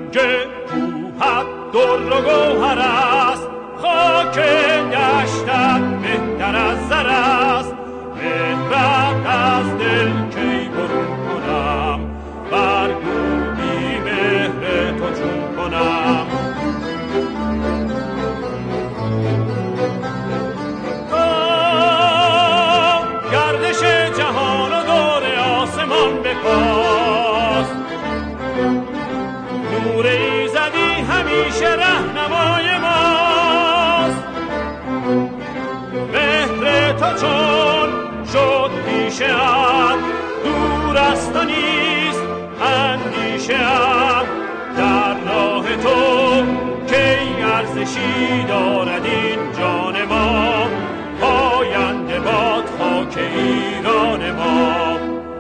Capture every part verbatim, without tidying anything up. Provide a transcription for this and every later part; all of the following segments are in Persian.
گنج کوه در و گوهر است، خاک دشتت بهتر از زر است. مهرت از دل کی برون کنم، برگو بی مهر تو چون کنم. گردش جهان و دور آسمان بپاس، نور ایزدی همیشه رهنمای ماست. مهر تو چون شد پیشه ام، دور است و نیست اندیشه ام. در راه تو کی ارزشی دارد این جان ما، پاینده باد خاک ایران ما.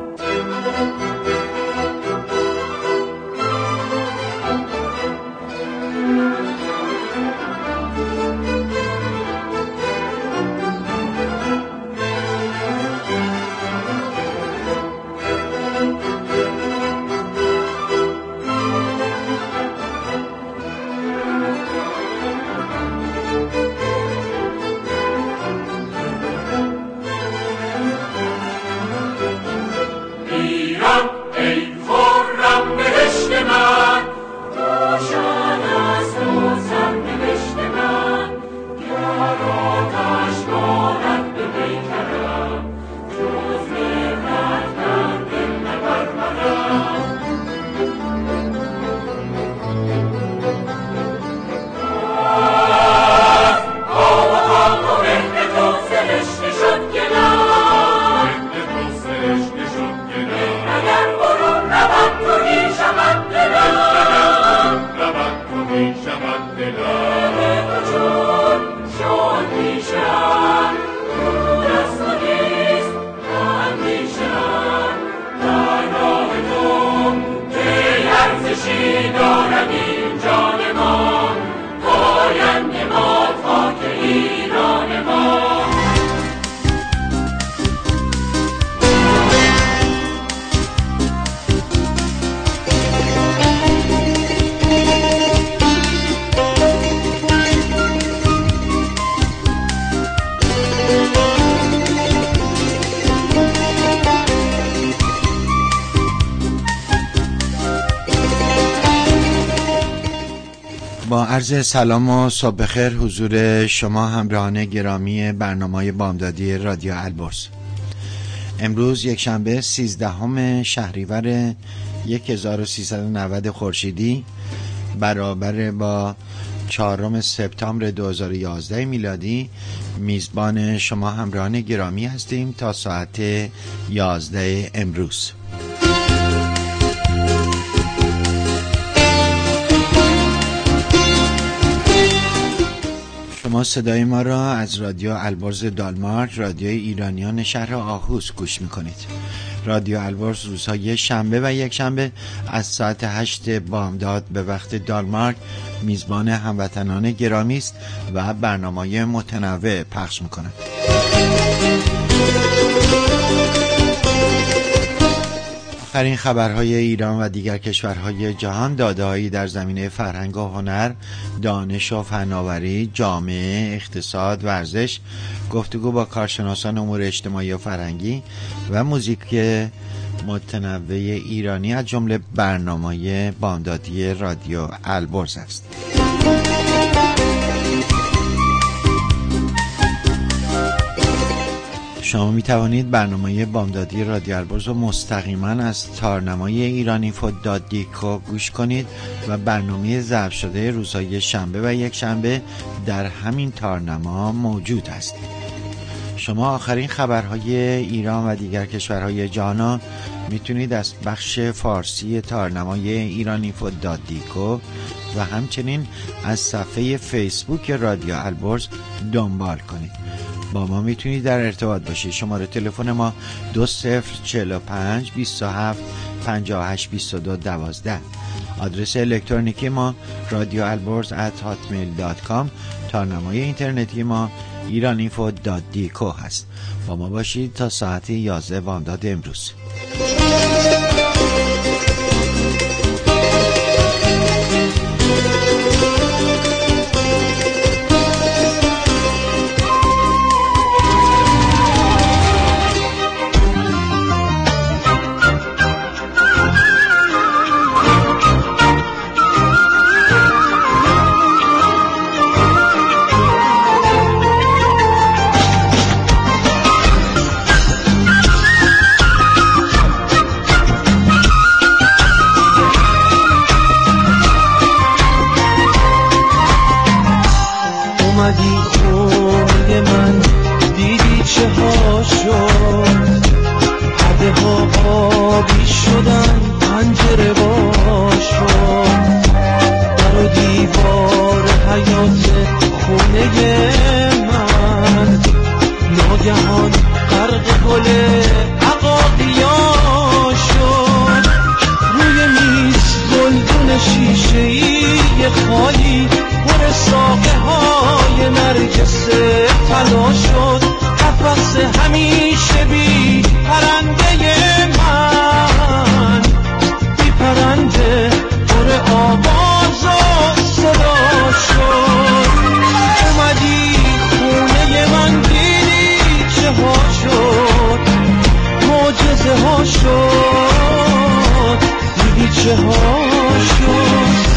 با عرض سلام و صبح بخیر حضور شما همراهان گرامی برنامه بامدادی رادیو البرز. امروز یک شنبه سیزدهم شهریور هزار و سیصد و نود خورشیدی برابر با چهارم سپتامبر دو هزار و یازده میلادی میزبان شما همراهان گرامی هستیم تا ساعت یازده امروز. شما صدای ما را از رادیو البرز دانمارک، رادیوی ایرانیان شهر آهوز گوش میکنید. رادیو البرز روزهای شنبه و یک شنبه از ساعت هشت بامداد به وقت دانمارک میزبان هموطنان گرامی است و برنامه‌های متنوع پخش میکند. آخرین خبرهای ایران و دیگر کشورهای جهان، داده‌هایی در زمینه فرهنگ و هنر، دانش و فناوری، جامعه، اقتصاد، ورزش، گفتگو با کارشناسان امور اجتماعی و فرهنگی و موزیک متنوع ایرانی از جمله برنامه بامدادی رادیو البرز است. شما می توانید برنامه بامدادی رادیو البرز رو مستقیما از تارنمای ایرانینفو دات دیکو گوش کنید و برنامه ضبط شده روزهای شنبه و یک شنبه در همین تارنما موجود است. شما آخرین خبرهای ایران و دیگر کشورهای جهان میتونید از بخش فارسی تارنمای ایرانینفو دات دیکو و همچنین از صفحه فیسبوک رادیو البرز دنبال کنید. با ما میتونید در ارتباط باشید. شماره تلفن ما دو صفر چهل و پنج بیست و هفت پنجاه و هشت بیست و دو دوازده. آدرس الکترونیکی ما رادیو البرز ات هاتمیل دات کام. تارنمای اینترنتی ما ایرانینفو دات دیکو هست. با ما باشید تا ساعت یازده بامداد امروز. چه ها شد.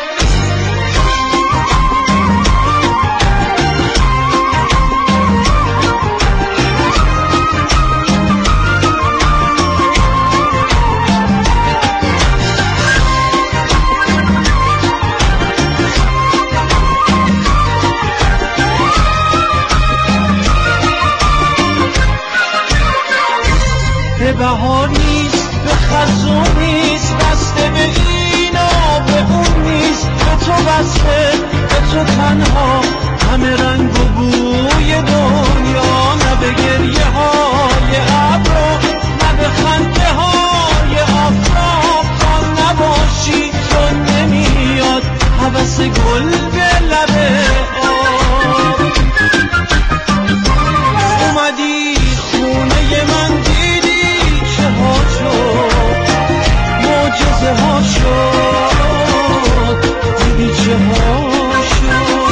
به بهار نیست، به خزون نیست، بسته به اینا به اون نیست، به تو بسته، به تو تنها، همه رنگ و بوی دنیا، نه به گریه های ابرا، نه به خنده های آفتاب، تا نباشی تو نمیاد هوس گل به لب آب. اومدی خونه من دیدی چه ها شد، معجزه ها شد، دیدی چه ها شد.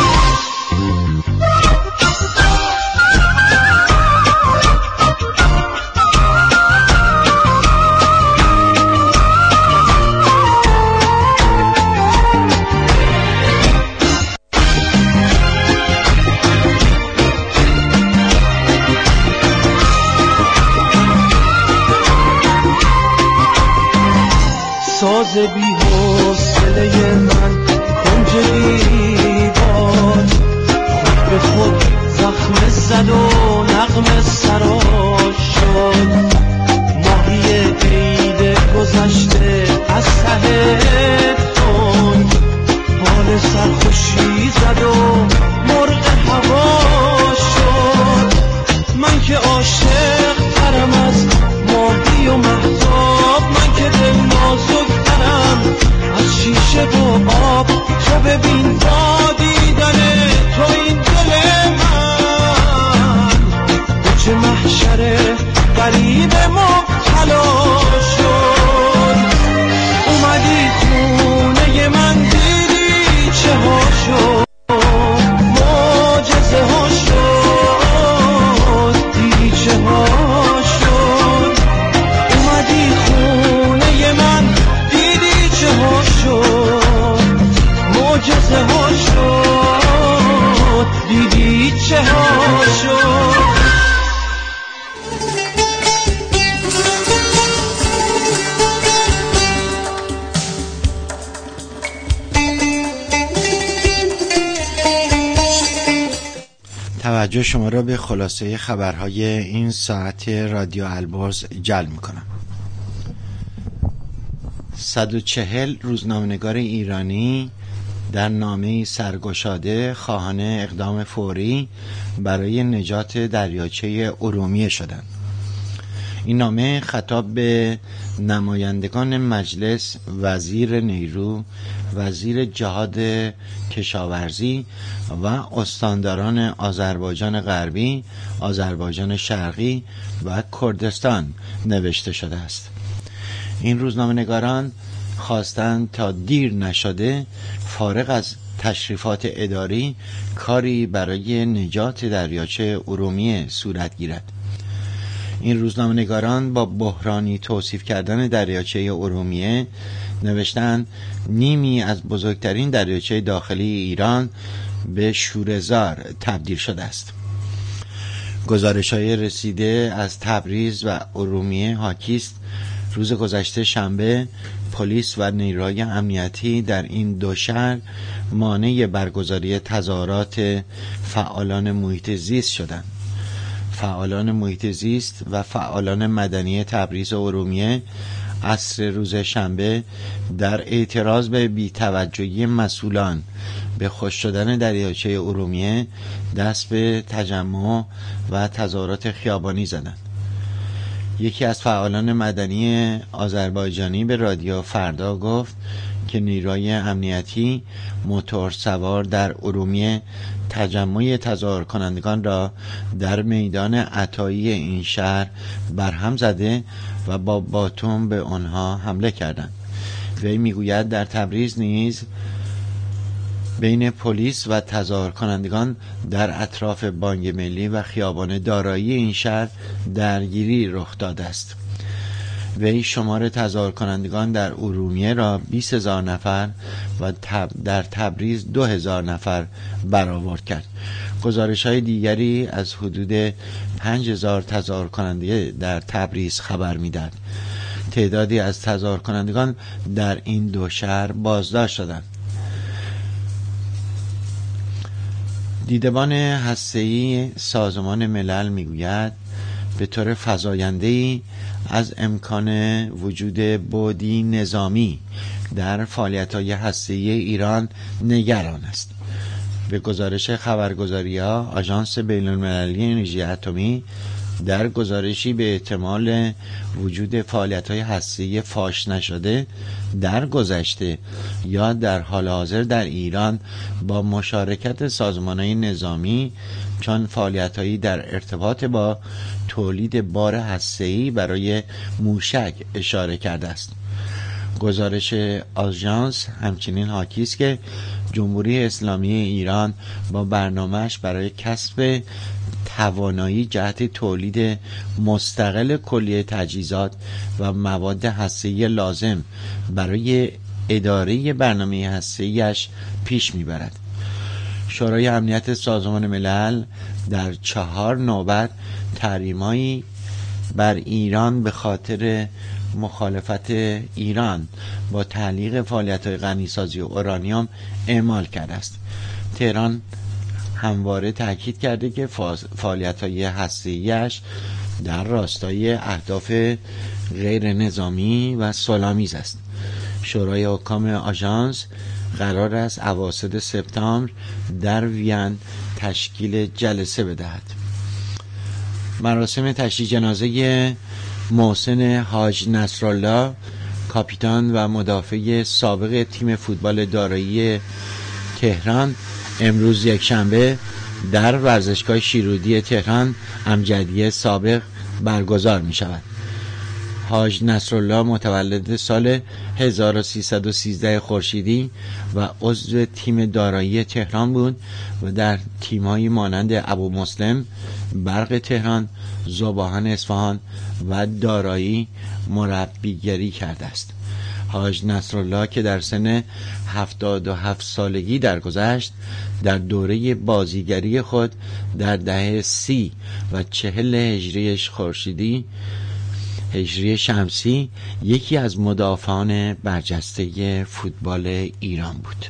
ساز بی حوصله من کنج دیوار، خود به خود زخم زد و نغمه سراش شد. ماهی عید گذشته از ته تند حال سرخوشی زد و مرغ هوا شد. من که عاشق ترم از ماهی و مهتاب، من که دل نازک ترم از شیشه و آب. تو ببین با دیدن تو این دل من به چه محشر غریب مبتلا شد. اومدی خونه من دیدی چه ها شد، معجزه ها شد، دیدی چه ها شد. اومدی خونه من دیدی چه ها شد، معجزه ها شد، دیدی چه ها شد. توجه شما را به خلاصه خبرهای این ساعت رادیو البرز جلب می‌کنم. صد و چهل روزنامه‌نگار ایرانی در نامه‌ای سرگشاده خواهان اقدام فوری برای نجات دریاچه ارومیه شدند. این نامه خطاب به نمایندگان مجلس، وزیر نیرو، وزیر جهاد کشاورزی و استانداران آذربایجان غربی، آذربایجان شرقی و کردستان نوشته شده است. این روزنامه‌نگاران خواستند تا دیر نشده فارغ از تشریفات اداری کاری برای نجات دریاچه ارومیه صورت گیرد. این روزنامه‌نگاران با بحرانی توصیف کردن دریاچه ارومیه نوشتند نیمی از بزرگترین دریاچه داخلی ایران به شوره‌زار تبدیل شده است. گزارش‌های رسیده از تبریز و ارومیه حاکی است روز گذشته شنبه پلیس و نیروهای امنیتی در این دو شهر مانع برگزاری تظاهرات فعالان محیط زیست شدند. فعالان محیط زیست و فعالان مدنی تبریز و ارومیه عصر روز شنبه در اعتراض به بی‌توجهی مسئولان به خشک شدن دریاچه ارومیه دست به تجمع و تظاهرات خیابانی زدند. یکی از فعالان مدنی آذربایجانی به رادیو فردا گفت که نیروهای امنیتی موتور سوار در ارومیه تجمع تظاهر کنندگان را در میدان عطایی این شهر برهم زده و با باتوم به آنها حمله کردند. وی میگوید در تبریز نیز بین پلیس و تظاهر کنندگان در اطراف بانک ملی و خیابان دارایی این شهر درگیری رخ داده است. وی شمار تظاهر کنندگان در ارومیه را بیست هزار نفر و تب در تبریز دو هزار نفر برآورد کرد. گزارش های دیگری از حدود پنج هزار تظاهر کننده در تبریز خبر می‌دهد. تعدادی از تظاهر کنندگان در این دو شهر بازداشت شدند. دیدبان هسته‌ای سازمان ملل میگوید به طور فزاینده‌ای از امکان وجود بعدی نظامی در فعالیت‌های هسته‌ای ایران نگران است. به گزارش خبرگزاری‌ها، آژانس بین‌المللی انرژی اتمی در گزارشی به احتمال وجود فعالیت‌های هسته‌ای فاش نشده در گذشته یا در حال حاضر در ایران با مشارکت سازمان‌های نظامی چون فعالیت‌هایی در ارتباط با تولید بار هسته‌ای برای موشک اشاره کرده است. گزارش آژانس همچنین حاکی است که جمهوری اسلامی ایران با برنامه‌اش برای کسب توانایی جهت تولید مستقل کلیه تجهیزات و مواد هسته‌ای لازم برای اداره برنامه هسته‌ای‌اش پیش می‌برد. شورای امنیت سازمان ملل در چهار نوبت تحریم‌هایی بر ایران به خاطر مخالفت ایران با تعلیق فعالیت‌های غنیسازی اورانیوم اعمال کرده است. تهران همواره تاکید کرده که فعالیت‌های هسته‌ای‌اش در راستای اهداف غیر نظامی و صلح‌آمیز است. شورای حکام آژانس قرار است اواسط سپتامبر در وین تشکیل جلسه بدهد. مراسم تشییع جنازه محسن حاج نصرالله، کاپیتان و مدافع سابق تیم فوتبال دارایی تهران، امروز یکشنبه در ورزشگاه شیرودی تهران امجدیه سابق برگزار می شود. حاج نصرالله متولد سال هزار و سیصد و سیزده خورشیدی و عضو تیم دارایی تهران بود و در تیم‌هایی مانند ابو مسلم، برق تهران، ذوباهن اصفهان و دارایی مربیگری کرده است. حاج نصرالله که در سن هفتاد و هفت سالگی درگذشت در دوره بازیگری خود در دهه سی و چهل هجری خورشیدی هجری شمسی یکی از مدافعان برجسته فوتبال ایران بود.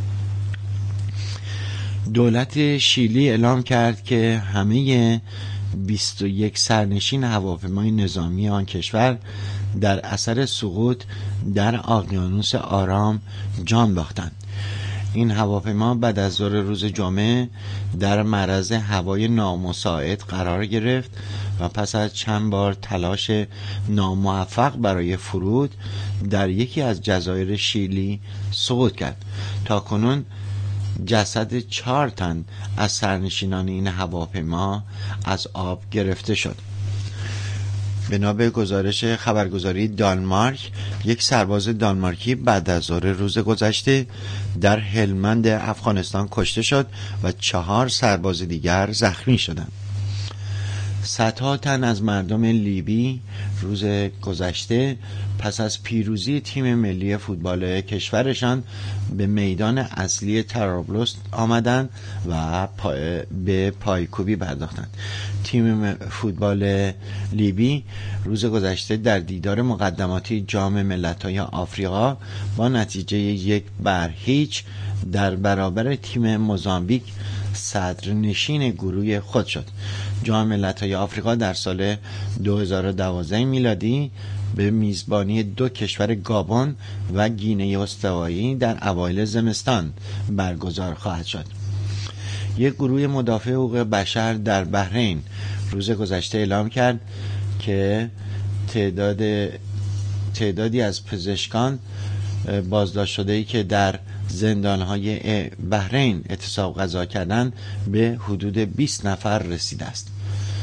دولت شیلی اعلام کرد که همه بیست و یک سرنشین هواپیمای نظامی آن کشور در اثر سقوط در اقیانوس آرام جان باختند. این هواپیما بعد از ظهر روز جمعه در معرض هوای نامساعد قرار گرفت و پس از چند بار تلاش ناموفق برای فرود در یکی از جزایر شیلی سقوط کرد. تاکنون جسد چهار تن از سرنشینان این هواپیما از آب گرفته شد. بنا به گزارش خبرگزاری دانمارک، یک سرباز دانمارکی بعد از ظهر روز گذشته در هلمند افغانستان کشته شد و چهار سرباز دیگر زخمی شدند. صدها تن از مردم لیبی روز گذشته پس از پیروزی تیم ملی فوتبال کشورشان به میدان اصلی طرابلس آمدند و پا... به پایکوبی پرداختند. تیم فوتبال لیبی روز گذشته در دیدار مقدماتی جام ملت‌های آفریقا با نتیجه یک بر هیچ در برابر تیم موزامبیک صدرنشین گروه خود شد. جام ملت‌های آفریقا در سال دو هزار و دوازده میلادی به میزبانی دو کشور گابون و گینه استوایی در اوایل زمستان برگزار خواهد شد. یک گروه مدافع حقوق بشر در بحرین روز گذشته اعلام کرد که تعداد تعدادی از پزشکان بازداشت شده‌ای که در زندان‌های بحرین اعتصاب غذا کردند به حدود بیست نفر رسیده است.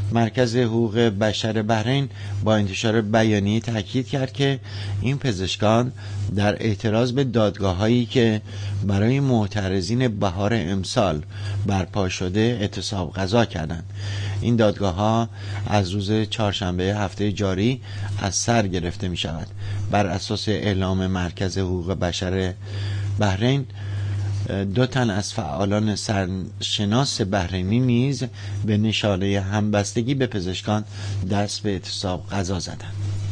مرکز حقوق بشر بحرین با انتشار بیانیه تاکید کرد که این پزشکان در اعتراض به دادگاه‌هایی که برای معترضین بهار امسال برپا شده اعتصاب غذا کردند. این دادگاه‌ها از روز چهارشنبه هفته جاری از سر گرفته می شود. بر اساس اعلام مرکز حقوق بشر بحرین، دو تن از فعالان سرشناس بحرینی نیز به نشانه همبستگی به پزشکان دست به اعتصاب غذا زدند.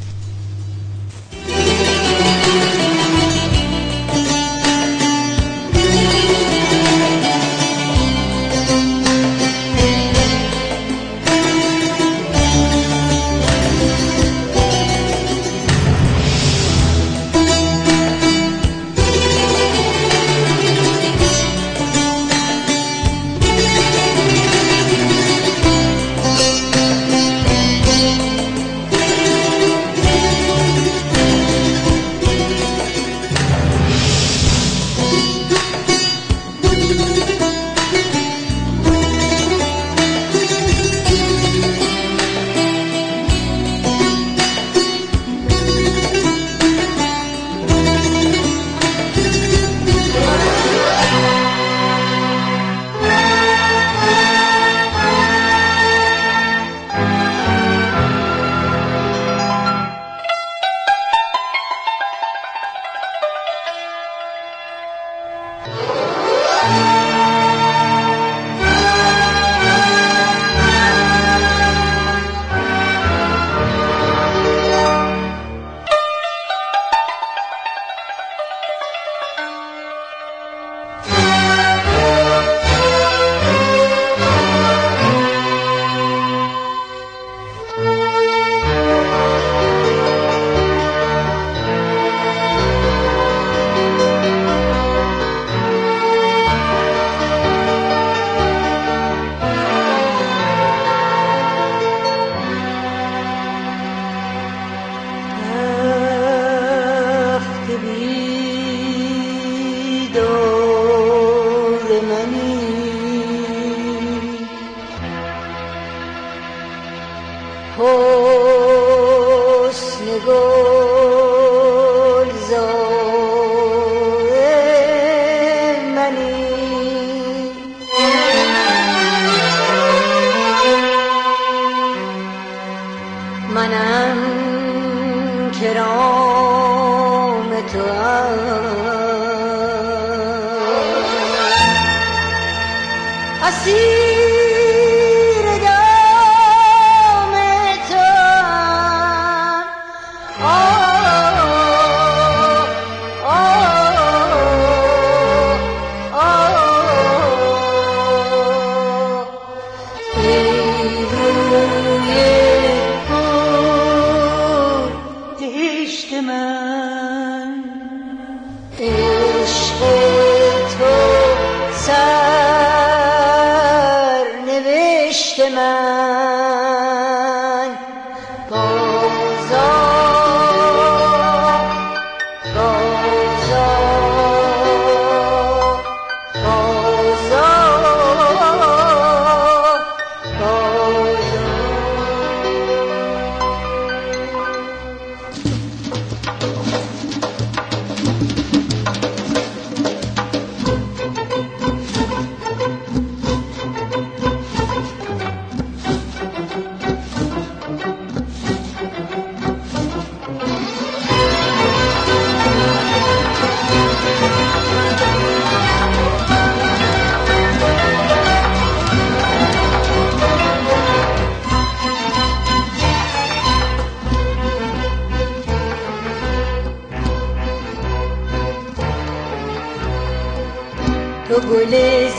تو گل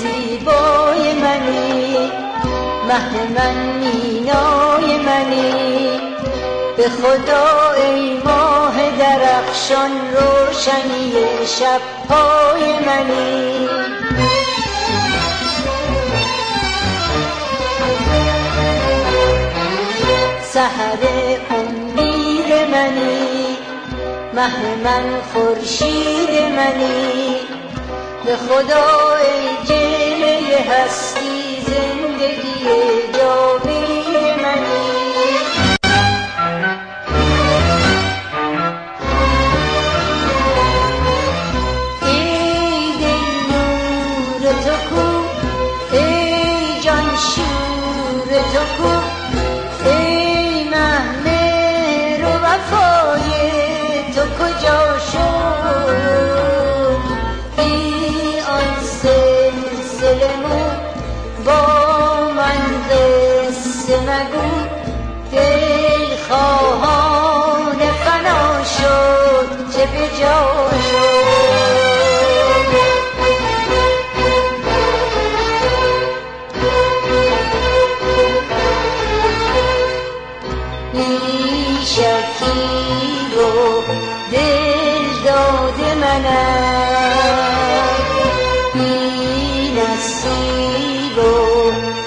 زیبای منی، مهد من مینای منی، به خدا ای ماه درخشان روشنی شب‌های منی. سحر امید منی، مه من خورشید منی، به خدا ای جلوه هستی زندگی جاوید منی. رفته به جا شد. بی شکی و دل داده منم، بی نصیب و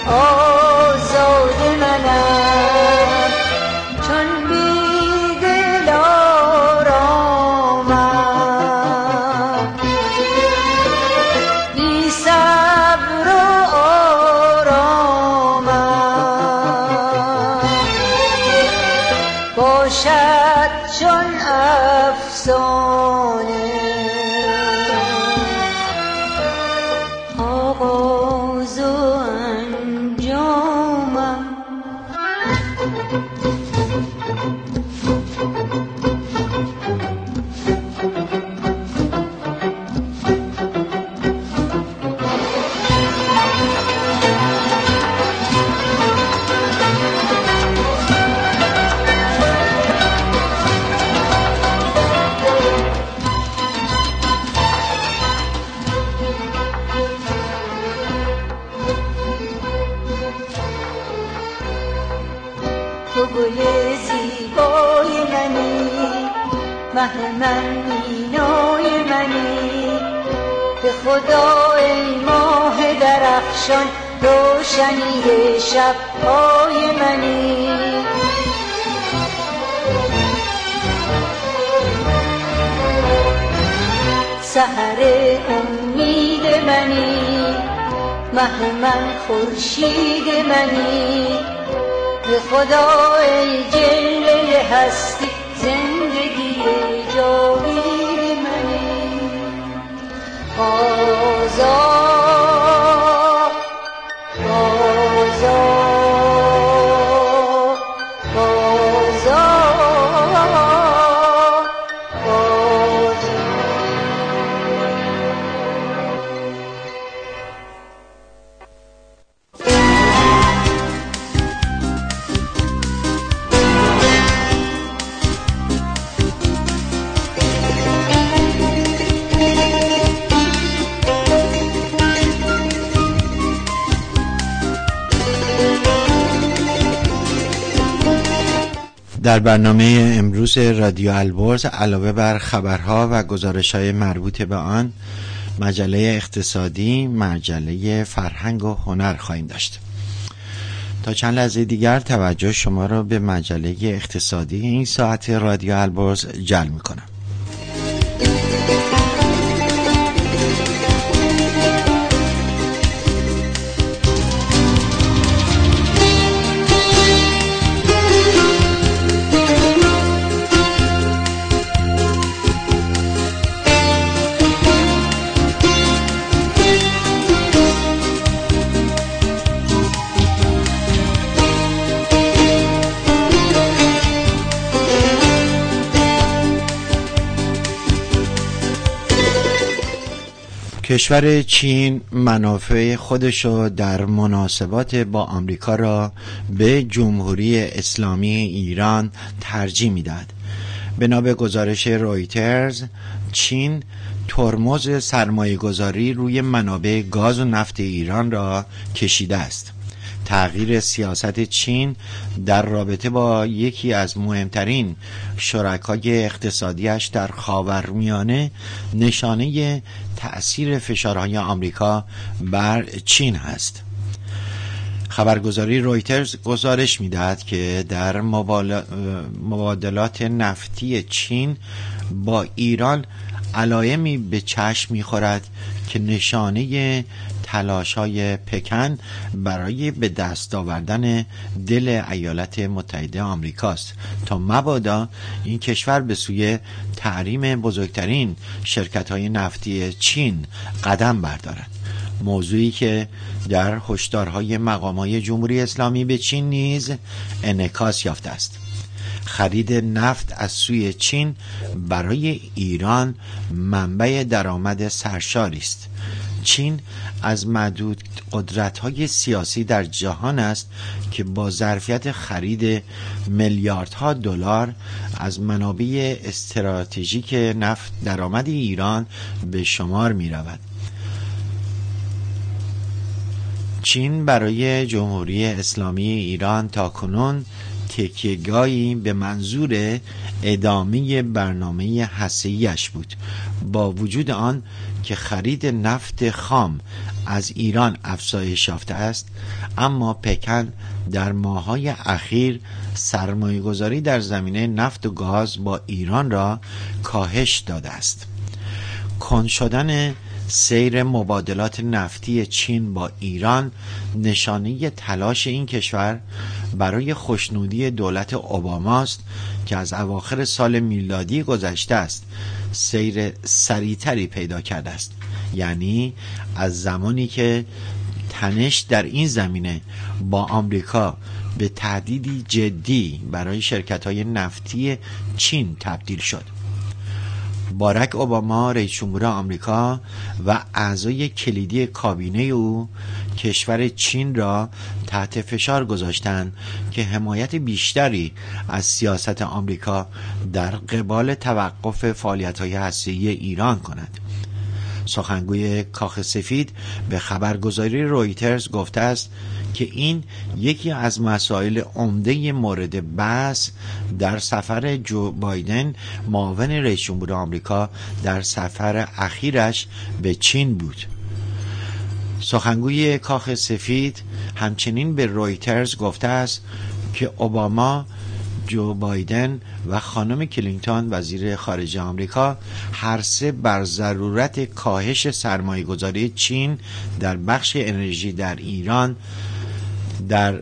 آزاده منم، چون بی دل آرامم، بی صبر و آرامم، باشد چون افسانه آغاز و انجامم. تو گل زیبای منی، مه من مینای منی، به خدا ای ماه درخشان روشنی شب‌های منی. سحر امید منی، مه من خورشید منی، به خدا ای جلوه هستی زندگی جاوید منی. آزاد آزاد آزاد آزاد. در برنامه امروز رادیو البرز علاوه بر خبرها و گزارش‌های مربوط به آن، مجله اقتصادی، مجله فرهنگ و هنر خواهیم داشت. تا چند لحظه دیگر توجه شما را به مجله اقتصادی این ساعت رادیو البرز جلب می‌کنم. کشور چین منافع خودشو در مناسبات با آمریکا را به جمهوری اسلامی ایران ترجیح میداد. بنا به گزارش رویترز، چین ترمز سرمایه‌گذاری روی منابع گاز و نفت ایران را کشیده است. تغییر سیاست چین در رابطه با یکی از مهمترین شرکای اقتصادیش در خاورمیانه نشانه تأثیر فشارهای آمریکا بر چین است. خبرگزاری رویترز گزارش می‌دهد که در مبادلات نفتی چین با ایران علایمی به چشم می‌خورد که نشانه تلاش‌های پکن برای به دست آوردن دل ایالات متحده آمریکاست تا مبادا این کشور به سوی تحریم بزرگترین شرکت‌های نفتی چین قدم بردارد. موضوعی که در هشدارهای مقامات جمهوری اسلامی به چین نیز انعکاس یافته است. خرید نفت از سوی چین برای ایران منبع درآمد سرشاری است. چین از معدود قدرت‌های سیاسی در جهان است که با ظرفیت خرید میلیاردها دلار از منابع استراتژیک نفت درآمد ایران به شمار می‌رود. چین برای جمهوری اسلامی ایران تاکنون تکیه‌گاهی به منظور ادامه برنامه هسته‌ای‌اش بود. با وجود آن که خرید نفت خام از ایران افزایش یافته است، اما پکن در ماه‌های اخیر سرمایه‌گذاری در زمینه نفت و گاز با ایران را کاهش داده است. کند شدن سیر مبادلات نفتی چین با ایران نشانه تلاش این کشور برای خوشنودی دولت اوباما است که از اواخر سال میلادی گذشته است سیر سریعتری پیدا کرده است. یعنی از زمانی که تنش در این زمینه با آمریکا به تهدیدی جدی برای شرکت‌های نفتی چین تبدیل شد. باراک اوباما رئیس جمهور آمریکا و اعضای کلیدی کابینه او کشور چین را تحت فشار گذاشتند که حمایت بیشتری از سیاست آمریکا در قبال توقف فعالیت‌های هسته‌ای ایران کند. سخنگوی کاخ سفید به خبرگزاری رویترز گفته است که این یکی از مسائل عمده مورد بحث در سفر جو بایدن معاون رئیس جمهور آمریکا در سفر اخیرش به چین بود. سخنگوی کاخ سفید همچنین به رویترز گفته است که اوباما، جو بایدن و خانم کلینتون وزیر خارجه آمریکا هر سه بر ضرورت کاهش سرمایه‌گذاری چین در بخش انرژی در ایران در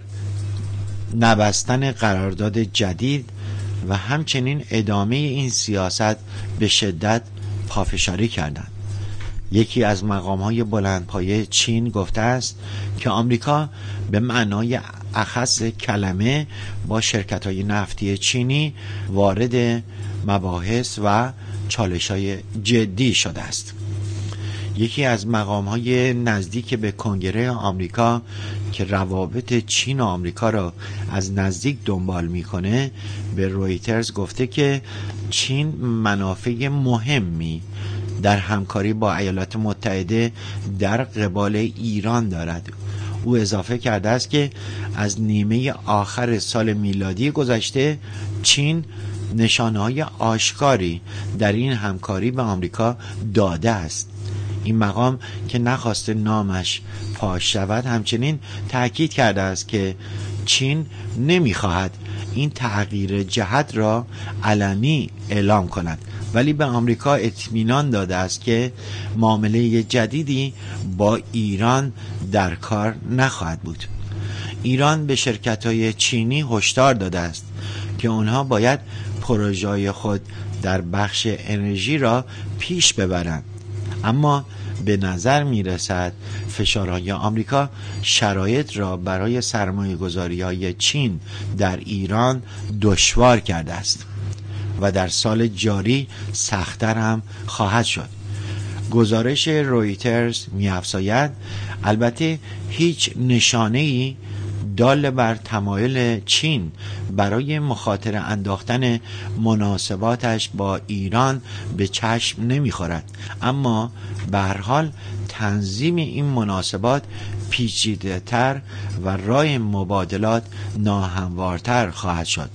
نبستن قرارداد جدید و همچنین ادامه این سیاست به شدت پافشاری کردند. یکی از مقام‌های بلندپایه چین گفته است که آمریکا به معنای اخص کلمه با شرکت‌های نفتی چینی وارد مباحث و چالش‌های جدی شده است. یکی از مقام‌های نزدیک به کنگره آمریکا که روابط چین و آمریکا را از نزدیک دنبال می‌کنه به رویترز گفته که چین منافع مهمی در همکاری با ایالات متحده در قبال ایران دارد. او اضافه کرده است که از نیمه آخر سال میلادی گذشته چین نشانه‌های آشکاری در این همکاری به آمریکا داده است. این مقام که نخواسته نامش فاش شود همچنین تأکید کرده است که چین نمی‌خواهد این تغییر جهت را علنی اعلام کند، ولی به آمریکا اطمینان داده است که معامله جدیدی با ایران در کار نخواهد بود. ایران به شرکت‌های چینی هشدار داده است که آنها باید پروژه‌های خود در بخش انرژی را پیش ببرند، اما به نظر می رسد فشارهای آمریکا شرایط را برای سرمایه‌گذاری‌های چین در ایران دشوار کرده است و در سال جاری سخت‌تر هم خواهد شد. گزارش رویترز می‌افزاید البته هیچ نشانه‌ای دال بر تمایل چین برای مخاطره انداختن مناسباتش با ایران به چشم نمی‌خورد، اما به هر حال تنظیم این مناسبات پیچیده‌تر و راه مبادلات ناهموارتر خواهد شد.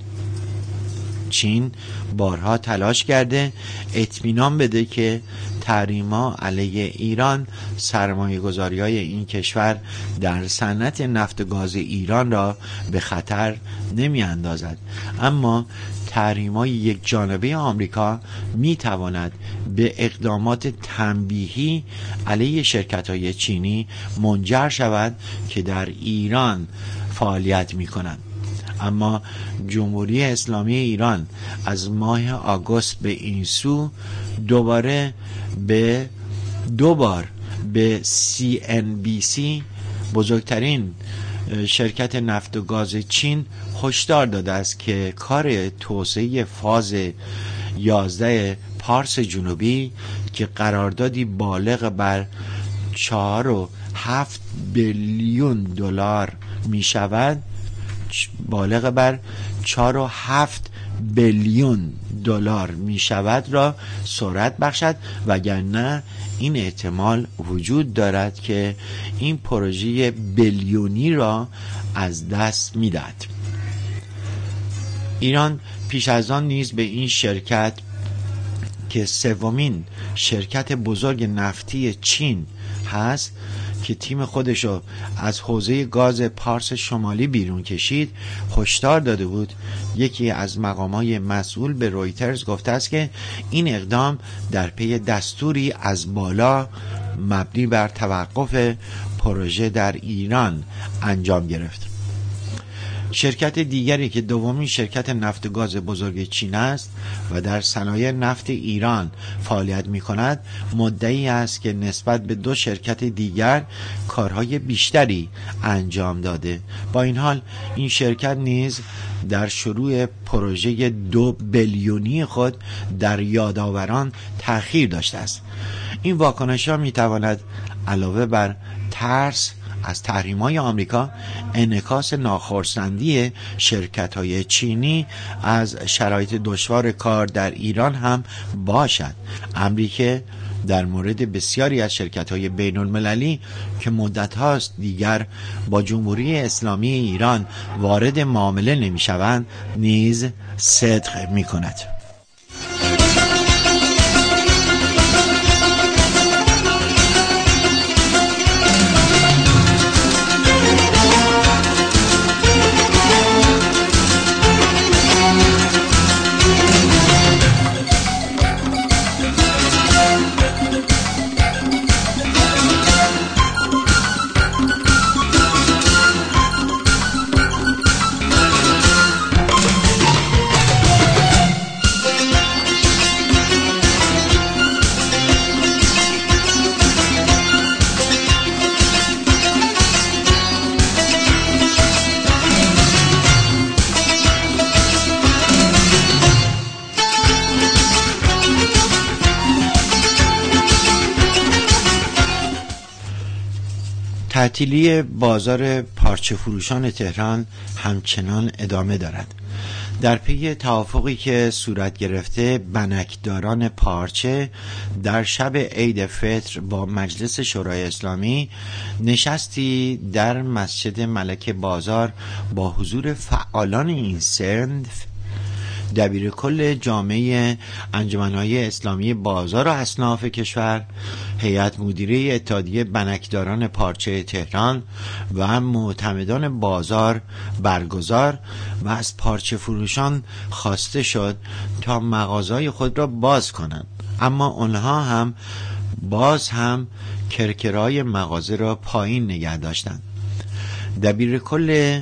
چین بارها تلاش کرده اطمینان بده که تحریم‌ها علیه ایران سرمایه‌گذاری‌های این کشور در صنعت نفت و گاز ایران را به خطر نمی‌اندازد، اما تحریم‌های یک جانبه آمریکا می‌تواند به اقدامات تنبیهی علیه شرکت‌های چینی منجر شود که در ایران فعالیت می‌کنند. اما جمهوری اسلامی ایران از ماه آگوست به این سو دوباره به دو بار به سی ان بی سی بزرگترین شرکت نفت و گاز چین هشدار داده است که کار توسعه فاز یازده پارس جنوبی که قراردادی بالغ بر چهار و هفت بیلیون دلار می شود، بالغ بر چهار و هفت بیلیون دلار می شود را سرعت بخشد، وگرنه این احتمال وجود دارد که این پروژه بیلیونی را از دست می دهد. ایران پیش از آن نیز به این شرکت که سومین شرکت بزرگ نفتی چین هست که تیم خودشو از حوزه گاز پارس شمالی بیرون کشید هشدار داده بود. یکی از مقامات مسئول به رویترز گفته است که این اقدام در پی دستوری از بالا مبنی بر توقف پروژه در ایران انجام گرفت. شرکت دیگری که دومین شرکت نفت و گاز بزرگ چین است و در صنایع نفت ایران فعالیت می کند مدعی است که نسبت به دو شرکت دیگر کارهای بیشتری انجام داده. با این حال این شرکت نیز در شروع پروژه دو بیلیونی خود در یادآوران تأخیر داشته است. این واکنش ها می تواند علاوه بر ترس از تحریم‌های آمریکا انعکاس ناخرسندی شرکت‌های چینی از شرایط دشوار کار در ایران هم باشد، امری که در مورد بسیاری از شرکت‌های بین‌المللی که مدت هاست دیگر با جمهوری اسلامی ایران وارد معامله نمی‌شوند نیز صدق می‌کند. تعطیلی بازار پارچه فروشان تهران همچنان ادامه دارد. در پی توافقی که صورت گرفته بنکداران پارچه در شب عید فطر با مجلس شورای اسلامی نشستی در مسجد ملک بازار با حضور فعالان این صنف، دبیر کل جامعه انجمن‌های اسلامی بازار و اصناف کشور، هیئت مدیره اتحادیه بنکداران پارچه تهران و معتمدان بازار برگزار و از پارچه فروشان خواسته شد تا مغازه‌های خود را باز کنند، اما آنها هم باز هم کرکرای مغازه را پایین نگه داشتند. دبیر کل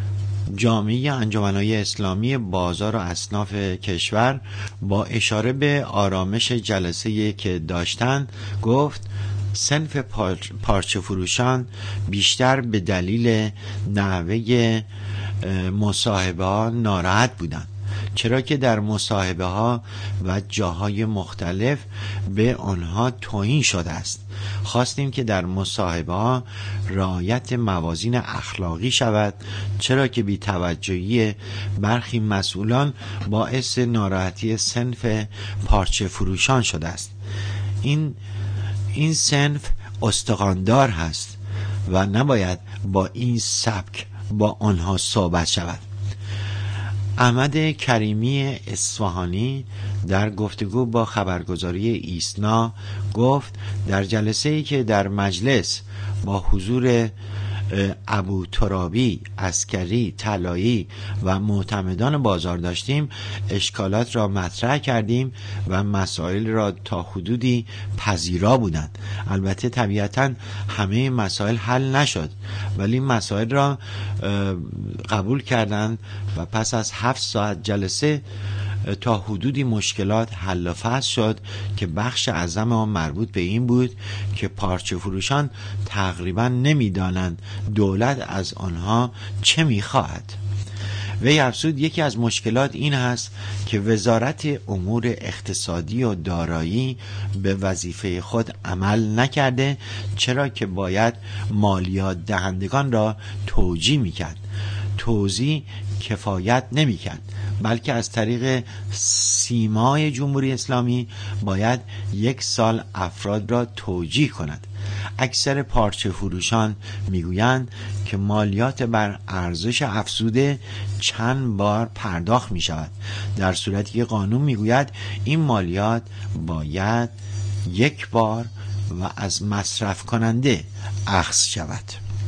جامعه انجمن‌های اسلامی بازار و اصناف کشور با اشاره به آرامش جلسه‌ای که داشتند گفت صنف پارچه فروشان بیشتر به دلیل نحوه مصاحبه ها ناراحت بودند، چرا که در مصاحبه ها و جاهای مختلف به آنها توهین شده است. خواستیم که در مصاحبه ها رعایت موازین اخلاقی شود، چرا که بی توجهی برخی مسئولان باعث ناراحتی صنف پارچه فروشان شده است. این این صنف استخواندار هست و نباید با این سبک با آنها صحبت شود. احمد کریمی اصفهانی در گفتگو با خبرگزاری ایسنا گفت در جلسه‌ای که در مجلس با حضور ابو ترابی، عسکری، طلایی و معتمدان بازار داشتیم، اشکالات را مطرح کردیم و مسائل را تا حدودی پذیرا بودند. البته طبیعتاً همه مسائل حل نشد، ولی مسائل را قبول کردند و پس از هفت ساعت جلسه تا حدودی مشکلات حل و فصل شد که بخش اعظم آن مربوط به این بود که پارچه فروشان تقریبا نمیدانند دولت از آنها چه میخواهد. وی افزود یکی از مشکلات این هست که وزارت امور اقتصادی و دارایی به وظیفه خود عمل نکرده، چرا که باید مالیات دهندگان را توجیه میکرد. توزیع کفایت نمیکرد، بلکه از طریق سیمای جمهوری اسلامی باید یک سال افراد را توجیه کند. اکثر پارچه فروشان میگویند که مالیات بر ارزش افزوده چند بار پرداخت می شود، در صورتی که قانون میگوید این مالیات باید یک بار و از مصرف کننده اخذ شود.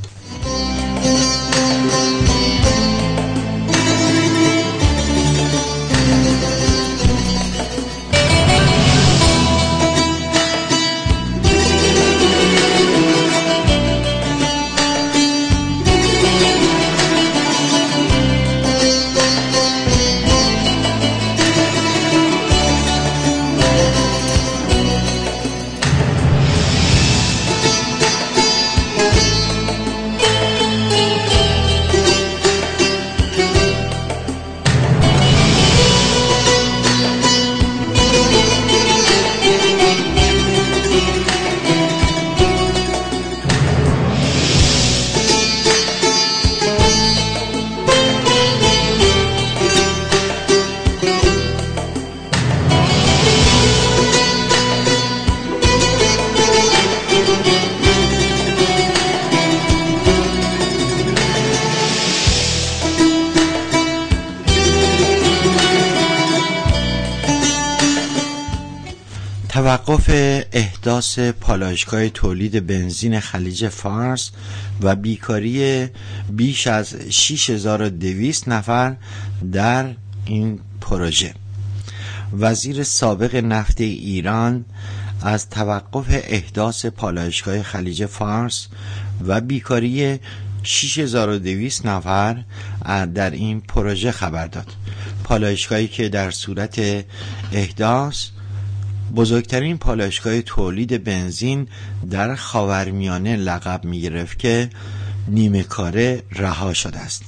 توقف احداث پالایشگاه تولید بنزین خلیج فارس و بیکاری بیش از شش هزار و دویست نفر در این پروژه. وزیر سابق نفت ایران از توقف احداث پالایشگاه خلیج فارس و بیکاری شش هزار و دویست نفر در این پروژه خبر داد. پالایشگاهی که در صورت احداث بزرگترین پالایشگاه تولید بنزین در خاورمیانه لقب می‌گرفت که نیمه کاره رها شده است.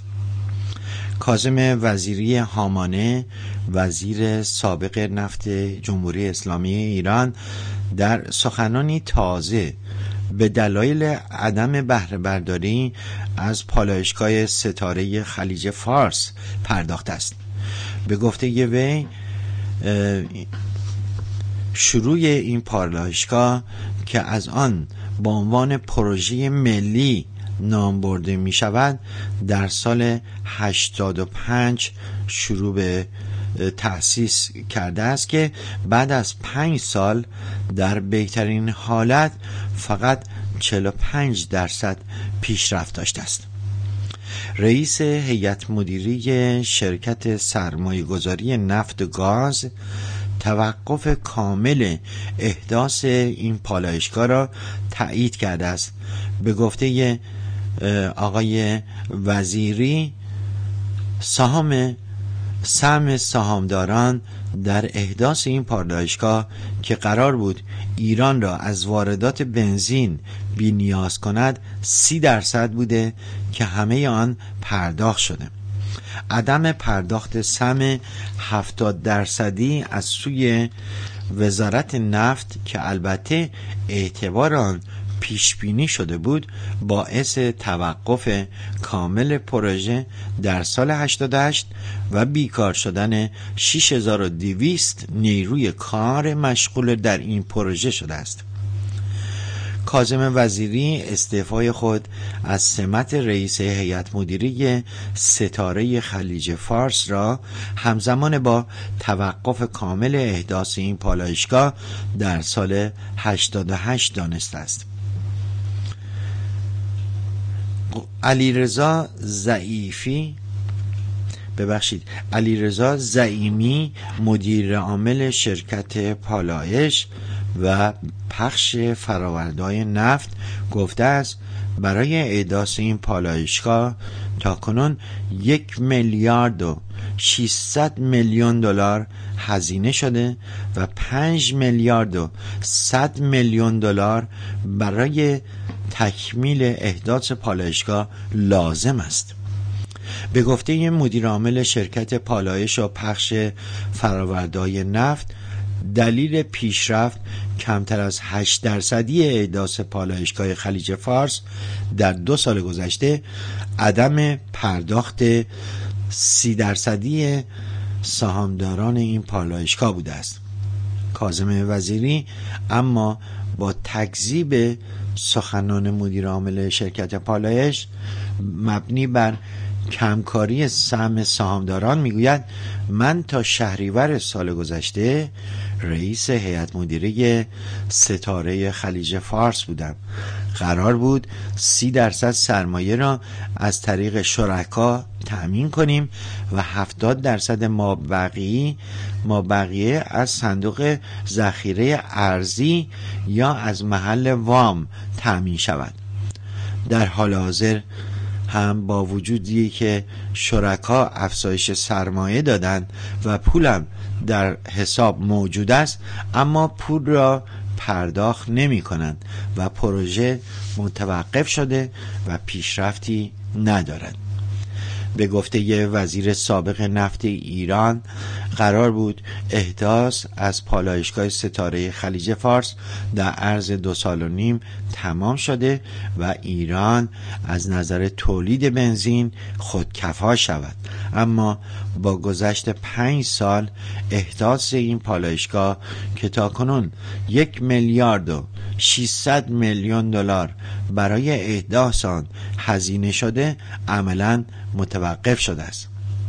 کاظم وزیری هامانه، وزیر سابق نفت جمهوری اسلامی ایران، در سخنانی تازه به دلایل عدم بهره برداری از پالایشگاه ستاره خلیج فارس پرداخته است. به گفته وی شروع این پالایشگاه که از آن با عنوان پروژه ملی نام برده می شود در سال هشتاد و پنج شروع به تأسیس کرده است که بعد از پنج سال در بهترین حالت فقط چهل و پنج درصد پیشرفت داشته است. رئیس هیئت مدیره شرکت سرمایه‌گذاری نفت و گاز توقف کامل احداث این پالایشگاه را تایید کرده است. به گفته آقای وزیری سهام سهم سهامداران در احداث این پالایشگاه که قرار بود ایران را از واردات بنزین بی نیاز کند سی درصد بوده که همه آن پرداخت شده. عدم پرداخت سهم هفتاد درصدی از سوی وزارت نفت که البته اعتبار آن پیش بینی شده بود باعث توقف کامل پروژه در سال هشتاد و هشت و بیکار شدن شش هزار و دویست نیروی کار مشغول در این پروژه شده است. کاظم وزیری استعفای خود از سمت رئیس هیئت مدیره ستاره خلیج فارس را همزمان با توقف کامل احداث این پالایشگاه در سال هشتاد و هشت دانسته است. علیرضا ضعیفی ببخشید علیرضا زعیمی مدیر عامل شرکت پالایش و پخش فرآورده‌های نفت گفته است برای احداث این پالایشگاه تاکنون یک میلیارد و ششصد میلیون دلار هزینه شده و پنج میلیارد و صد میلیون دلار برای تکمیل احداث پالایشگاه لازم است. به گفته مدیر عامل شرکت پالایش و پخش فرآورده‌های نفت، دلیل پیشرفت کمتر از هشت درصدی احداث پالایشگاه خلیج فارس در دو سال گذشته عدم پرداخت سی درصدی سهامداران این پالایشگاه بوده است. کاظم وزیری اما با تکذیب سخنان مدیر عامل شرکت پالایش مبنی بر کمکاری سهم سهامداران میگوید من تا شهریور سال گذشته رئیس هیئت مدیره ستاره خلیج فارس بودم. قرار بود سی درصد سرمایه را از طریق شرکا تأمین کنیم و هفتاد درصد مابقی مابقیه از صندوق ذخیره ارزی یا از محل وام تأمین شود. در حال حاضر هم با وجودی که شرکا افزایش سرمایه دادند و پولم در حساب موجود است، اما پول را پرداخت نمی کنند و پروژه متوقف شده و پیشرفتی ندارد. به گفته وزیر سابق نفت ایران قرار بود احداث از پالایشگاه ستاره خلیج فارس در عرض دو سال و نیم تمام شده و ایران از نظر تولید بنزین خودکفا شود، اما با گذشت پنج سال احداث این پالایشگاه که تاکنون یک میلیارد و ششصد میلیون دلار برای احداث آن هزینه شده عملاً متوقف شده است.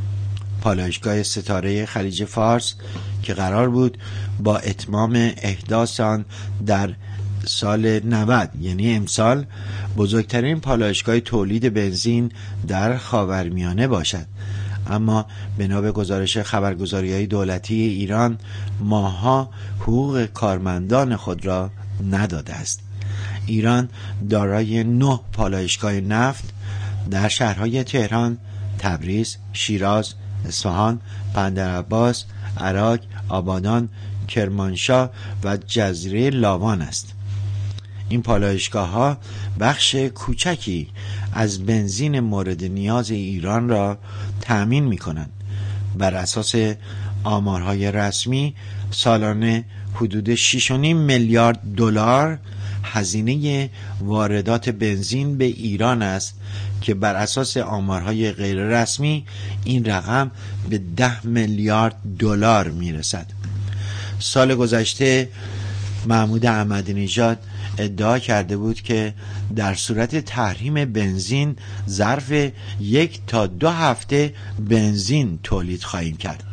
پالایشگاه ستاره خلیج فارس که قرار بود با اتمام احداث آن در سال نود یعنی امسال بزرگترین پالایشگاه تولید بنزین در خاورمیانه باشد، اما بنا به گزارش خبرگزاری‌های دولتی ایران ماه‌ها حقوق کارمندان خود را نداده است. ایران دارای نه پالایشگاه نفت در شهرهای تهران، تبریز، شیراز، اصفهان، بندرعباس، عراق، آبادان، کرمانشاه و جزیره لاوان است. این پالایشگاه ها بخش کوچکی از بنزین مورد نیاز ایران را تأمین می کنند. بر اساس آمارهای رسمی سالانه حدود شش و نیم میلیارد دلار هزینه واردات بنزین به ایران است که بر اساس آمارهای غیر رسمی این رقم به ده میلیارد دلار میرسد. سال گذشته محمود احمدی نژاد ادعا کرده بود که در صورت تحریم بنزین ظرف یک تا دو هفته بنزین تولید خواهیم کرد.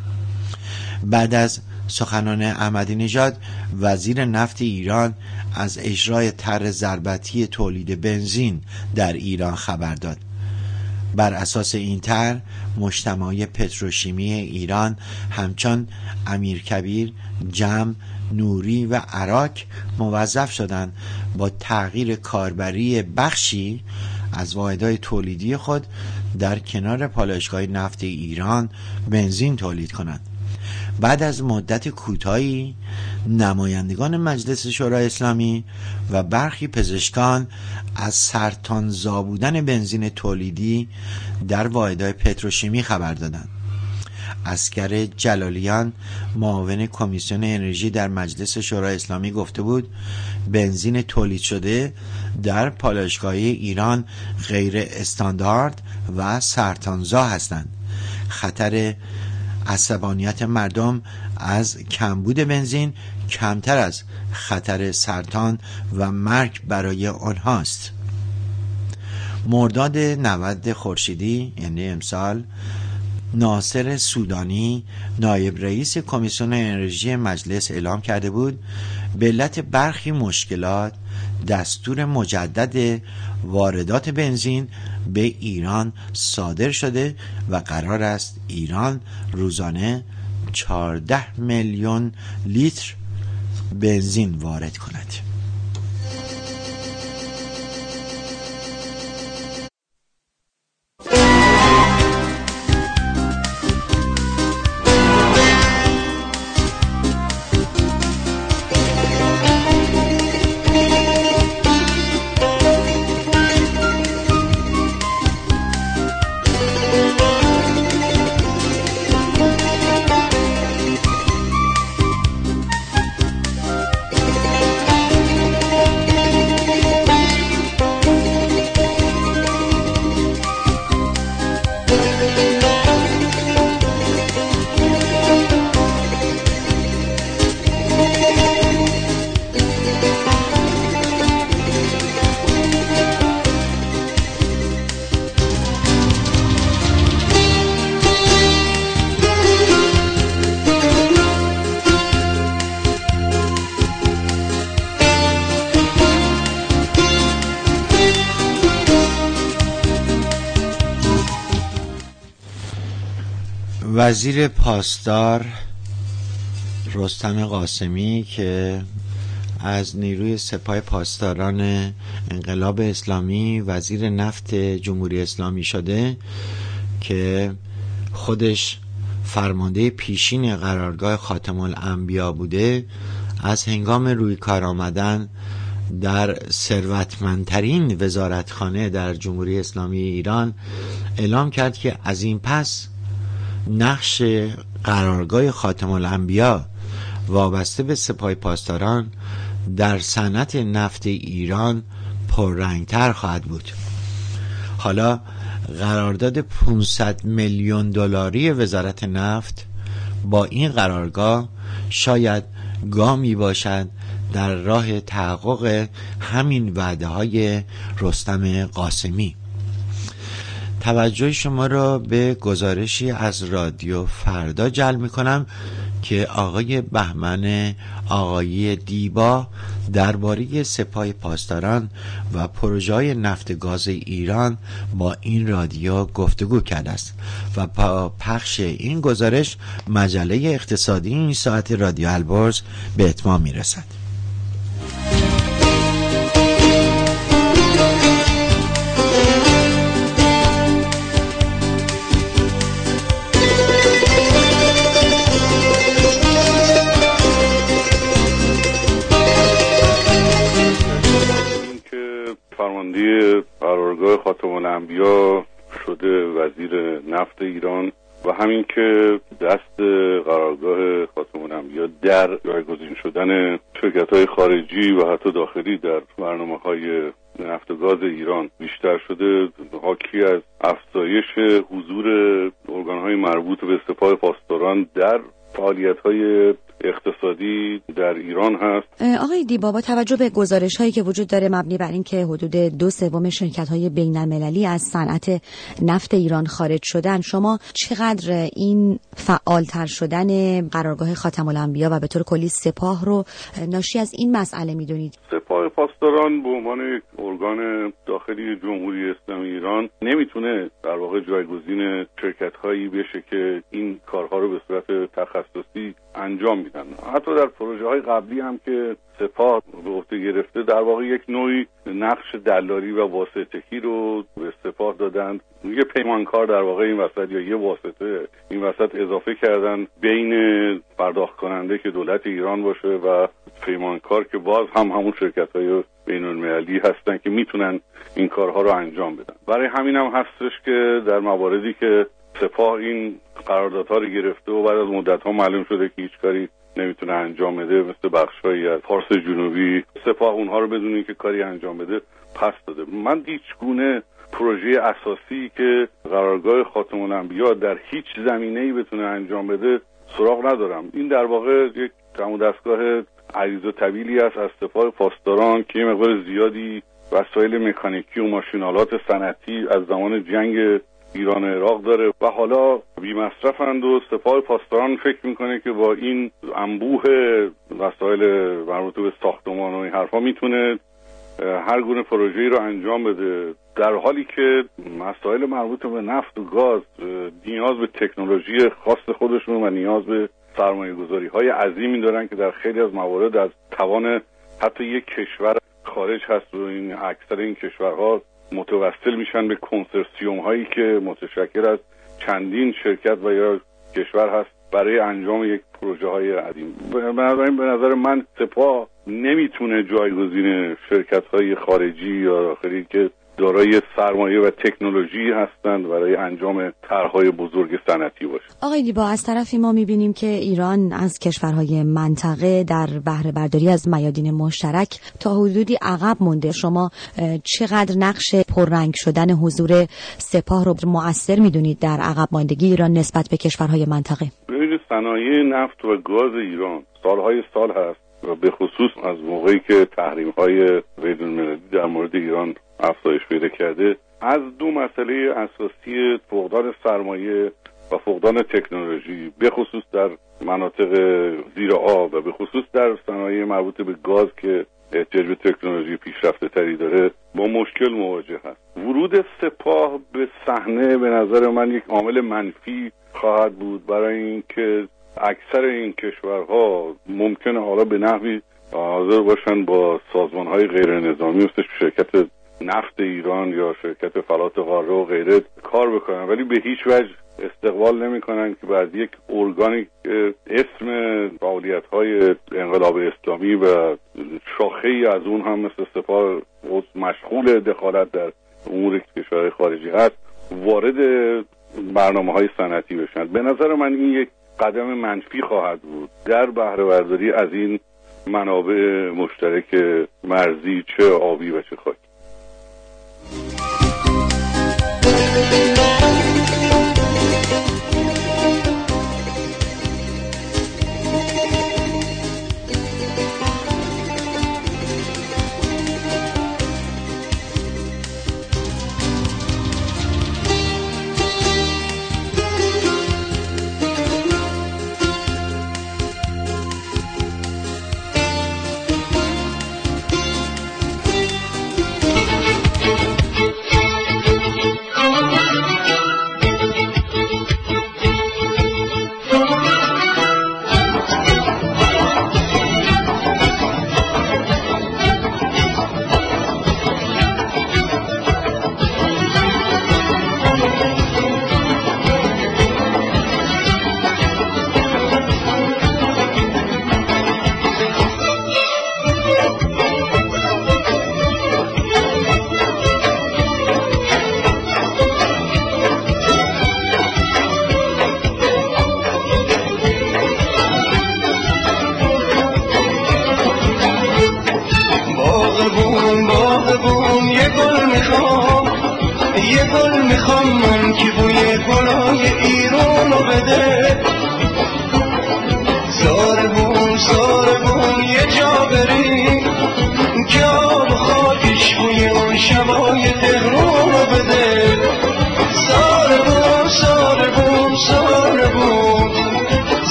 بعد از سخنان احمدی نژاد وزیر نفت ایران از اجرای طرح ضربتی تولید بنزین در ایران خبر داد. بر اساس این طرح مجتمع پتروشیمی ایران همچون امیرکبیر، جم، نوری و عراق موظف شدند با تغییر کاربری بخشی از واحدهای تولیدی خود در کنار پالایشگاه نفت ایران بنزین تولید کنند. بعد از مدت کوتاهی نمایندگان مجلس شورای اسلامی و برخی پزشکان از سرطانزا بودن بنزین تولیدی در واحدهای پتروشیمی خبر دادند. اسکر جلالیان معاون کمیسیون انرژی در مجلس شورای اسلامی گفته بود بنزین تولید شده در پالایشگاه ایران غیر استاندارد و سرطانزا هستند. خطر عصبانیت مردم از کمبود بنزین کمتر از خطر سرطان و مرگ برای آنهاست. مرداد نود خورشیدی یعنی امسال ناصر سودانی نایب رئیس کمیسیون انرژی مجلس اعلام کرده بود به علت برخی مشکلات دستور مجدد واردات بنزین به ایران صادر شده و قرار است ایران روزانه چهارده میلیون لیتر بنزین وارد کند. وزیر پاسدار رستم قاسمی که از نیروی سپاه پاسداران انقلاب اسلامی وزیر نفت جمهوری اسلامی شده که خودش فرمانده پیشین قرارگاه خاتم الانبیا بوده، از هنگام روی کار آمدن در ثروتمندترین وزارتخانه در جمهوری اسلامی ایران اعلام کرد که از این پس نقش قرارگاه خاتم الانبیا وابسته به سپاه پاسداران در صنعت نفت ایران پررنگتر خواهد بود. حالا قرارداد پانصد میلیون دلاری وزارت نفت با این قرارگاه شاید گامی باشد در راه تحقق همین وعده های رستم قاسمی. توجه شما را به گزارشی از رادیو فردا جلب می‌کنم که آقای بهمن آقایی دیبا درباره سپاه پاسداران و پروژه‌های نفت گاز ایران با این رادیو گفتگو کرده است و با پخش این گزارش مجله اقتصادی این ساعت رادیو البرز به اتمام میرسد. فرمانده قرارگاه خاتم الانبیا شده وزیر نفت ایران و همین که دست قرارگاه خاتم الانبیا در جایگزین شدن شرکت‌های خارجی و حتی داخلی در برنامه‌های نفت و گاز ایران بیشتر شده، حاکی از افزایش حضور ارگان‌های مربوط به سپاه پاسداران در فعالیت‌های اقتصادی در ایران هست. آقای دیبا، با توجه به گزارش‌هایی که وجود داره مبنی بر این که حدود دو سوم شرکت‌های بین‌المللی از صنعت نفت ایران خارج شدن، شما چقدر این فعالتر شدن قرارگاه خاتم الانبیا و به طور کلی سپاه رو ناشی از این مسئله می‌دونید؟ سپاه پاسداران به عنوان یک ارگان داخلی جمهوری اسلامی ایران نمیتونه در واقع جایگزین شرکت‌هایی بشه که این کارها رو به صورت تخصصی انجام میدن. حتی در پروژه‌های قبلی هم که سپاه به عهده گرفته در واقع یک نوعی نقش دلالی و واسطگی رو به سپاه دادن. یه پیمانکار در واقع این وسط یا یه واسطه این وسط اضافه کردن بین پرداخت کننده که دولت ایران باشه و پیمانکار که باز هم همون شرکت‌های بین‌المللی هستن که میتونن این کارها رو انجام بدن. برای همین هم هستش که در مواردی که سپاه این قراردادها رو گرفته و بعد از مدت‌ها معلوم شده که هیچ کاری نمیتونه انجام بده، مثل بخش‌هایی از فارس جنوبی، سپاه اونها رو بدون اینکه کاری انجام بده پس داده. من هیچ گونه پروژه اساسی که قرارگاه خاتم الانبیا در هیچ زمینه‌ای بتونه انجام بده سراغ ندارم. این در واقع یک تمام دستگاه عریض و طویلی است از سپاه پاسداران که یه مقدار زیادی وسایل مکانیکی و ماشینالات صنعتی از زمان جنگ ایران و عراق داره و حالا بی مصرفند و سپاه پاسداران فکر میکنه که با این انبوه وسایل مربوط به ساختمان و این حرفا میتونه هر گونه پروژه‌ای رو انجام بده، در حالی که مسائل مربوط به نفت و گاز نیاز به تکنولوژی خاص خودشون و نیاز به سرمایه‌گذاری های عظیمی دارن که در خیلی از موارد از توان حتی یک کشور خارج هست و این اکثر این کشورها متوسل میشن به کنسرسیوم هایی که متشکل از چندین شرکت و یا کشور هست برای انجام یک پروژه های عظیم. بنابراین به نظر من سپاه نمیتونه جایگزین شرکت های خارجی یا داخلی که دارای سرمایه و تکنولوژی هستند برای انجام طرح‌های بزرگ صنعتی باشه. آقای دیبا، از طرفی ما می‌بینیم که ایران از کشورهای منطقه در بهره برداری از میادین مشترک تا حدودی عقب مونده. شما چقدر نقش پررنگ شدن حضور سپاه رو مؤثر می‌دونید در عقب ماندگی ایران نسبت به کشورهای منطقه؟ ببینید، صنایع نفت و گاز ایران سالهای سال هست و به خصوص از موقعی که تحریم‌های بین‌المللی در مورد ایران افزایش پیدا کرده، از دو مسئله اساسی فقدان سرمایه و فقدان تکنولوژی به خصوص در مناطق زیر آب و به خصوص در صنایع مربوط به گاز که احتیاج به تکنولوژی پیشرفته تری داره با مشکل مواجه هست. ورود سپاه به صحنه به نظر من یک عامل منفی خواهد بود، برای اینکه اکثر این کشورها ممکنه حالا به نحوی حاضر باشن با سازمان‌های غیر نظامی مثل شرکت نفت ایران یا شرکت فلات قاره و غیره کار بکنن، ولی به هیچ وجه استقبال نمی‌کنن که بعد یک ارگانی اسم فعالیت‌های انقلاب اسلامی و شاخه‌ای از اون هم مثل سپاه مشغول دخالت در امور کشورهای خارجی هست وارد برنامه‌های صنعتی بشن. به نظر من این یک قدم منفی خواهد بود در بهره برداری از این منابع مشترک مرزی، چه آبی و چه خاکی.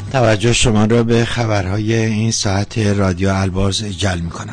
توجه شما را به خبرهای این ساعت رادیو البرز جلب می‌کنم.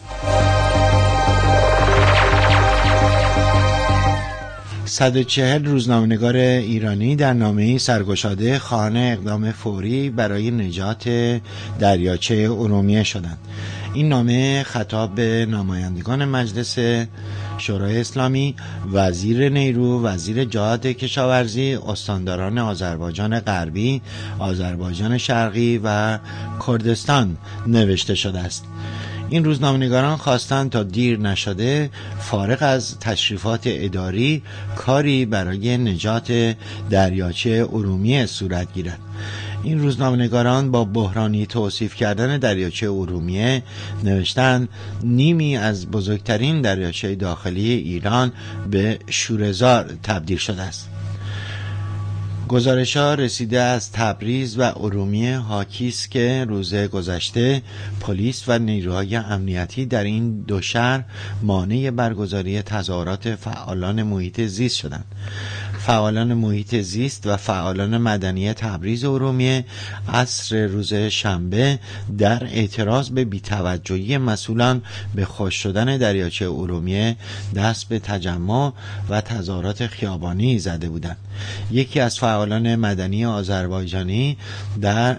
صد و چهل روزنامه‌نگار ایرانی در نامه‌ای سرگشاده خواهان اقدام فوری برای نجات دریاچه ارومیه شدند. این نامه خطاب به نمایندگان مجلس شورای اسلامی، وزیر نیرو، وزیر جهاد کشاورزی، استانداران آذربایجان غربی، آذربایجان شرقی و کردستان نوشته شده است. این روزنامه‌نگاران خواستند تا دیر نشده فارغ از تشریفات اداری کاری برای نجات دریاچه ارومیه صورت گیرد. این روزنامه‌نگاران با بحرانی توصیف کردن دریاچه ارومیه نوشتند نیمی از بزرگترین دریاچه داخلی ایران به شوره‌زار تبدیل شده است. گزارش‌ها رسیده از تبریز و ارومیه حاکی است که روز گذشته پلیس و نیروهای امنیتی در این دو شهر مانع برگزاری تظاهرات فعالان محیط زیست شدند. فعالان محیط زیست و فعالان مدنی تبریز و ارومیه عصر روز شنبه در اعتراض به بی‌توجهی مسئولان به خشک شدن دریاچه ارومیه دست به تجمع و تظاهرات خیابانی زده بودند. یکی از فعالان مدنی آذربایجانی در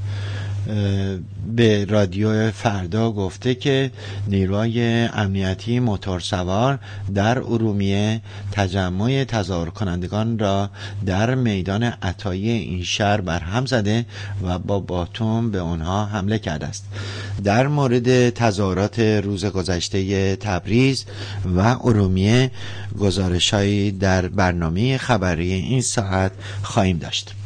به رادیو فردا گفته که نیروهای امنیتی موتورسوار در ارومیه تجمع تظاهر کنندگان را در میدان عطایی این شهر برهم زده و با باتوم به آنها حمله کرده است. در مورد تظاهرات روز گذشته تبریز و ارومیه گزارش‌هایی در برنامه خبری این ساعت خواهیم داشت.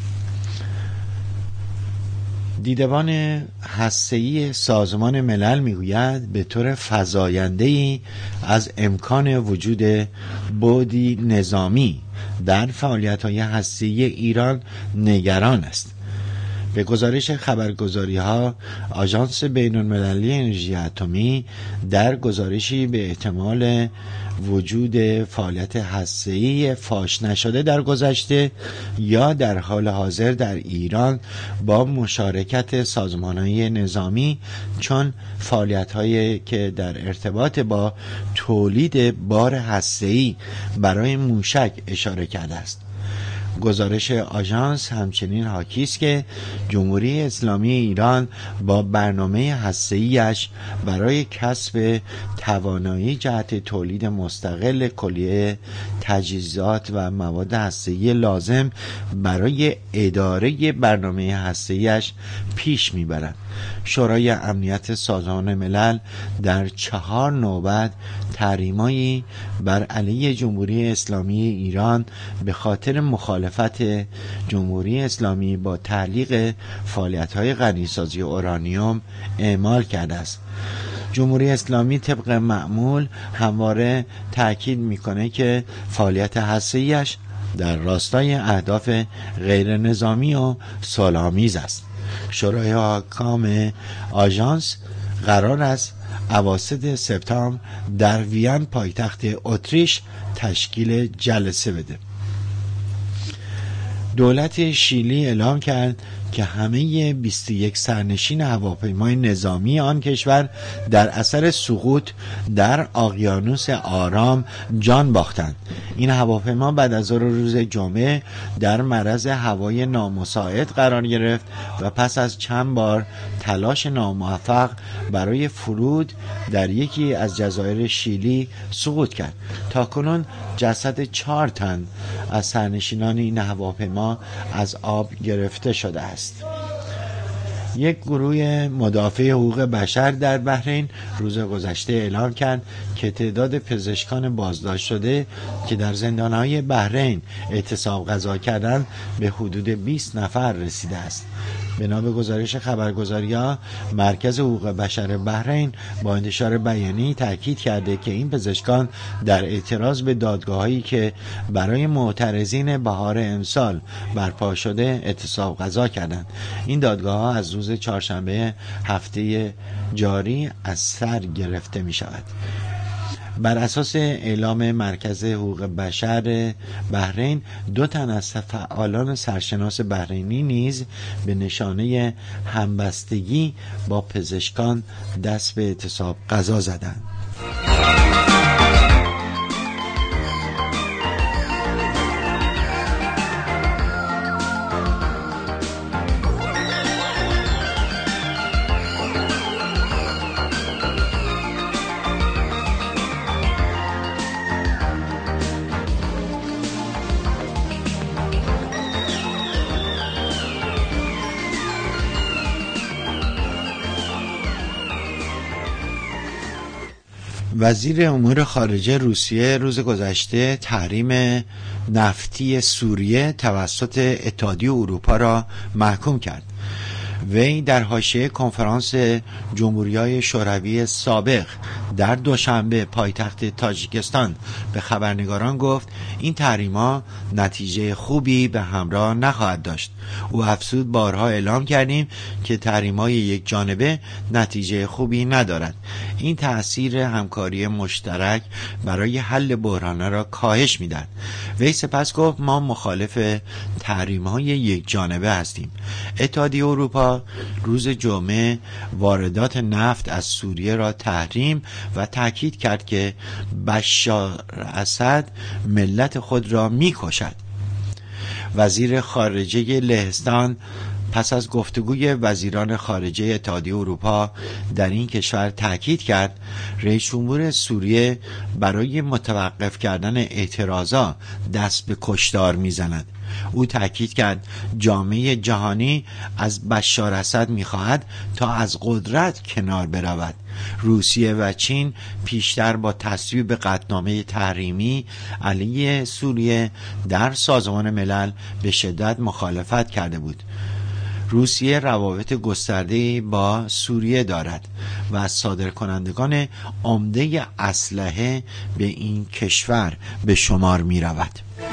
دیدبان هسته‌ای سازمان ملل میگوید به طور فزاینده‌ای از امکان وجود بعدی نظامی در فعالیت‌های هسته‌ای ایران نگران است. به گزارش خبرگزاری‌ها، آژانس بین‌المللی انرژی اتمی در گزارشی به احتمال وجود فعالیت هسته‌ای فاش نشده در گذشته یا در حال حاضر در ایران با مشارکت سازمان‌های نظامی چون فعالیت‌هایی که در ارتباط با تولید بار هسته‌ای برای موشک اشاره کرده است. گزارش آژانس همچنین حاکی است که جمهوری اسلامی ایران با برنامه هسته‌ای‌اش برای کسب توانایی جهت تولید مستقل کلیه تجهیزات و مواد هسته‌ای لازم برای اداره برنامه هسته‌ای‌اش پیش می‌برد. شورای امنیت سازمان ملل در چهار نوبت تحریمایی بر علیه جمهوری اسلامی ایران به خاطر مخالفت جمهوری اسلامی با تعلیق فعالیت‌های غنیسازی اورانیوم اعمال کرده است. جمهوری اسلامی طبق معمول همواره تأکید می‌کند که فعالیت هسته‌ای‌اش در راستای اهداف غیر نظامی و صلح‌آمیز است. شورای حکام آژانس قرار است اواسط سپتامبر در وین پایتخت اتریش تشکیل جلسه بده. دولت شیلی اعلام کرد که همه بیست و یک سرنشین هواپیمای نظامی آن کشور در اثر سقوط در اقیانوس آرام جان باختند. این هواپیما بعد از ظهر روز جمعه در معرض هوای نامساعد قرار گرفت و پس از چند بار تلاش ناموفق برای فرود در یکی از جزایر شیلی سقوط کرد. تاکنون جسد چهار تن از سرنشینان این هواپیما از آب گرفته شده است. یک گروه مدافع حقوق بشر در بحرین روز گذشته اعلام کرد که تعداد پزشکان بازداشت شده که در زندانهای بحرین اعتصاب غذا کردند به حدود بیست نفر رسیده است. بنا به گزارش خبرگزاری‌ها، مرکز حقوق بشر بحرین با انتشار بیانیه‌ای تاکید کرده که این پزشکان در اعتراض به دادگاه‌هایی که برای معترضین بهار امسال برپا شده اعتصاب غذا کردند. این دادگاه‌ها از روز چهارشنبه هفته جاری از سر گرفته می‌شود. بر اساس اعلام مرکز حقوق بشر بحرین، دو تن از فعالان سرشناس بحرینی نیز به نشانه همبستگی با پزشکان دست به اعتصاب غذا زدند. وزیر امور خارجه روسیه روز گذشته تحریم نفتی سوریه توسط اتحادیه اروپا را محکوم کرد. وی در حاشیه کنفرانس جمهوری‌های شوروی سابق در دوشنبه پایتخت تاجیکستان به خبرنگاران گفت این تحریم‌ها نتیجه خوبی به همراه نخواهد داشت. او افزود بارها اعلام کردیم که تحریم‌های یک جانبه نتیجه خوبی ندارد. این تأثیر همکاری مشترک برای حل بحران را کاهش می‌دهد. وی سپس گفت ما مخالف تحریم‌های یک جانبه هستیم. اتحادیه اروپا روز جمعه واردات نفت از سوریه را تحریم و تاکید کرد که بشار اسد ملت خود را می‌کشد. وزیر خارجه لهستان پس از گفتگوی وزیران خارجه اتحادیه اروپا در این کشور تاکید کرد رئیس جمهور سوریه برای متوقف کردن اعتراضات دست به کشتار میزند. او تاکید کرد جامعه جهانی از بشار اسد می‌خواهد تا از قدرت کنار برود. روسیه و چین پیشتر با تصویب قطعنامه تحریمی علیه سوریه در سازمان ملل به شدت مخالفت کرده بود. روسیه روابط گسترده‌ای با سوریه دارد و از صادرکنندگان عمده اسلحه به این کشور به شمار می رود.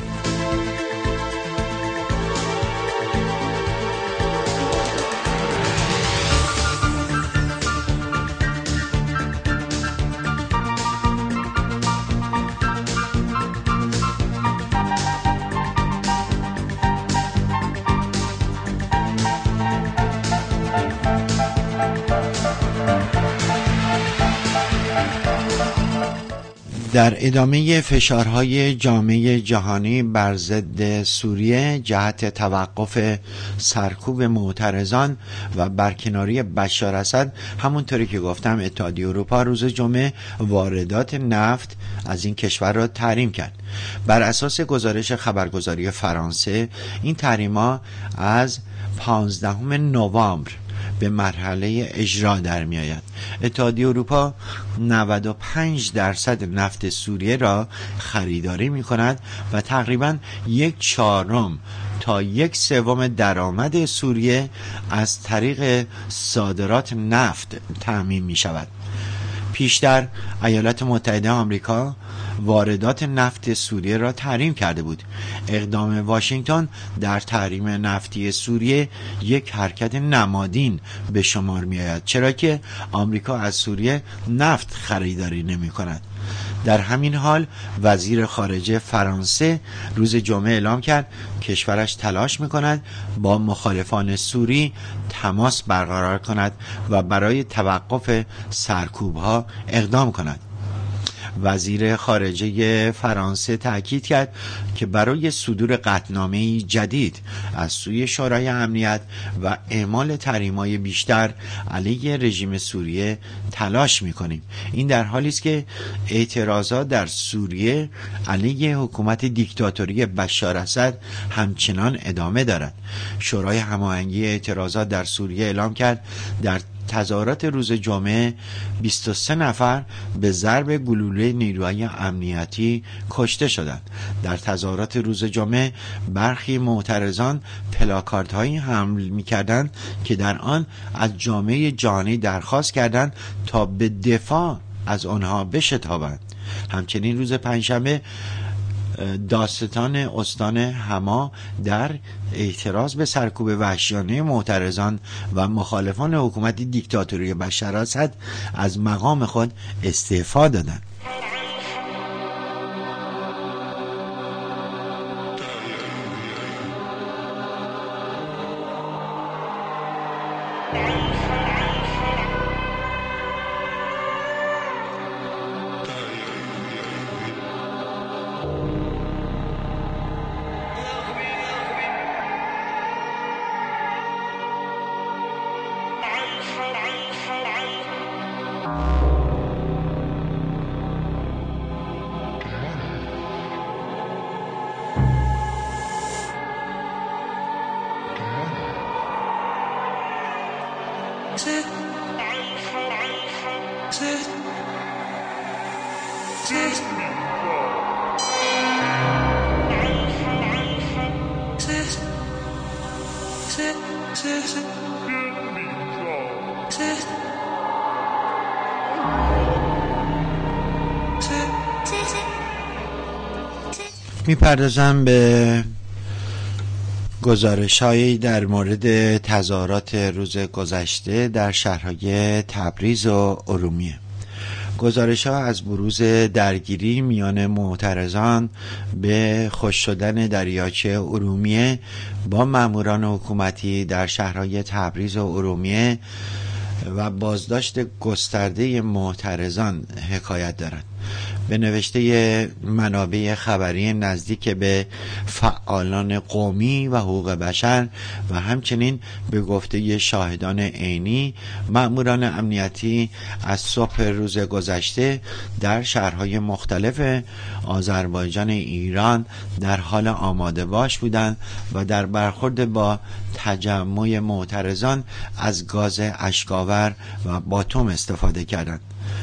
در ادامه فشارهای جامعه جهانی بر ضد سوریه جهت توقف سرکوب معترضان و برکناری بشار اسد، همونطوری که گفتم اتحادیه اروپا روز جمعه واردات نفت از این کشور را تحریم کرد. بر اساس گزارش خبرگزاری فرانسه این تحریم‌ها از پانزدهم نوامبر به مرحله اجرا در می آید. اتحادیه اروپا نود و پنج درصد نفت سوریه را خریداری می کند و تقریباً یک چهارم تا یک سوم درآمد سوریه از طریق صادرات نفت تامین می شود. پیشتر ایالات متحده آمریکا واردات نفت سوریه را تحریم کرده بود. اقدام واشنگتن در تحریم نفتی سوریه یک حرکت نمادین به شمار می آید، چرا که آمریکا از سوریه نفت خریداری نمی کند. در همین حال وزیر خارجه فرانسه روز جمعه اعلام کرد کشورش تلاش می‌کند با مخالفان سوری تماس برقرار کند و برای توقف سرکوب‌ها اقدام کند. وزیر خارجه فرانسه تاکید کرد که برای صدور قطعنامه‌ای جدید از سوی شورای امنیت و اعمال تحریم‌های بیشتر علیه رژیم سوریه تلاش می‌کنیم. این در حالی است که اعتراضات در سوریه علیه حکومت دیکتاتوری بشار اسد همچنان ادامه دارد. شورای هماهنگی اعتراضات در سوریه اعلام کرد در تظاهرات روز جمعه بیست و سه نفر به ضرب گلوله نیروهای امنیتی کشته شدند. در تظاهرات روز جمعه برخی معترضان پلاکاردهایی حمل می‌کردند که در آن از جامعه جهانی درخواست کردند تا به دفاع از آنها بشتابند. همچنین روز پنجشنبه داستان استان حما در اعتراض به سرکوب وحشیانه معترضان و مخالفان حکومت دیکتاتوری بشار اسد از مقام خود استعفا دادند. میپردازم به گزارش‌هایی در مورد تظاهرات روز گذشته در شهرهای تبریز و ارومیه. گزارش‌ها از بروز درگیری میان معترضان به خشک شدن دریاچه ارومیه با ماموران حکومتی در شهرهای تبریز و ارومیه و بازداشت گسترده معترضان حکایت دارند. به نوشته منابع خبری نزدیک به فعالان قومی و حقوق بشر و همچنین به گفته شاهدان عینی، مأموران امنیتی از صبح روز گذشته در شهرهای مختلف آذربایجان ایران در حال آماده باش بودند و در برخورد با تجمع معترضان از گاز اشک‌آور و باتوم استفاده کردند.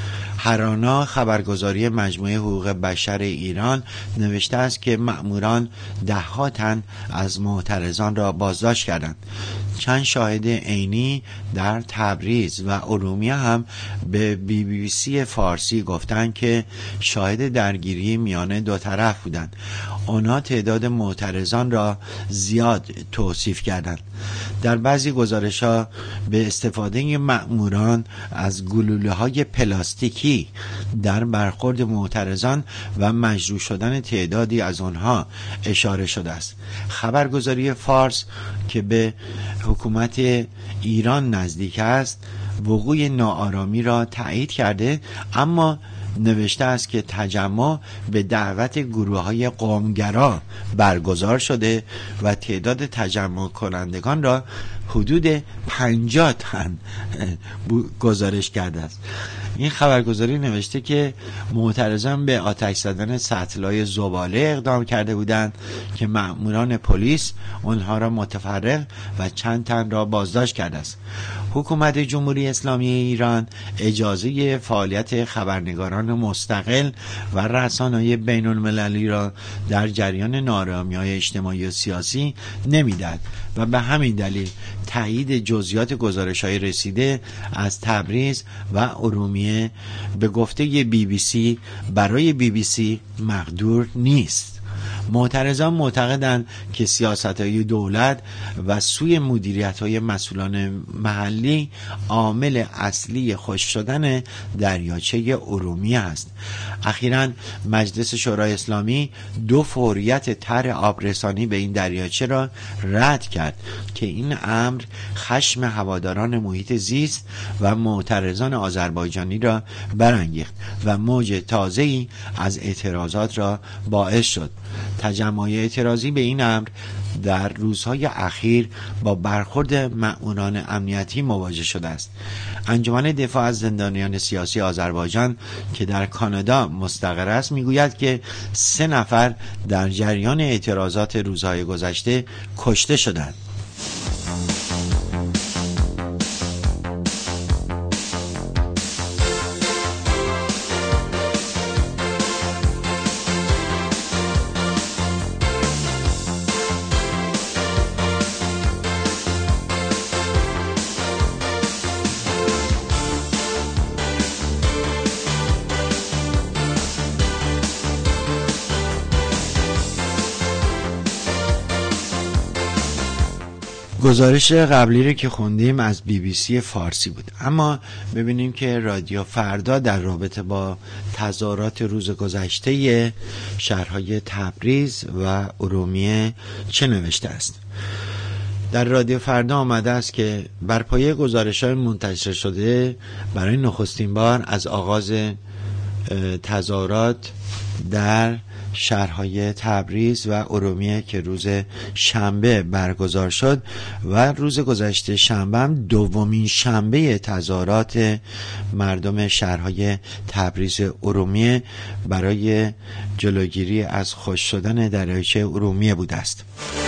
هرانا خبرگزاری مجموعه حقوق بشر ایران نوشته است که مأموران ده‌ها تن از معترضان را بازداشت کردند. چند شاهد عینی در تبریز و ارومیه هم به بی بی سی فارسی گفتند که شاهد درگیری میان دو طرف بودند. آنها تعداد معترضان را زیاد توصیف کردند. در بعضی گزارش‌ها به استفاده مأموران از گلوله‌های پلاستیکی در برخورد معترضان و مجروح شدن تعدادی از آنها اشاره شده است. خبرگزاری فارس که به حکومت ایران نزدیک است وقوع ناآرامی را تایید کرده، اما نوشته است که تجمع به دعوت گروه‌های قومگرا برگزار شده و تعداد تجمع کنندگان را حدود پنجاه تن گزارش کرده است. این خبرگزاری نوشته که معترضان به آتش زدن سطل‌های زباله اقدام کرده بودند که مأموران پلیس آنها را متفرق و چند تن را بازداشت کرده است. حکومت جمهوری اسلامی ایران اجازه فعالیت خبرنگاران مستقل و رسانه‌های بین المللی را در جریان ناآرامی‌های اجتماعی و سیاسی نمی‌دهد و به همین دلیل تایید جزئیات گزارش‌های رسیده از تبریز و ارومیه به گفته بی بی سی برای بی بی سی مقدور نیست. معترضان معتقدند که سیاست‌های دولت و سوی مدیریت‌های مسئولان محلی عامل اصلی خشک شدن دریاچه ارومیه است. اخیراً مجلس شورای اسلامی دو فوریت طرح آبرسانی به این دریاچه را رد کرد که این امر خشم هواداران محیط زیست و معترضان آذربایجانی را برانگیخت و موج تازه‌ای از اعتراضات را باعث شد. تجمع اعتراضی به این امر در روزهای اخیر با برخورد مأموران امنیتی مواجه شده است. انجمن دفاع از زندانیان سیاسی آذربایجان که در کانادا مستقر است میگوید که سه نفر در جریان اعتراضات روزهای گذشته کشته شدند. گزارش قبلی رو که خوندیم از بی بی سی فارسی بود، اما ببینیم که رادیو فردا در رابطه با تظاهرات روز گذشته شهرهای تبریز و ارومیه چه نوشته است. در رادیو فردا آمده است که بر پایه گزارش‌های منتشر شده برای نخستین بار از آغاز تظاهرات در شهرهای تبریز و ارومیه که روز شنبه برگزار شد و روز گذشته شنبه هم دومین شنبه تظاهرات مردم شهرهای تبریز ارومیه برای جلوگیری از خشک شدن دریاچه ارومیه بوده است.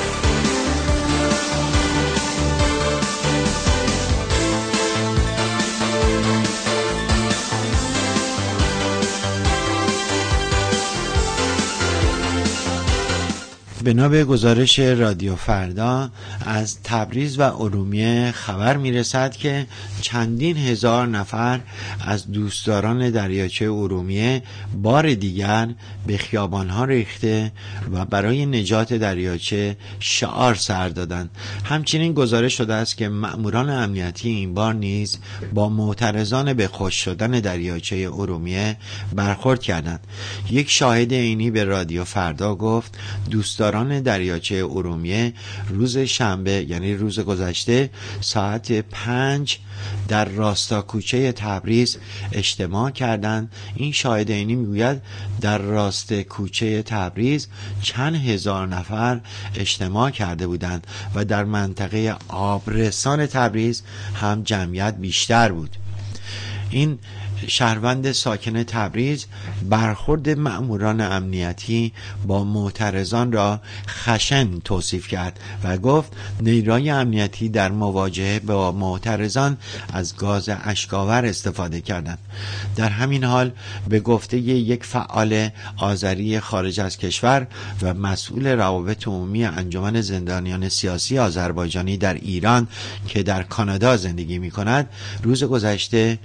بنا به گزارش رادیو فردا از تبریز و ارومیه خبر میرسد که چندین هزار نفر از دوستداران دریاچه ارومیه بار دیگر به خیابانها ریخته و برای نجات دریاچه شعار سر دادند. همچنین گزارش شده است که مأموران امنیتی این بار نیز با معترضان به خشک شدن دریاچه ارومیه برخورد کردند. یک شاهد عینی به رادیو فردا گفت دوستداران دریاچه ارومیه روز شنبه یعنی روز گذشته ساعت پنج در راستا کوچه تبریز اجتماع کردند. این شاهد عینی میگوید در راست کوچه تبریز چند هزار نفر اجتماع کرده بودند و در منطقه آبرسان تبریز هم جمعیت بیشتر بود. این شهروند ساکن تبریز برخورد مأموران امنیتی با معترضان را خشن توصیف کرد و گفت نیروهای امنیتی در مواجهه با معترضان از گاز اشک‌آور استفاده کردند. در همین حال به گفته یک فعال آذری خارج از کشور و مسئول روابط عمومی انجمن زندانیان سیاسی آذربایجانی در ایران که در کانادا زندگی می‌کند، روز گذشته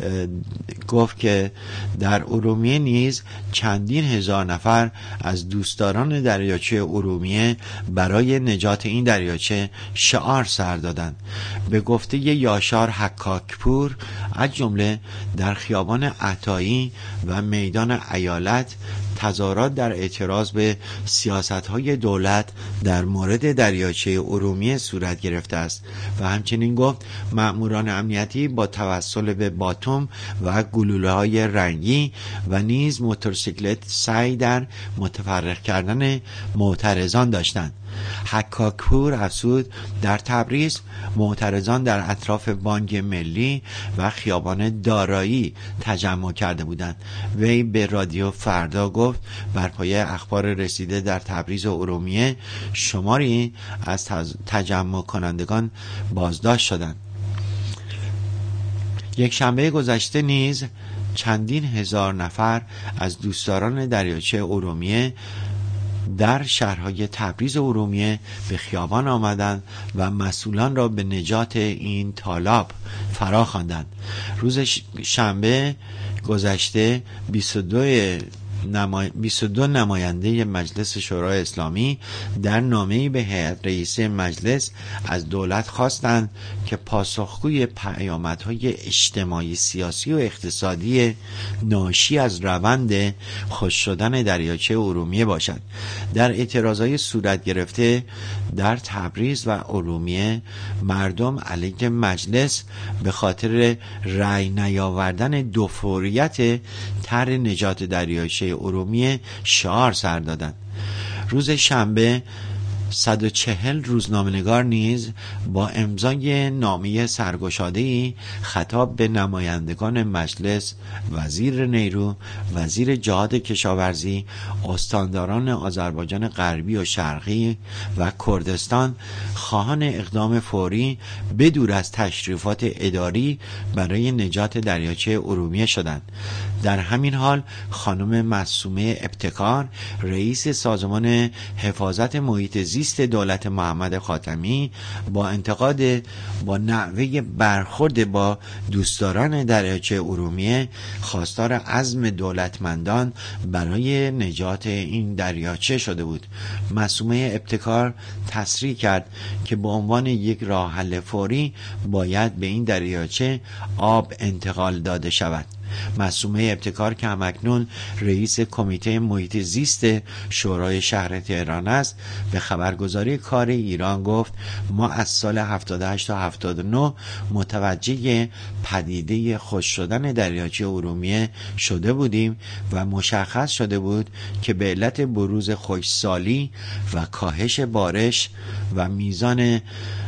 گفت که در ارومیه نیز چندین هزار نفر از دوستداران دریاچه ارومیه برای نجات این دریاچه شعار سر دادند. به گفته یاشار حکاکپور از جمله در خیابان عطایی و میدان ایالت تظاهرات در اعتراض به سیاست‌های دولت در مورد دریاچه ارومیه صورت گرفته است و همچنین گفت مأموران امنیتی با توسل به باتوم و گلوله‌های رنگی و نیز موتورسیکلت سعی در متفرق کردن معترضان داشتند. حکاکپور افزود در تبریز معترضان در اطراف بانک ملی و خیابان دارایی تجمع کرده بودند. وی به رادیو فردا گفت بر پایه اخبار رسیده در تبریز و ارومیه شماری از تجمع کنندگان بازداشت شدند. یک شنبه گذشته نیز چندین هزار نفر از دوستداران دریاچه ارومیه در شهرهای تبریز و ارومیه به خیابان آمدند و مسئولان را به نجات این تالاب فرا خواندند. روز شنبه گذشته بیست و دو نمای... بیست و دو نماینده مجلس شورای اسلامی در نامه‌ای به هیئت رئیسه مجلس از دولت خواستند که پاسخگوی پیامدهای اجتماعی، سیاسی و اقتصادی ناشی از روند خشک شدن دریاچه ارومیه باشد. در اعتراضهای صورت گرفته در تبریز و ارومیه مردم علیه مجلس به خاطر رأی نیاوردن دو فوریت طرح نجات دریاچه ارومیه شعار سر دادند. روز شنبه صد و چهل روزنامه‌نگار نیز با امضای نامه سرگشاده‌ای خطاب به نمایندگان مجلس، وزیر نیرو، وزیر جهاد کشاورزی، استانداران آذربایجان غربی و شرقی و کردستان خواهان اقدام فوری بدور از تشریفات اداری برای نجات دریاچه ارومیه شدند. در همین حال خانم معصومه ابتکار رئیس سازمان حفاظت محیط زیست دولت محمد خاتمی با انتقاد با نحوه برخورد با دوستداران دریاچه ارومیه خواستار عزم دولتمندان برای نجات این دریاچه شده بود. معصومه ابتکار تصریح کرد که به عنوان یک راه حل فوری باید به این دریاچه آب انتقال داده شود. معصومه ابتکار که همکنون رئیس کمیته محیط زیست شورای شهر تهران است به خبرگزاری کار ایران گفت ما از سال هفتاد و هشت تا هفتاد و نه متوجه پدیده خشک شدن دریاچه ارومیه شده بودیم و مشخص شده بود که به علت بروز خشکسالی و کاهش بارش و میزان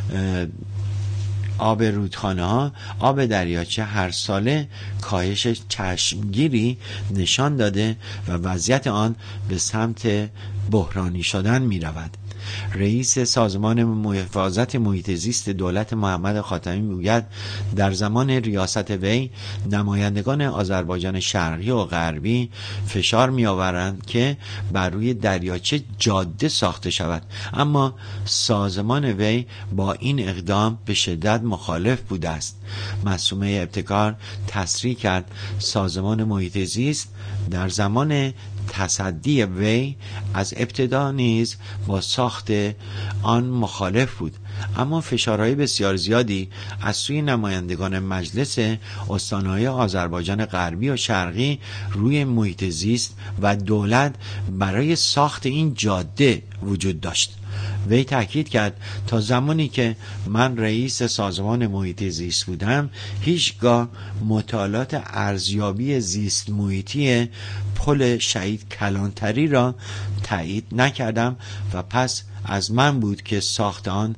آب رودخانه ها آب دریاچه هر ساله کاهش چشمگیری نشان داده و وضعیت آن به سمت بحرانی شدن می رود. رئیس سازمان محافظت محیط زیست دولت محمد خاتمی میگوید در زمان ریاست وی نمایندگان آذربایجان شرقی و غربی فشار می آورند که بر روی دریاچه جاده ساخته شود، اما سازمان وی با این اقدام به شدت مخالف بوده است. معصومه ابتکار تصریح کرد سازمان محیط زیست در زمان تصدی وی از ابتدا نیز با ساخت آن مخالف بود، اما فشارهای بسیار زیادی از سوی نمایندگان مجلس استانهای آذربایجان غربی و شرقی روی محیط زیست و دولت برای ساخت این جاده وجود داشت. وی تاکید کرد تا زمانی که من رئیس سازمان محیط زیست بودم هیچگاه مطالعات ارزیابی زیست محیطی پل شهید کلانتری را تایید نکردم و پس از من بود که ساخت آن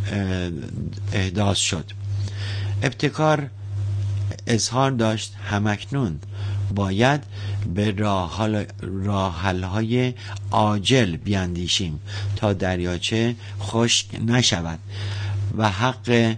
احداث شد. ابتکار اظهار داشت همکنون باید به راه‌حل‌های عاجل بیاندیشیم تا دریاچه خشک نشود و حق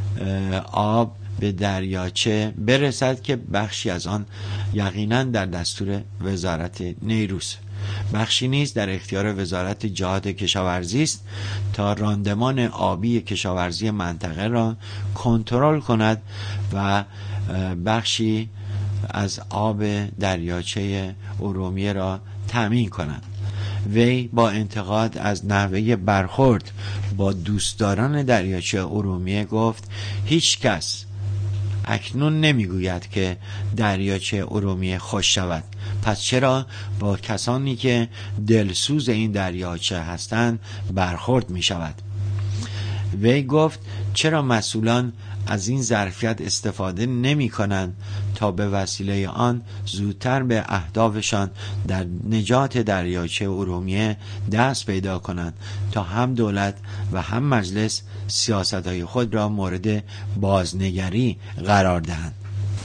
آب به دریاچه برسد که بخشی از آن یقینا در دستور وزارت نیروست. بخشی نیز در اختیار وزارت جهاد کشاورزی است تا راندمان آبی کشاورزی منطقه را کنترل کند و بخشی از آب دریاچه ارومیه را تامین کند. وی با انتقاد از نحوه برخورد با دوستداران دریاچه ارومیه گفت هیچ کس اکنون نمیگوید که دریاچه ارومیه خشک شود، پس چرا با کسانی که دلسوز این دریاچه هستند برخورد می شود؟ وی گفت چرا مسئولان از این ظرفیت استفاده نمی کنند تا به وسیله آن زودتر به اهدافشان در نجات دریاچه ارومیه دست پیدا کنند تا هم دولت و هم مجلس سیاستهای خود را مورد بازنگری قرار دهند.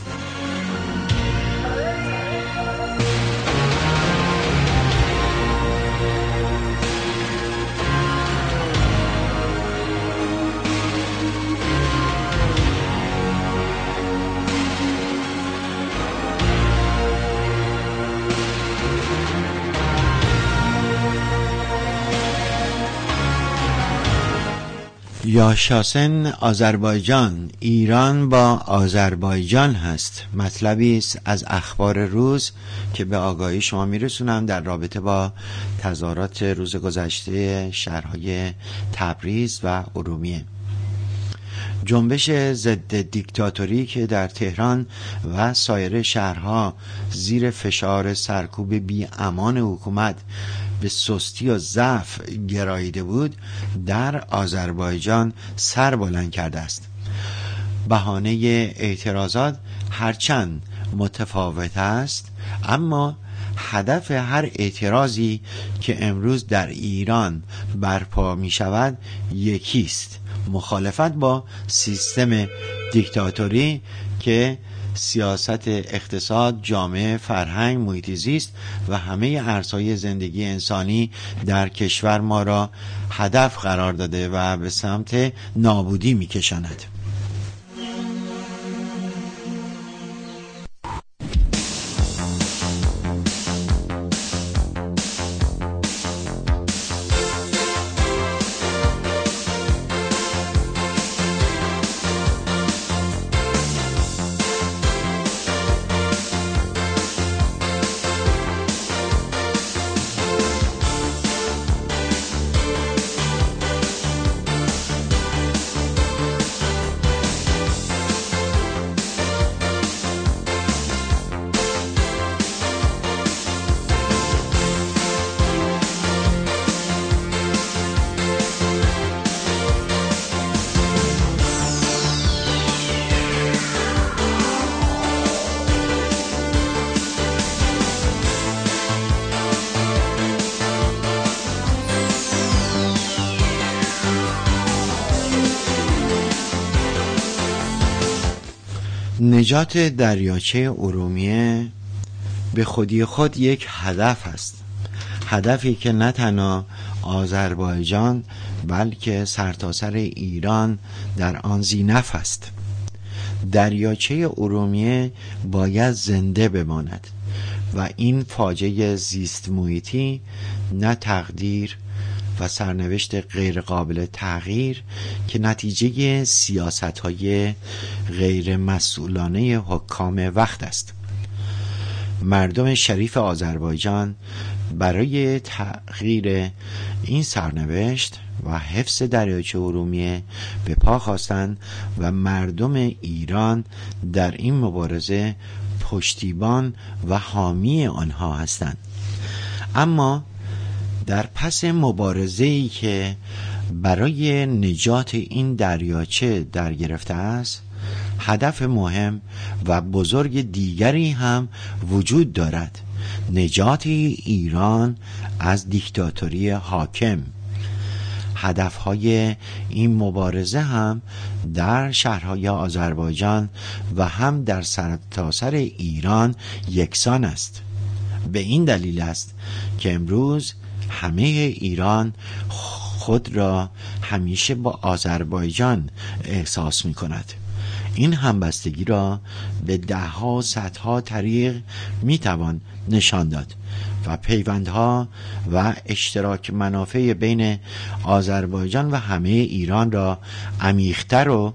یاشاسن آذربایجان، ایران با آذربایجان هست. مطلبی است از اخبار روز که به آگاهی شما میرسونم در رابطه با تظاهرات روز گذشته شهرهای تبریز و ارومیه. جنبش ضد دیکتاتوری که در تهران و سایر شهرها زیر فشار سرکوب بی امان حکومت به سستی و ضعف گراییده بود در آذربایجان سر بلند کرده است. بهانه اعتراضات هرچند متفاوت است، اما هدف هر اعتراضی که امروز در ایران برپا می شود یکی است: مخالفت با سیستم دیکتاتوری که سیاست اقتصاد، جامعه، فرهنگ، محیط زیست و همه عرصه‌های زندگی انسانی در کشور ما را هدف قرار داده و به سمت نابودی می‌کشاند. نجات دریاچه ارومیه به خودی خود یک هدف است، هدفی که نه تنها آذربایجان بلکه سرتاسر ایران در آن زینف است. دریاچه ارومیه باید زنده بماند و این فاجعه زیست محیطی نه تقدیر و سرنوشت غیر قابل تغییر که نتیجه سیاست‌های غیر مسئولانه حکام وقت است. مردم شریف آذربایجان برای تغییر این سرنوشت و حفظ دریاچه ارومیه به پا خواستند و مردم ایران در این مبارزه پشتیبان و حامی آنها هستند. اما در پس مبارزه‌ای که برای نجات این دریاچه در گرفته است، هدف مهم و بزرگ دیگری هم وجود دارد: نجات ایران از دیکتاتوری حاکم. هدفهای این مبارزه هم در شهرهای آذربایجان و هم در سرتاسر ایران یکسان است. به این دلیل است که امروز همه ایران خود را همیشه با آذربایجان احساس می کند. این همبستگی را به دهها و صدها طریق می توان نشان داد و پیوندها و اشتراک منافع بین آذربایجان و همه ایران را عمیق‌تر و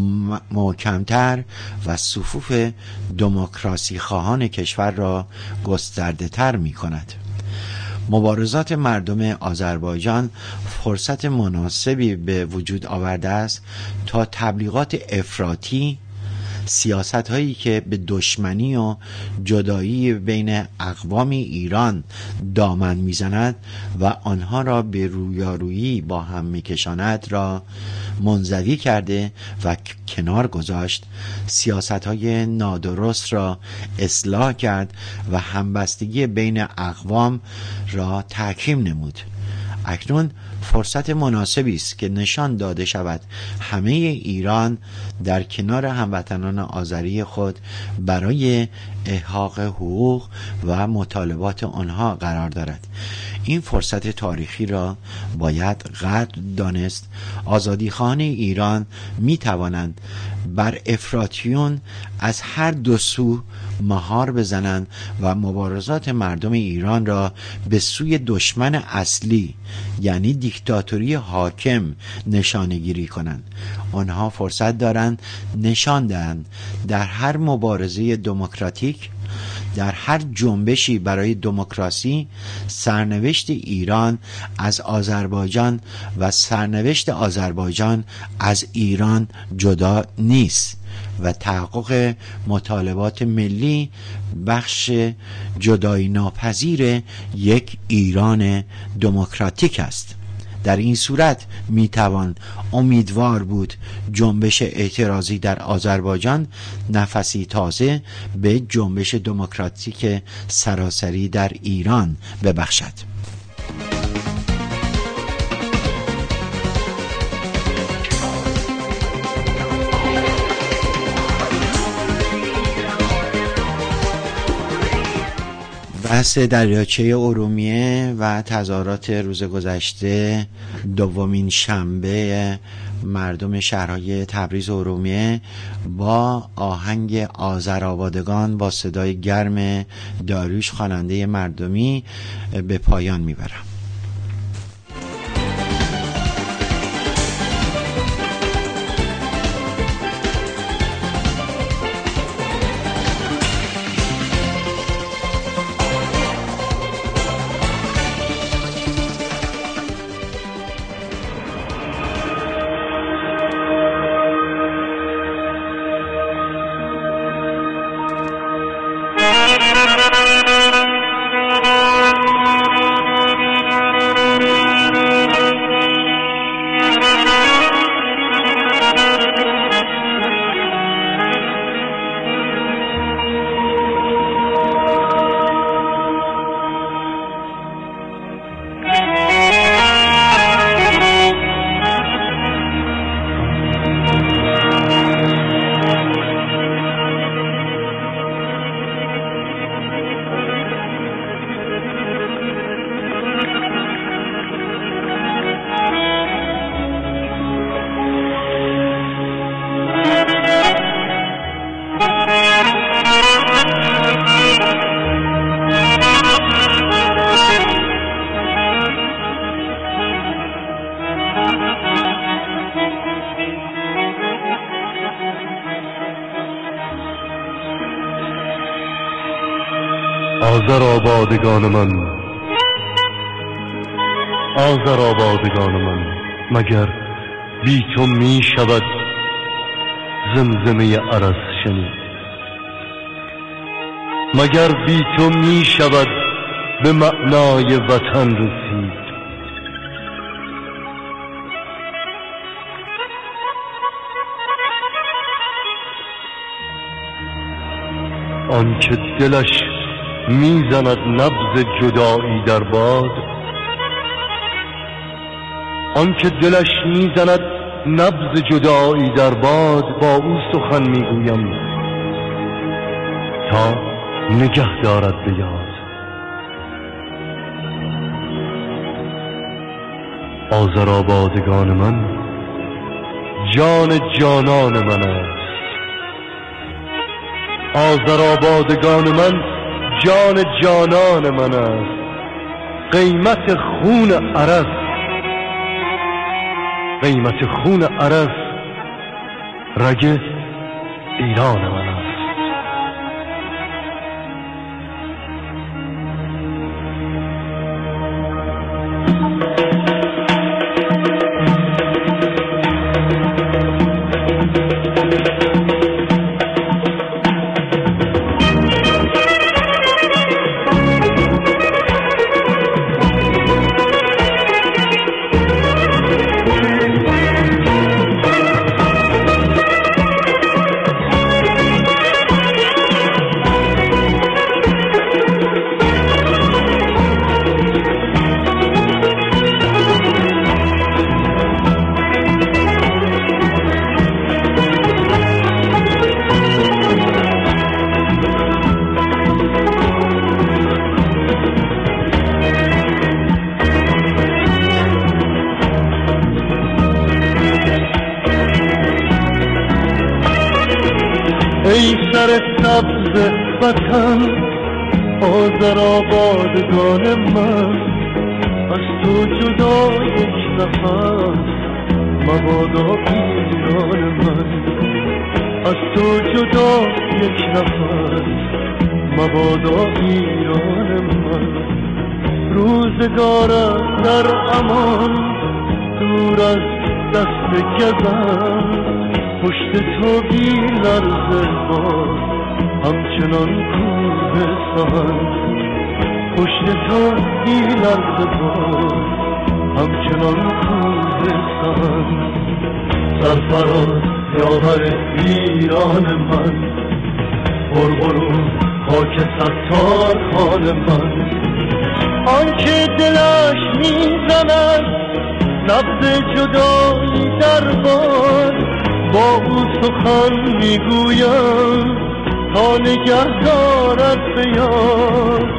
محکم‌تر و صفوف دموکراسی خواهان کشور را گسترده تر می کند. مبارزات مردم آذربایجان فرصت مناسبی به وجود آورده است تا تبلیغات افراطی، سیاست هایی که به دشمنی و جدایی بین اقوام ایران دامن میزند و آنها را به رویارویی با هم میکشاند را منزوی کرده و کنار گذاشت، سیاست های نادرست را اصلاح کرد و همبستگی بین اقوام را تحکیم نمود. اکنون فرصت مناسبی است که نشان داده شود همه ایران در کنار هموطنان آذری خود برای احقاق حقوق و مطالبات آنها قرار دارد. این فرصت تاریخی را باید قدر دانست. آزادیخواهان ایران می توانند بر افراطیون از هر دو سو مهار بزنند و مبارزات مردم ایران را به سوی دشمن اصلی یعنی دیکتاتوری حاکم نشانه گیری کنند. آنها فرصت دارند نشان دهند در هر مبارزه دموکراتیک، در هر جنبشی برای دموکراسی، سرنوشت ایران از آذربایجان و سرنوشت آذربایجان از ایران جدا نیست و تحقق مطالبات ملی بخش جدایی ناپذیر یک ایران دموکراتیک است. در این صورت میتوان امیدوار بود جنبش اعتراضی در آذربایجان نفسی تازه به جنبش دموکراتیک سراسری در ایران ببخشد. بحث دریاچه ارومیه و تظاهرات روز گذشته دومین شنبه مردم شهرهای تبریز و ارومیه با آهنگ آذرآبادگان با صدای گرم داریوش خواننده مردمی به پایان میبرم. آذرآبادگان من، آذرآبادگان من، مگر بی تو می شود زمزمه عرس شنید؟ مگر بی تو می شود به معنای وطن رسید؟ آن که دلش میزند نبض جدایی در باد، آن که دلش میزند نبض جدایی در باد، با او سخن میگویم تا نگه دارد به یاد. آذرآبادگان من جان جانان من است، آذرآبادگان من جان جانان من است. قیمت خون عرس، قیمت خون عرس رگ ایران من است. ای سر سبز وطن آذرآبادگان من، از تو جدا یک نفس مبادا ایران من، از تو جدا یک نفس مبادا ایران من. روزگارم در امان دور از دست گزم، پشت تو بی لرزه باد همچنان کوهستان، پشت تو بی لرزه باد همچنان کوهستان. سرفراز یاور ایران من، غرغرون خاک ستار خان من، آنکه دلش میزند نبض جدایی در باد، با او سخن میگویم تا نگه دارد به یاد.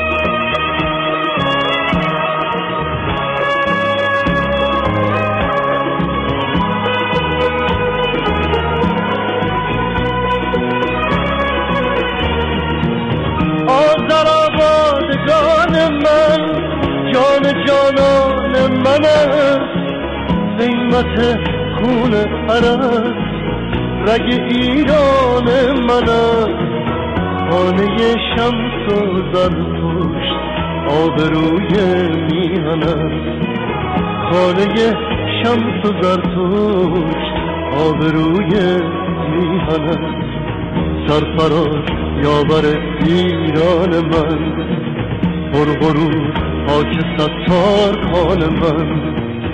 آذرآبادگان من جان جانان من است، قیمت خون عرس رگ ایران من است. خانه شمس و زرتشت آبروی میهن است، خانه شمس و زرتشت آبروی میهن است. سرفراز یاور ایران من، غرغرون خاک ستار خان من.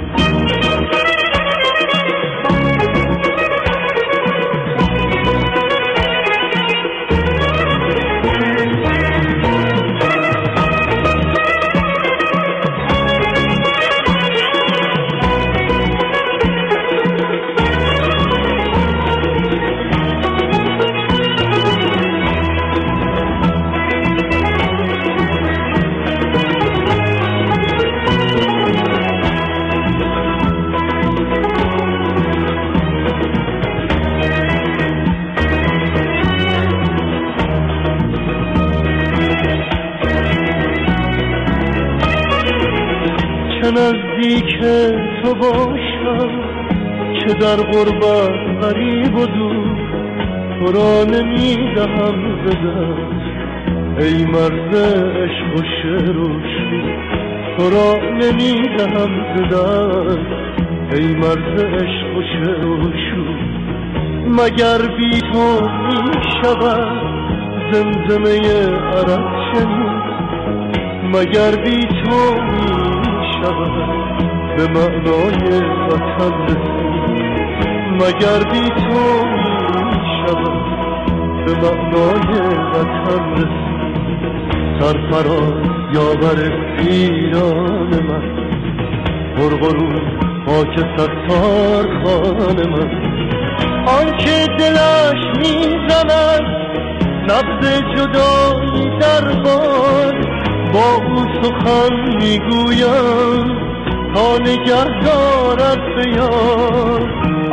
چه نزدیک تو باشم، چه در غربت غریب و دور، تو را نمیدهم ز دست ای مرز عشق و شعر و شور تو را نمیدهم ز دست ای مرز عشق و شعر و شور مگر بی تو می شود زمزمه عرب شنید مگر بی تو می شود به معنای وطن رسید مگر بی تو می شود به معنای وطن رسید سرفراز یاور ایران من غرغرو خاک ستار خان من آنکه دلش میزند نبض جدایی در باد با او سخن میگویم تا نگه دارد به یاد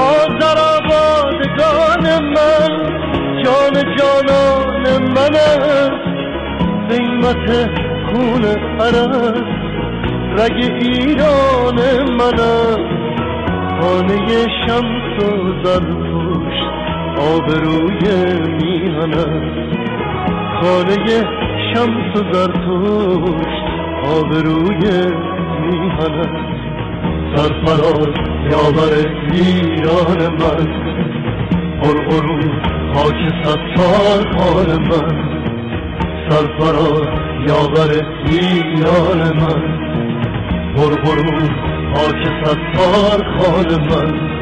آذرآبادگان من جان جانان من است قیمت خون عرب رگ ایران من است خانه شمس و زرتشت آبروی میهن است خانه شمس و زرتشت آبروی میهن است سرفراز یاور ایران من غرغرو خاک ستار خان من سرفراز یاور ایران من غرغرو خاک ستار خان من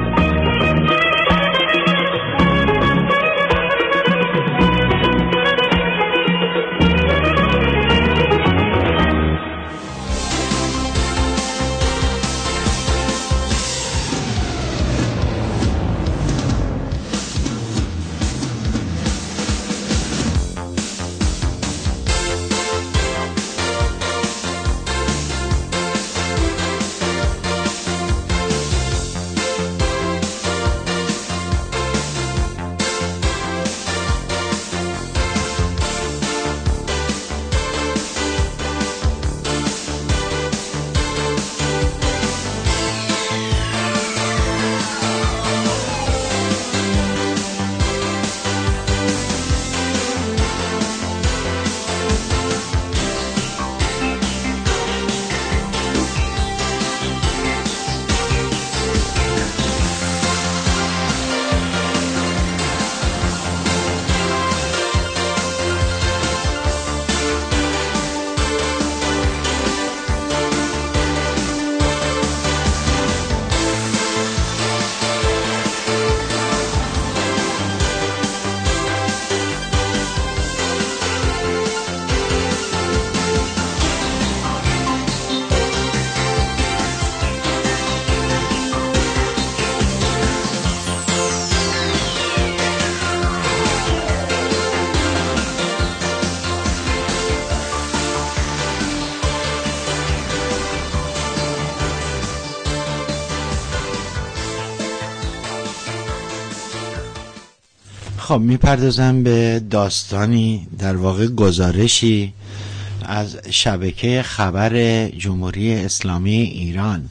خب میپردازم به داستانی در واقع گزارشی از شبکه خبر جمهوری اسلامی ایران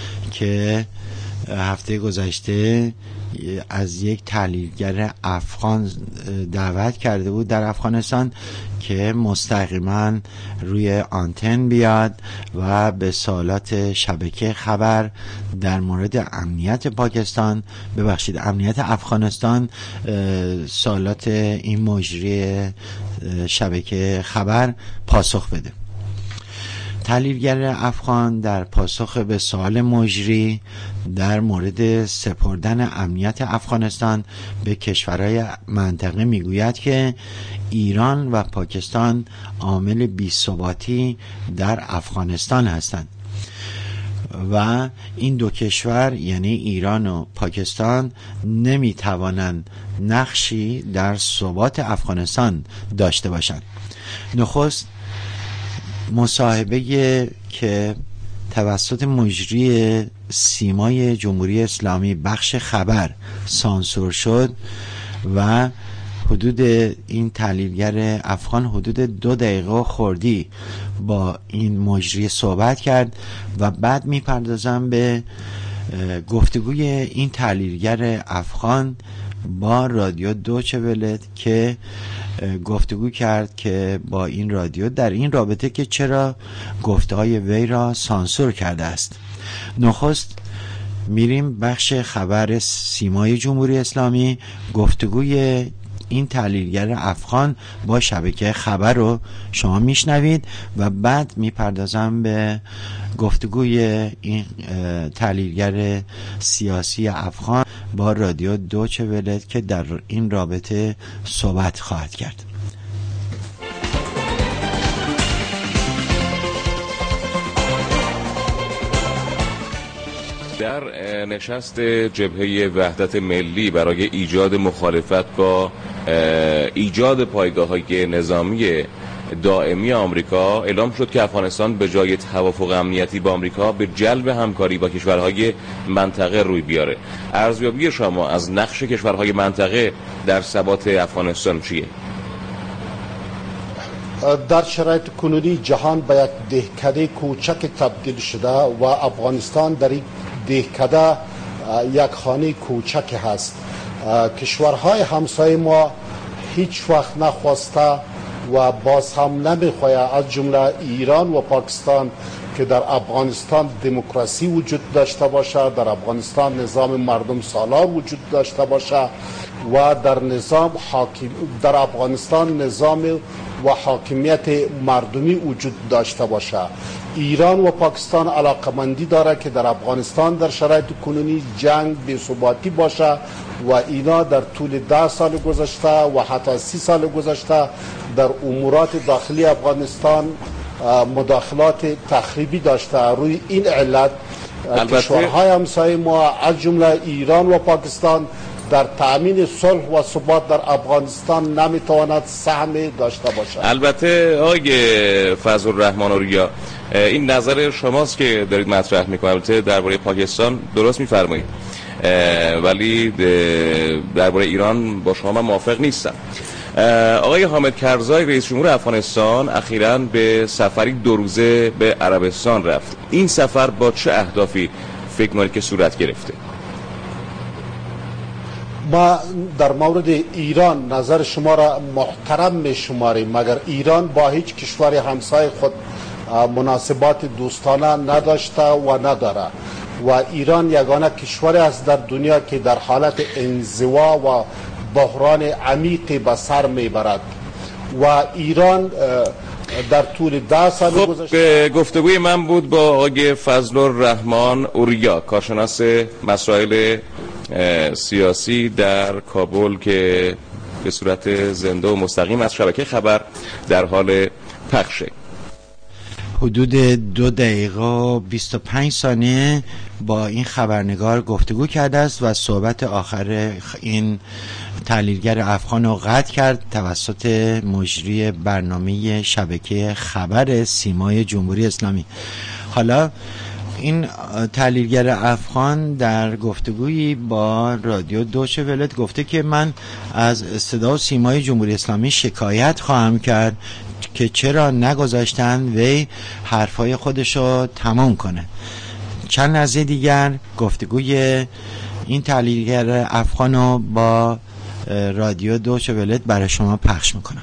که هفته گذشته از یک تحلیلگر افغان دعوت کرده بود در افغانستان که مستقیما روی آنتن بیاد و به سوالات شبکه خبر در مورد امنیت پاکستان ببخشید امنیت افغانستان سوالات این مجری شبکه خبر پاسخ بده. تحلیلگر افغان در پاسخ به سوال مجری در مورد سپردن امنیت افغانستان به کشورهای منطقه میگوید که ایران و پاکستان عامل بی‌ثباتی در افغانستان هستند و این دو کشور یعنی ایران و پاکستان نمیتوانند نقشی در ثبات افغانستان داشته باشند. نخست مصاحبه که توسط مجری سیمای جمهوری اسلامی بخش خبر سانسور شد و حدود این تحلیلگر افغان حدود دو دقیقه خوردی با این مجری صحبت کرد و بعد میپردازم به گفتگوی این تحلیلگر افغان با رادیو دوچه ولت که گفتگو کرد که با این رادیو در این رابطه که چرا گفته‌های وی را سانسور کرده است. نخست میریم بخش خبر سیمای جمهوری اسلامی. گفتگوی این تحلیلگر افغان با شبکه خبر رو شما میشنوید و بعد میپردازم به گفتگوی این تحلیلگر سیاسی افغان با رادیو دوچه ولت که در این رابطه صحبت خواهد کرد. در نشست جبهه وحدت ملی برای ایجاد مخالفت با ایجاد پایگاه‌های نظامی دائمی آمریکا اعلام شد که افغانستان به جای توافق امنیتی با آمریکا به جلب همکاری با کشورهای منطقه روی بیاره. ارزیابی شما از نقش کشورهای منطقه در ثبات افغانستان چیه؟ در شرایط کنونی جهان به یک دهکده کوچک تبدیل شده و افغانستان در این دهکده یک خانه کوچک هست. کشورهای همسایه ما هیچ وقت نخواسته و باز هم نمیخواه، از جمله ایران و پاکستان، که در افغانستان دموکراسی وجود داشته باشه، در افغانستان نظام مردم سالار وجود داشته باشه و در نظام حاکم در افغانستان نظام و حاکمیت مردمی وجود داشته باشه. ایران و پاکستان علاقمندی داره که در افغانستان در شرایط کنونی جنگ بی‌ثباتی باشه و اینا در طول ده سال گذشته و حتی سی سال گذشته در امورات داخلی افغانستان مداخلات تخریبی داشته. روی این علت کشورهای همسایه ما از جمله ایران و پاکستان در تأمین صلح و ثبات در افغانستان نمیتواند سهم داشته باشد. البته آقای فضل الرحمن اوریا، این نظر شماست که دارید مطرح میکنید. البته درباره پاکستان درست میفرمایید، ولی درباره ایران با شما من موافق نیستم. آقای حامد کرزای رئیس جمهور افغانستان اخیراً به سفری دو روزه به عربستان رفت. این سفر با چه اهدافی فکر می‌کنید که صورت گرفته؟ ما در مورد ایران نظر شما را محترم می‌شماریم، مگر ایران با هیچ کشور همسایه خود مناسبات دوستانه نداشته و نداره و ایران یگانه کشوری است در دنیا که در حالت انزوا و بحران عمیقی به سر میبرد و ایران در طول ده سال خب گذشته. گفتگوی من بود با آقای فضل الرحمن اوریا، کارشناس مسائل سیاسی در کابل که به صورت زنده و مستقیم از شبکه خبر در حال پخشه. حدود دو دقیقه و بیست و پنج ثانیه با این خبرنگار گفتگو کرده است و صحبت آخر این تحلیلگر افغان رو قطع کرد توسط مجری برنامه شبکه خبر سیمای جمهوری اسلامی. حالا این تحلیلگر افغان در گفتگویی با رادیو دوچه ولت گفته که من از صدا و سیمای جمهوری اسلامی شکایت خواهم کرد که چرا نگذاشتن وی حرفای خودشو تمام کنه. چند لحظه دیگر گفتگوی این تحلیلگر افغانو با رادیو دوچه ولت برای شما پخش میکنم.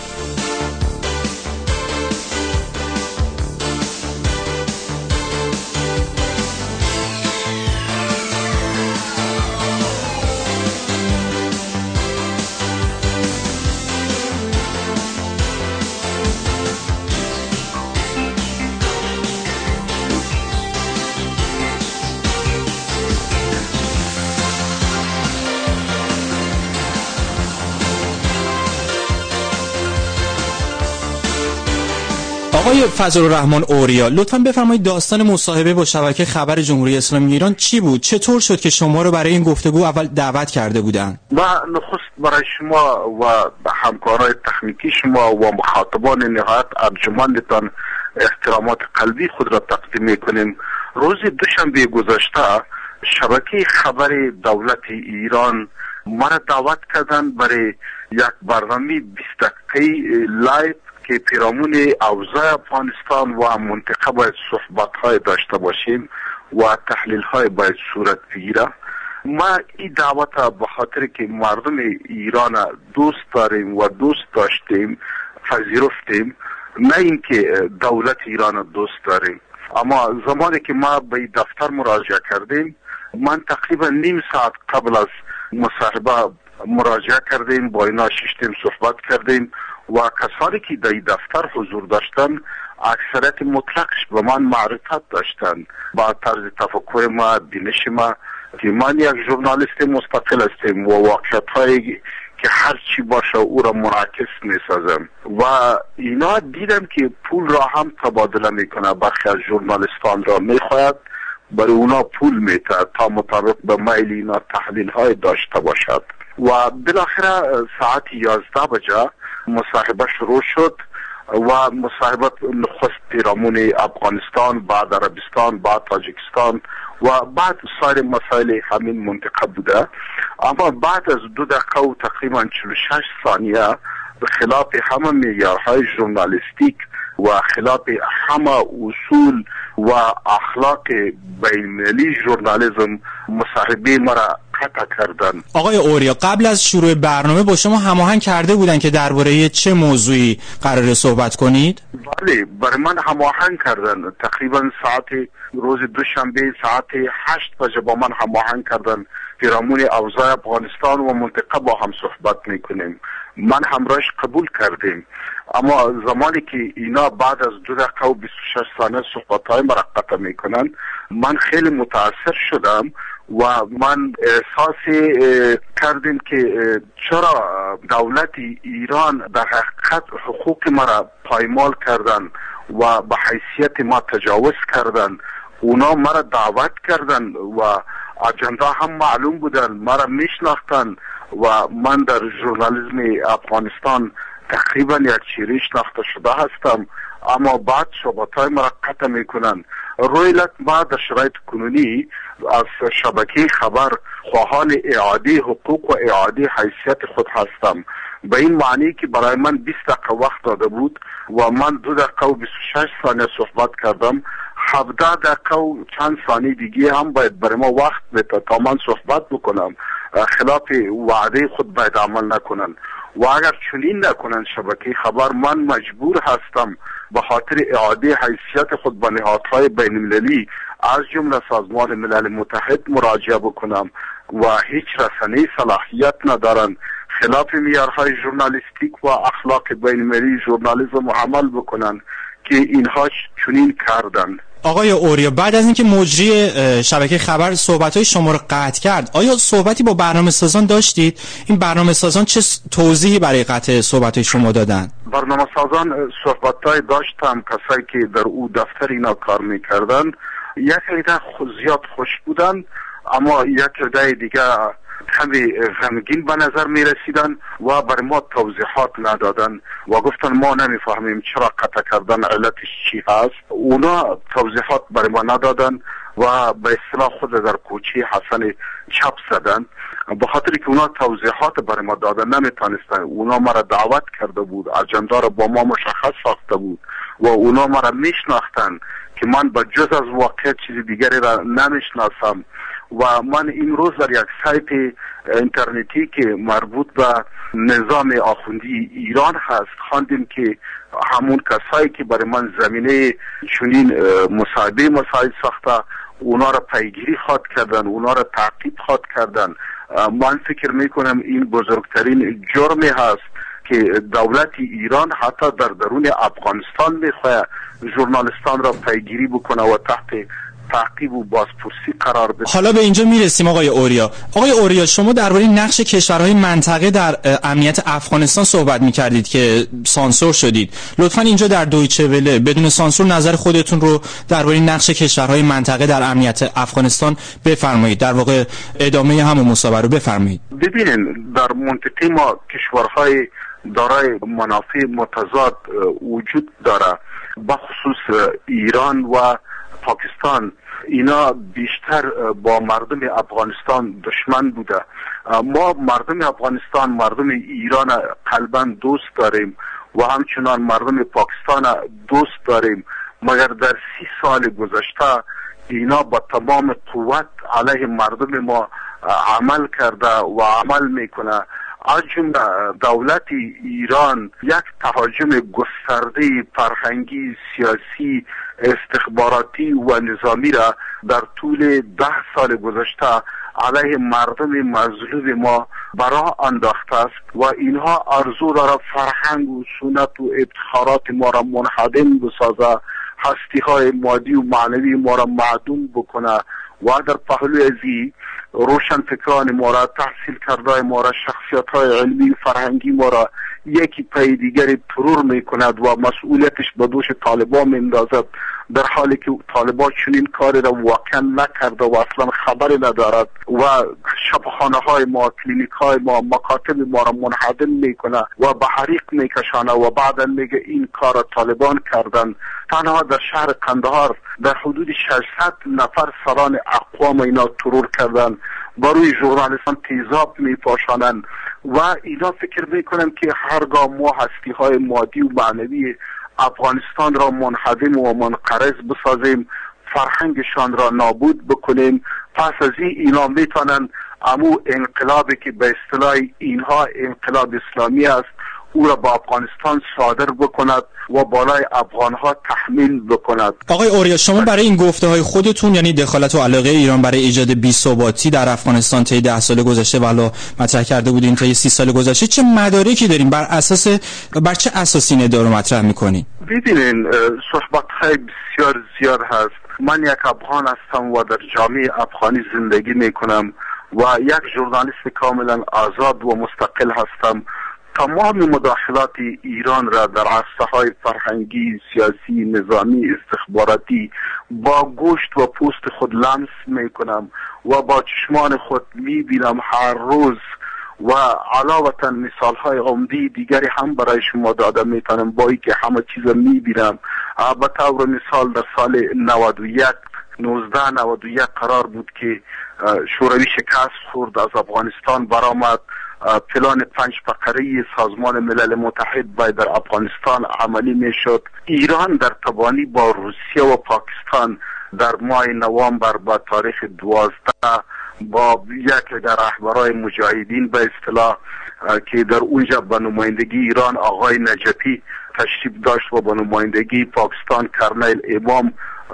آقای فضل الرحمن اوریا، لطفاً بفرمایید داستان مصاحبه با شبکه خبر جمهوری اسلامی ایران چی بود؟ چطور شد که شما رو برای این گفتگو اول دعوت کرده بودن؟ و نخست برای شما و همکارای تکنیکی شما و مخاطبان نهایت ارجمندتان احترامات قلبی خود را تقدیم می‌کنیم. روز دوشنبه گذشته شبکه خبر دولت ایران مرا دعوت کردن برای یک برنامه بیست دقیقه‌ای لایو که پیرامون اوضاع افغانستان و منطقه باید صحبت‌های داشته باشیم و تحلیل‌های باید صورت بگیره ما این دعوت به خاطر که مردم ایران دوست داریم و دوست داشتیم پذیرفتیم، نه اینکه دولت ایران دوست داریم. اما زمانی که ما به دفتر مراجعه کردیم، من تقریبا نیم ساعت قبل از مصاحبه مراجعه کردیم، با اینا ششتیم، صحبت کردیم و کسانی که در دفتر حضور داشتن اکثریت مطلقش به من معرفت داشتن با طرز تفکر ما، بینش ما، که من یک ژورنالیست مستقل هستم و واقعیت هایی که هر چی باشه او را منعکس می سازم و اینا دیدم که پول را هم تبادله میکنه. برخی از ژورنالیستان را میخواید برای اونا پول میده تا مطابق به میل اینا تحلیل های داشته باشد و بالاخره ساعت یازده بجه مصاحبه شروع شد و مصاحبت نخست پیرامون افغانستان، بعد عربستان، بعد تاجیکستان و بعد سایر مسائل همین منطقه بوده. اما بعد از دو دقیقه و تقریبا چهل و شش ثانیه به خلاف همه معیارهای ژورنالیستیک و خلاف همه اصول و اخلاق بین‌المللی ژورنالیسم مصاحبه مرا قطع کردن. آقای اوریا، قبل از شروع برنامه با شما هماهنگ کرده بودن که درباره چه موضوعی قراره صحبت کنید؟ بله، برای من هماهنگ کردن. تقریبا ساعت روز دوشنبه ساعت هشت بجه با من هماهنگ کردن پیرامون اوضاع افغانستان و منطقه با هم صحبت میکنیم. من همراهش قبول کردیم. اما زمانی که اینا بعد از دو دقیقه و بیست و شش ثانیه صحبت‌های مرا قطع میکنن، من خیلی متاثر شدم و من احساس کردیم که چرا دولت ایران در حقیقت حقوق مرا پایمال کردن و به حیثیت ما تجاوز کردن. اونا مرا دعوت کردن و اجندا هم معلوم بودن، مرا میشناختن و من در ژورنالیسم افغانستان تقریبا یک چیره شناخته شده هستم، اما بعد صحبت‌های مرا قطع میکنن. رویلت ما در شرایط کنونی از شبکه خبر خواهان اعاده حقوق و اعاده حیثیت خود هستم، به این معنی که برای من بیست دقیقه وقت داده بود و من دو دقیقه و بیست و شش ثانیه صحبت کردم. هفده دقیقه و چند ثانیه دیگه هم باید برای ما وقت بده تا من صحبت بکنم. خلاف وعده خود باید عمل نکنن و اگر چنین نکنن شبکه خبر، من مجبور هستم به خاطر اعاده حیثیت خود به نهادهای بین المللی از جمله سازمان ملل متحد مراجعه بکنم و هیچ رسانه‌ای صلاحیت ندارن خلاف معیارهای ژورنالیستیک و اخلاق بین المللی ژورنالیسم عمل بکنن که اینها چنین کردن. آقای اوریا، بعد از اینکه مجری شبکه خبر صحبت‌های شما رو قطع کرد، آیا صحبتی با برنامه‌سازان داشتید؟ این برنامه‌سازان چه توضیحی برای قطع صحبت‌های شما دادن؟ برنامه‌سازان صحبت‌های داشتم، کسایی که در او دفتر اینا کار می‌کردن. یک عده زیاد خوش بودن، اما یک عده دیگه کمی غمگین به نظر می رسیدن و بر ما توضیحات ندادن و گفتن ما نمیفهمیم چرا قطع کردن علتش چی هست. اونا توضیحات بر ما ندادن و به اصطلاح خود در کوچه حسن چپ زدن. به خاطر که اونا توضیحات بر ما دادن نمیتونستن. اونا مرا دعوت کرده بود، اجندا را با ما مشخص ساخته بود و اونا مرا میشناختن که من با جز از واقع چیز دیگری را نمیشناسم و من این روز در یک سایت اینترنتی که مربوط به نظام آخوندی ایران هست خواندیم که همون کسایی که برای من زمینه چنین مصاحبه مسائل ساخته اونا را پیگیری خواد کردن، اونا را تعقیب خواد کردن. من فکر میکنم این بزرگترین جرمی هست که دولت ایران حتی در درون افغانستان میخواه ژورنالیستان را پیگیری بکنه و تحت تعقیب و بازپرسی قرار بده. حالا به اینجا میرسیم آقای اوریا. آقای اوریا، شما درباره نقش کشورهای منطقه در امنیت افغانستان صحبت میکردید که سانسور شدید. لطفاً اینجا در دویچه وله بدون سانسور نظر خودتون رو درباره نقش کشورهای منطقه در امنیت افغانستان بفرمایید. در واقع ادامه همون مصاحبه رو بفرمایید. ببینید، در منطقه ما کشورهای دارای منافع متضاد وجود داره، بخصوص ایران و پاکستان. اینا بیشتر با مردم افغانستان دشمن بوده. ما مردم افغانستان، مردم ایران قلباً دوست داریم و همچنان مردم پاکستان دوست داریم، مگر در سی سال گذشته اینا با تمام قوت علیه مردم ما عمل کرده و عمل میکنه. از جمله دولت ایران یک تهاجم گسترده فرهنگی، سیاسی، استخباراتی و نظامی را در طول ده سال گذشته علیه مردم مظلوم ما برا انداخته است و اینها آرزو داره فرهنگ و سنت و افتخارات ما را منهدم بسازه، هستی های مادی و معنوی ما را معدوم بکنه و در پهلوی ازی روشن فکران ما را، تحصیل کرده ما را، شخصیت های علمی و فرهنگی ما را یکی پای دیگری ترور می کند و مسئولیتش به دوش طالبان می اندازد، در حالی که طالبان چنین کاری را واقعا نکرده و اصلا خبری ندارد و شبخانه های ما، کلینیک های ما، مکاتب ما را منهدم می کنه و به حریق می کشانه و بعدا میگه این کار طالبان کردن. تنها در شهر قندهار در حدود ششصد نفر سران اقوام اینا ترور کردن، بروی ژورنالیستان تیزاب می پاشانند و اینا فکر میکنن که هرگاه ما هستی های مادی و معنوی افغانستان را منهدم و منقرض بسازیم، فرهنگشان را نابود بکنیم، پس از این اینا میتونن امو انقلابی که به اصطلاح اینها انقلاب اسلامی است او را با افغانستان صادر بکند و بالای افغانها تحمیل بکند. آقای اوریا، شما برای این گفته های خودتون، یعنی دخالت و علاقه ایران برای ایجاد بی‌ثباتی در افغانستان طی ده سال گذشته و حالا مطرح کرده بودین طی سی سال گذشته، چه مدارکی دارین؟ بر اساس بر چه اساسی این ادعا رو مطرح میکنین؟ ببینین، صحبت های بسیار زیاد هست. من یک افغان هستم و در جامعه افغانی زندگی میکنم و یک ژورنالیست کاملا آزاد و مستقل هستم. تمام مداخلات ایران را در عرصه های فرهنگی، سیاسی، نظامی، استخباراتی با گوشت و پوست خود لمس می کنم و با چشمان خود می بینم هر روز و علاوه مثال های عمده دیگری هم برای شما داده می تونم با ای که همه چیز می بینم. به طور مثال در سال نود و یک نوزده نود و یک قرار بود که شوروی شکست خورد، از افغانستان برآمد، پلان پنج فقره سازمان ملل متحد باید در افغانستان عملی می شد. ایران در تبانی با روسیه و پاکستان در ماه نوامبر با تاریخ دوازده با یک در رهبرای مجاهدین به اصطلاح که در اونجا به نمایندگی ایران آقای نجفی تشریف داشت و به نمایندگی پاکستان کرنل امام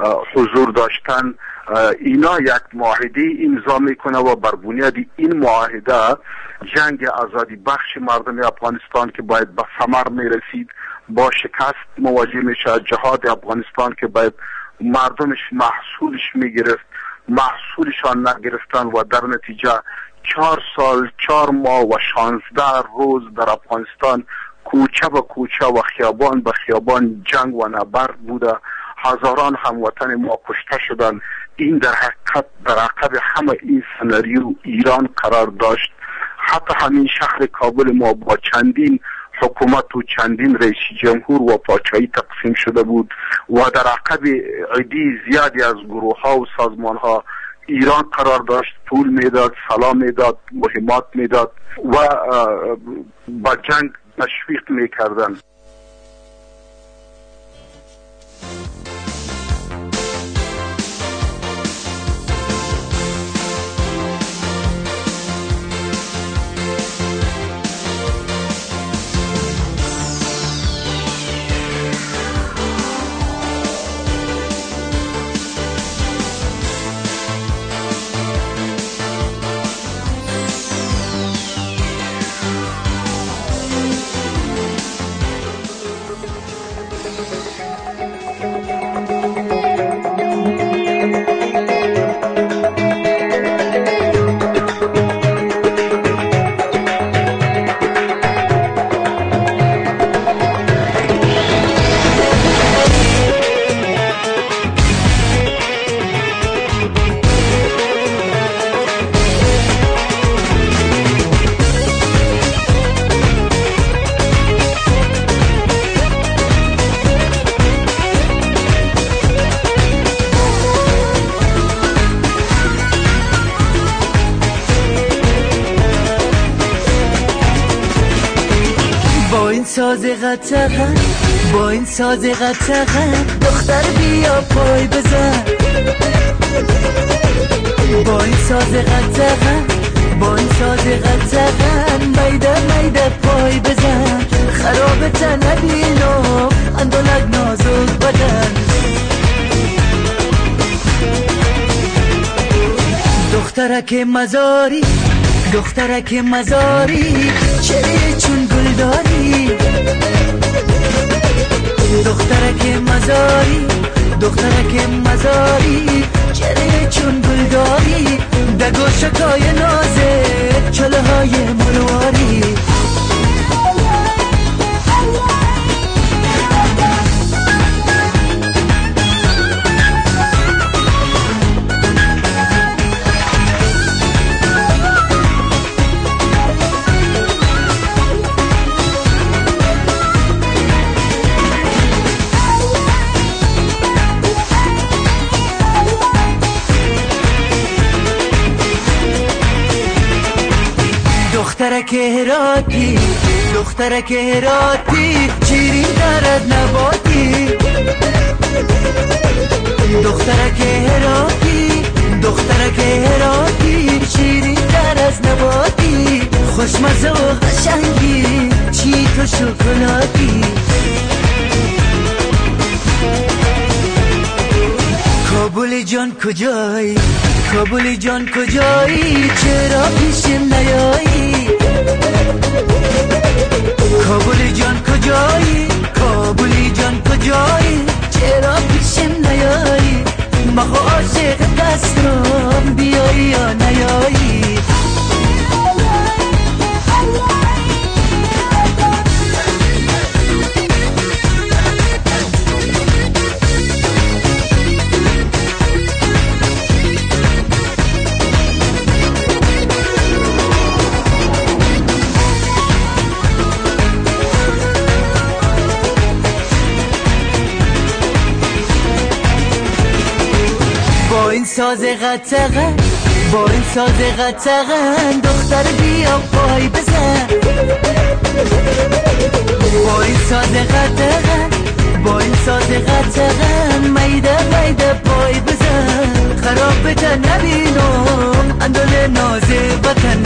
حضور داشتن، اینا یک معاهده امضا میکنه و بر بنیاد این معاهده جنگ آزادی بخش مردم افغانستان که باید به ثمر میرسید با شکست مواجه میشه. جهاد افغانستان که باید مردمش محصولش میگرفت، محصولشان نگرفتن و در نتیجه چهار سال چهار ماه و شانزده روز در افغانستان کوچه به کوچه و خیابان به خیابان جنگ و نبرد بوده. هزاران هموطن ما کشته شدن. این در حقیقت در عقب همه این سناریو ایران قرار داشت. حتی همین شهر کابل ما با چندین حکومت و چندین رئیس جمهور و پاچایی تقسیم شده بود و در عقب عدی زیادی از گروه ها و سازمان ها ایران قرار داشت، پول میداد، سلام میداد، مهمات میداد و با جنگ تشویق میکردن. این ساز قطعه با این ساز قطعه دختر بیا پای بزن با این ساز قطعه با این ساز قطعه میده میده پای بزن خرابت نبینم اندولک نازک بدن دخترک مزاری دخترک مزاری چری چون گل داری دخترک مزاری دخترک مزاری چری چون گل داری دگو شکای نازه چله های مرواری دخترک هراتی دخترک هراتی چیرین دارد نباتی دخترک هراتی دخترک هراتی چیرین دارد نباتی خوشمزه و قشنگی چی تو شکلاتی کابل جان کجایی کابل جان کجایی چرا پیشم نیایی کابل جان کجایی کابل جان کجایی چرا پیشم نیایی مخو عاشق دستم بیایی یا نیایی با این ساز قطعه با این ساز قطعه دختر بیا پای بزن با این ساز قطعه با این ساز قطعه میده میده پای بزن خرابت نبینم اندل ناز وطن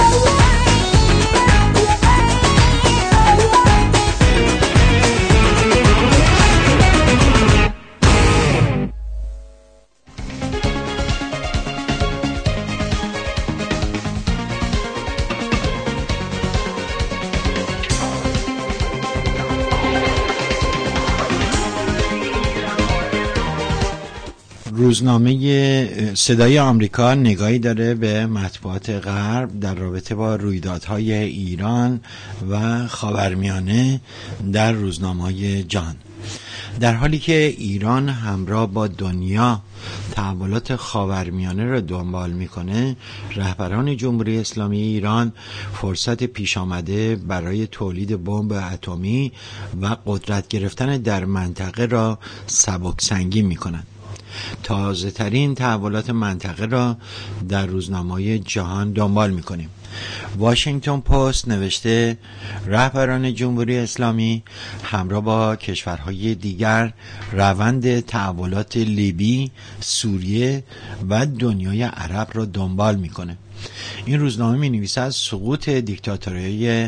روزنامه صدای آمریکا نگاهی داره به مطبوعات غرب در رابطه با رویدادهای ایران و خاورمیانه در روزنامه‌های جهان. در حالی که ایران همراه با دنیا تحولات خاورمیانه را دنبال میکنه، رهبران جمهوری اسلامی ایران فرصت پیش آمده برای تولید بمب اتمی و قدرت گرفتن در منطقه را سبکسنگی میکنند. تازه ترین تحولات منطقه را در روزنامه‌های جهان دنبال میکنیم. واشنگتن پست نوشته رهبران جمهوری اسلامی همراه با کشورهای دیگر روند تحولات لیبی، سوریه و دنیای عرب را دنبال میکنه. این روزنامه می نویسد سقوط دیکتاتوری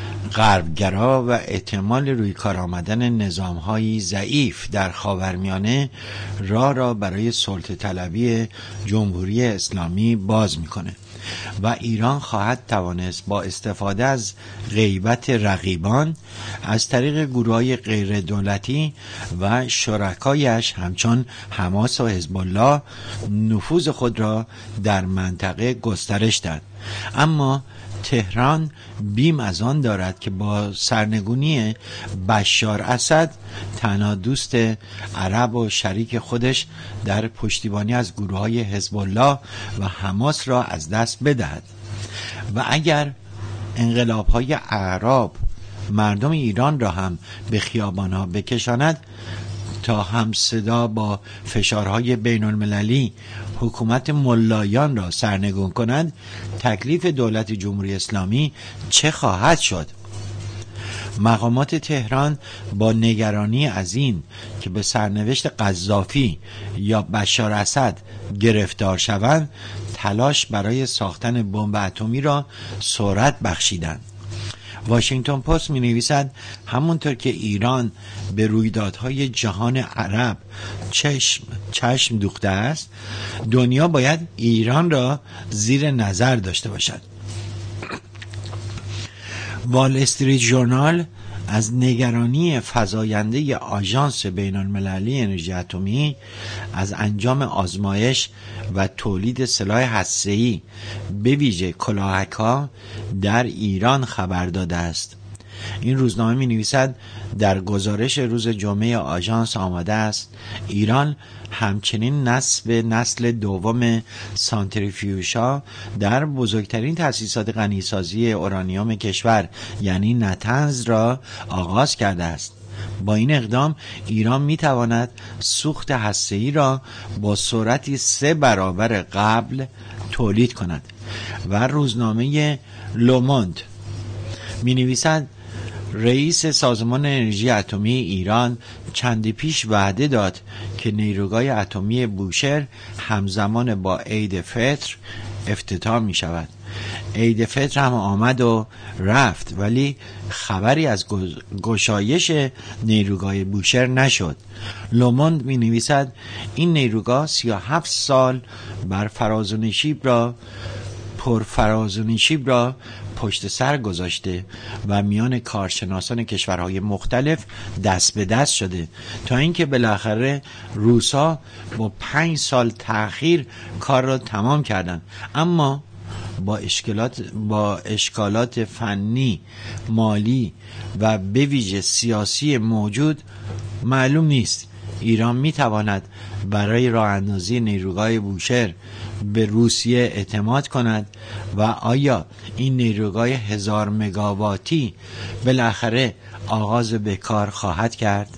غربگرا و احتمال روی کار آمدن نظام‌های ضعیف در خاورمیانه راه را برای سلطه طلبی جمهوری اسلامی باز میکنه و ایران خواهد توانست با استفاده از غیبت رقیبان از طریق گروه‌های غیر دولتی و شرکایش همچون حماس و حزب الله نفوذ خود را در منطقه گسترش داد. اما تهران بیم از آن دارد که با سرنگونی بشار اسد تنها دوست عرب و شریک خودش در پشتیبانی از گروه‌های حزب الله و حماس را از دست بدهد و اگر انقلاب‌های اعراب مردم ایران را هم به خیابان‌ها بکشاند تا هم صدا با فشارهای بین المللی حکومت ملایان را سرنگون کنند، تکلیف دولت جمهوری اسلامی چه خواهد شد؟ مقامات تهران با نگرانی از این که به سرنوشت قذافی یا بشار اسد گرفتار شوند، تلاش برای ساختن بمب اتمی را سرعت بخشیدند. واشنگتن پست می نویسد همونطور که ایران به رویدادهای جهان عرب چشم, چشم دوخته است، دنیا باید ایران را زیر نظر داشته باشد. وال استریت ژورنال از نگرانی فزاینده آژانس بین‌المللی انرژی اتمی از انجام آزمایش و تولید سلاح هسته‌ای به ویژه کلاهک‌ها در ایران خبر داده است. این روزنامه می نویسد در گزارش روز جمعه آژانس آمده است ایران همچنین نصب نسل دوم سانتریفیوژها در بزرگترین تأسیسات غنیسازی اورانیوم کشور یعنی نتنز را آغاز کرده است. با این اقدام ایران می تواند سوخت هسته‌ای را با سرعتی سه برابر قبل تولید کند. و روزنامه لوموند می نویسد رئیس سازمان انرژی اتمی ایران چندی پیش وعده داد که نیروگاه اتمی بوشهر همزمان با عید فطر افتتاح می شود. عید فطر هم آمد و رفت ولی خبری از گشایش نیروگاه بوشهر نشد. لوموند می نویسد این نیروگاه سی و هفت سال بر فراز و نشیب را پر فراز و نشیب را پشت سر گذاشته و میان کارشناسان کشورهای مختلف دست به دست شده تا اینکه بالاخره روسا با پنج سال تأخیر کار را تمام کردند، اما با اشکالات با اشکالات فنی، مالی و به ویژه سیاسی موجود معلوم نیست ایران می تواند برای راه اندازی نیروگاه بوشهر به روسیه اعتماد کند و آیا این نیروگاه هزار مگاواتی بالاخره آغاز به کار خواهد کرد؟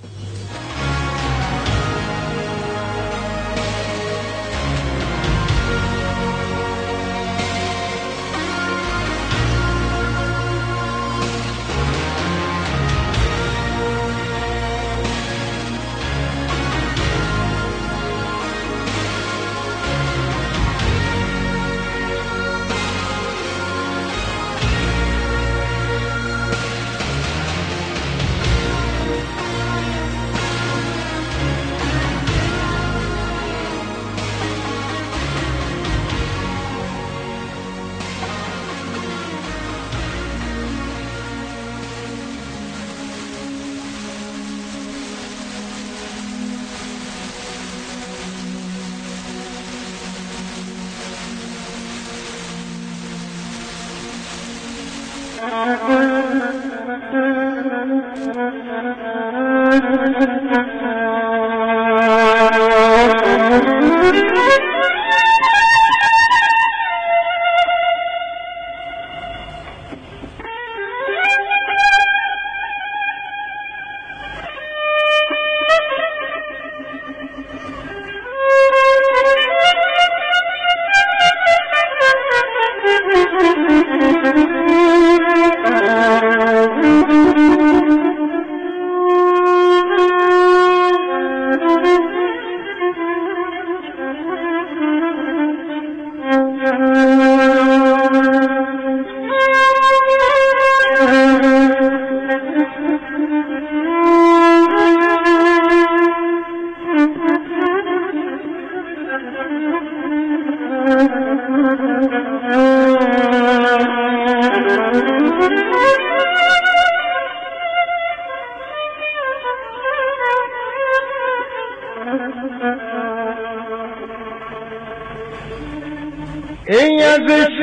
ای از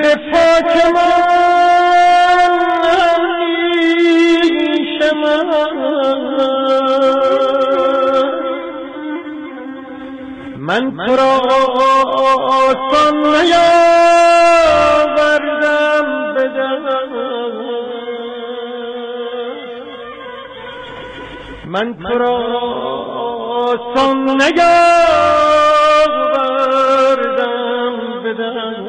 شفا که من همیشه من من تو را آسان نیاوردم بدم من تو را آسان نیاوردم بدم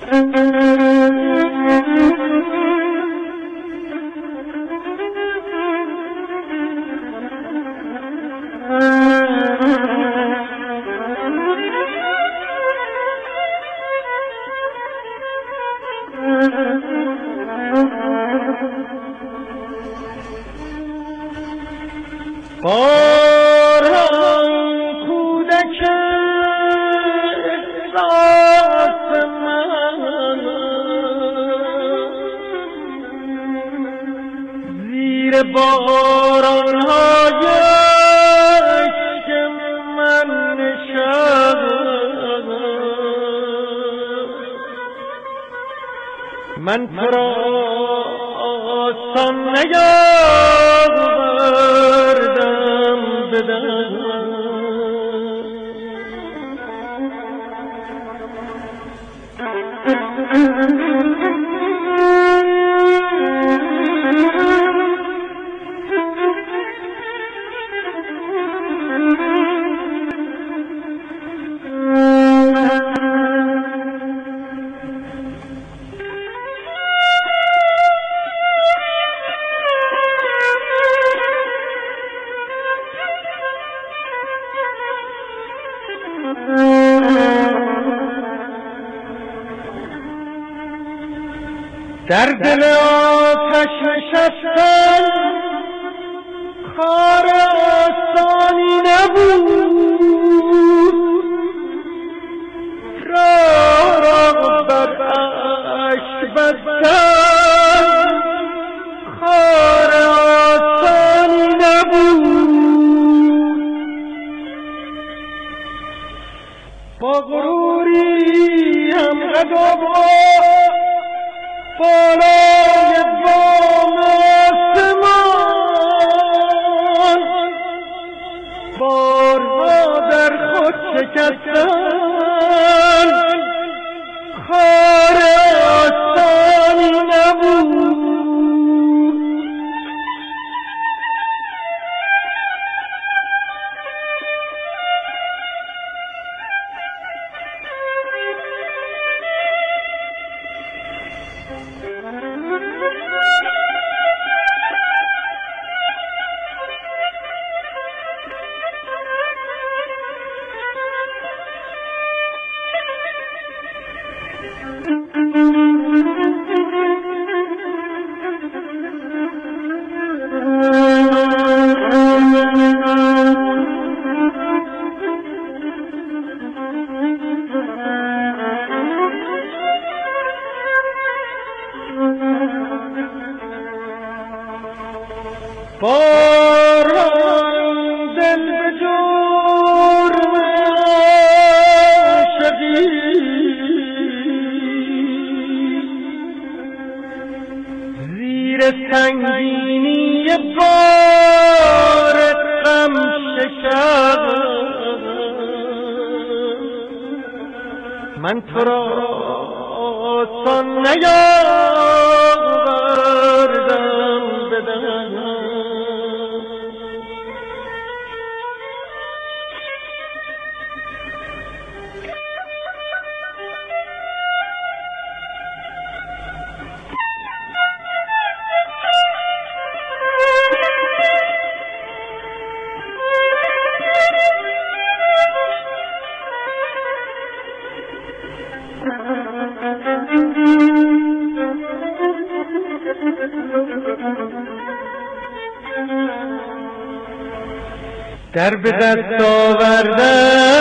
من تو را آسان نیاوردم بدم در دل آتش نشستن کار آسانی نبود، راه بر اشک بستن کار آسانی نبود. با غروری هم قد و بالای بام آسمان بارها در خود شکستن کار آسانی نبود. باران دل به جرم عاشقی زیر سنگینی بار غم شکست. من تو را آسان نیاوردم بدم در به دست آوردن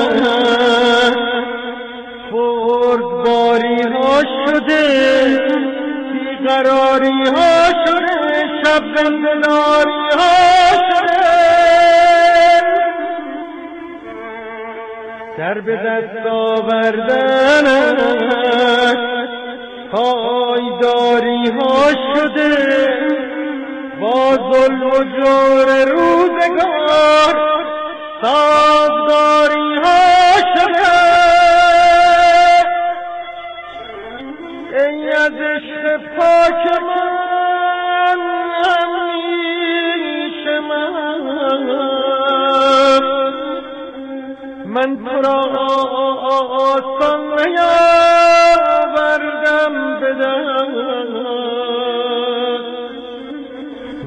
بردباری ها شده، بیقراری ها شده، شب زندگاری ها شده. در به دست آوردن پایداری ها شده، با ظلم و جور روزگار سازگاری ها شده. ای از عشق پاک من همیشه من من تو را آسان نیاوردم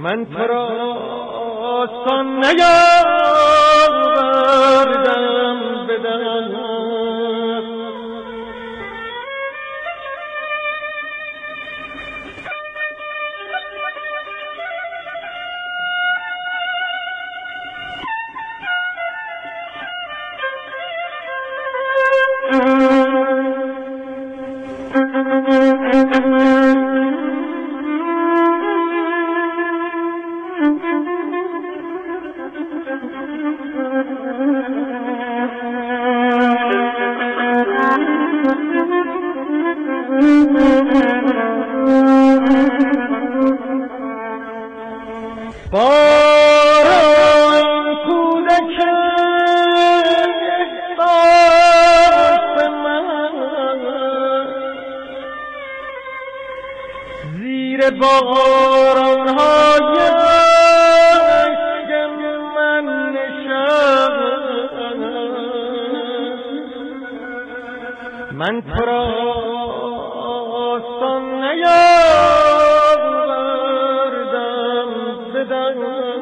من تو را آسان نیاوردم به دست. من تو را آسان نیاوردم به دست.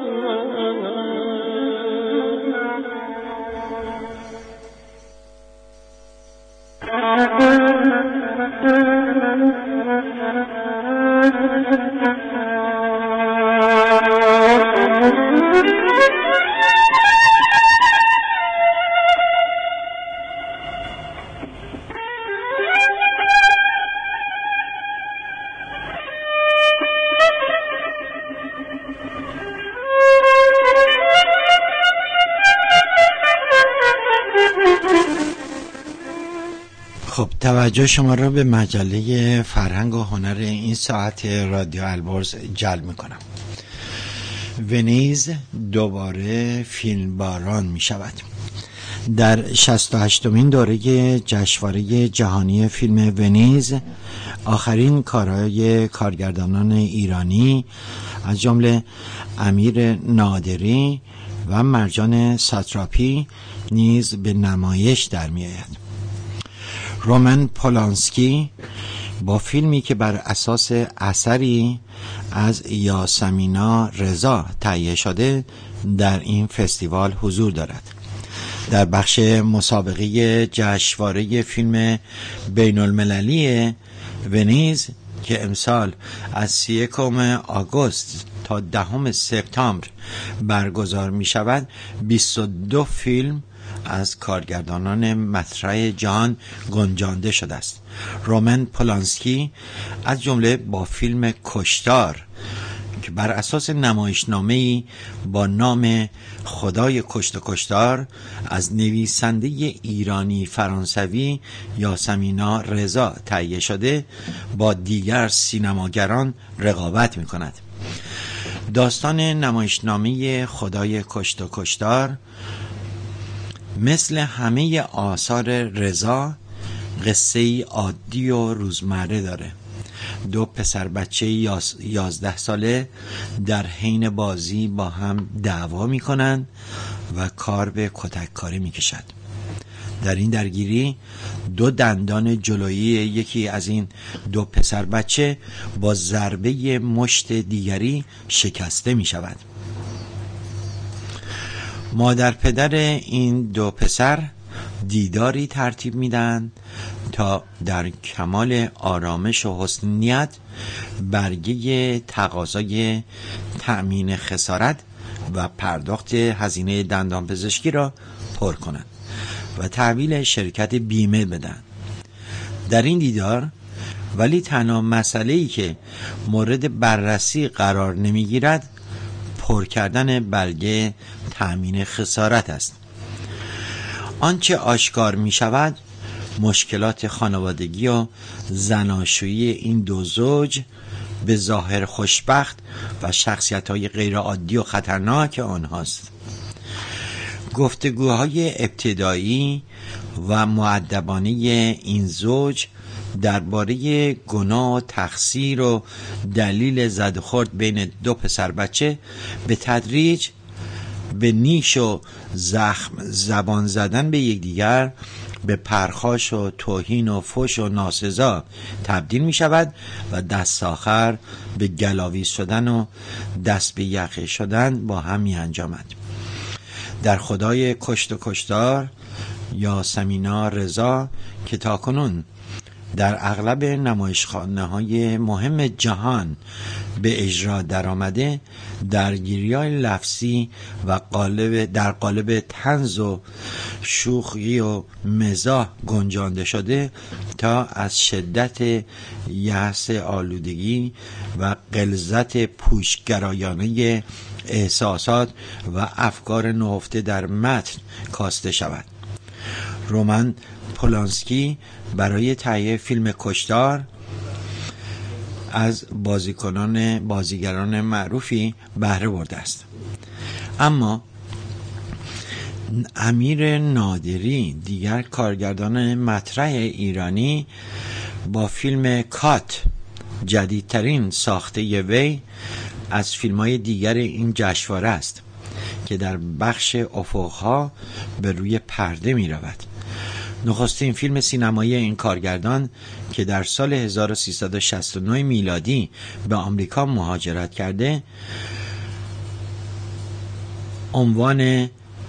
خب توجه شما را به مجله فرهنگ و هنر این ساعت رادیو البرز جلب میکنم. ونیز دوباره فیلمباران می شود. در شصت و هشتمین دوره جشنواره جهانی فیلم ونیز آخرین کارهای کارگردانان ایرانی از جمله امیر نادری و مرجان ساتراپی نیز به نمایش در می آید. رومن پولانسکی با فیلمی که بر اساس اثری از یاسمینا رضا تهیه شده در این فستیوال حضور دارد. در بخش مسابقه جشنواره فیلم بین المللی ونیز که امسال از سی و یکم آگوست تا دهم سپتامبر برگزار می شود، بیست و دو فیلم از کارگردانان مطرح جهان گنجانده شده است. رومن پولانسکی از جمله با فیلم کشتار که بر اساس نمایشنامه‌ای با نام خدای کشت و کشتار از نویسنده ایرانی فرانسوی یاسمینا رضا تهیه شده با دیگر سینماگران رقابت می‌کند. داستان نمایشنامه خدای کشت و کشتار مثل همه آثار رضا قصه‌ای عادی و روزمره داره. دو پسر بچه یازده ساله در حین بازی با هم دعوا میکنن و کار به کتک کاری میکشد. در این درگیری دو دندان جلویی یکی از این دو پسر بچه با ضربه مشت دیگری شکسته میشود. مادر پدر این دو پسر دیداری ترتیب میدن تا در کمال آرامش و حسن نیت برگه تقاضای تأمین خسارت و پرداخت هزینه دندان پزشکی را پر کنند و تحویل شرکت بیمه بدن. در این دیدار ولی تنها مسئله‌ای که مورد بررسی قرار نمیگیرد پر کردن بلگه تأمین خسارت است. آنچه آشکار می شود مشکلات خانوادگی و زناشویی این دو زوج به ظاهر خوشبخت و شخصیت‌های غیر عادی و خطرناک آنهاست. گفتگوهای ابتدایی و مؤدبانه این زوج درباره گناه و تقصیر و دلیل زد و خورد بین دو پسر بچه به تدریج به نیش و زخم زبان زدن به یکدیگر به پرخاش و توهین و فحش و ناسزا تبدیل می شود و دست آخر به گلاویز شدن و دست به یقه شدن با هم می انجامد. در خدای کشت و کشتار یا سمینا رضا که تاکنون در اغلب نمایشخانه های مهم جهان به اجرا در آمده، درگیری های لفظی و قالب در قالب طنز و شوخی و مزاح گنجانده شده تا از شدت یأس آلودگی و غلظت پوشگرایانه احساسات و افکار نهفته در متن کاسته شود. رومن پولانسکی برای تهیه فیلم کشتار از بازیکنان بازیگران معروفی بهره برده است. اما امیر نادری، دیگر کارگردان مطرح ایرانی، با فیلم کات، جدیدترین ساخته وی از فیلم‌های دیگر این جشنواره است که در بخش افق‌ها به روی پرده می‌رود. نخستین فیلم سینمایی این کارگردان که در سال هزار و سیصد و شصت و نه میلادی به آمریکا مهاجرت کرده، عنوان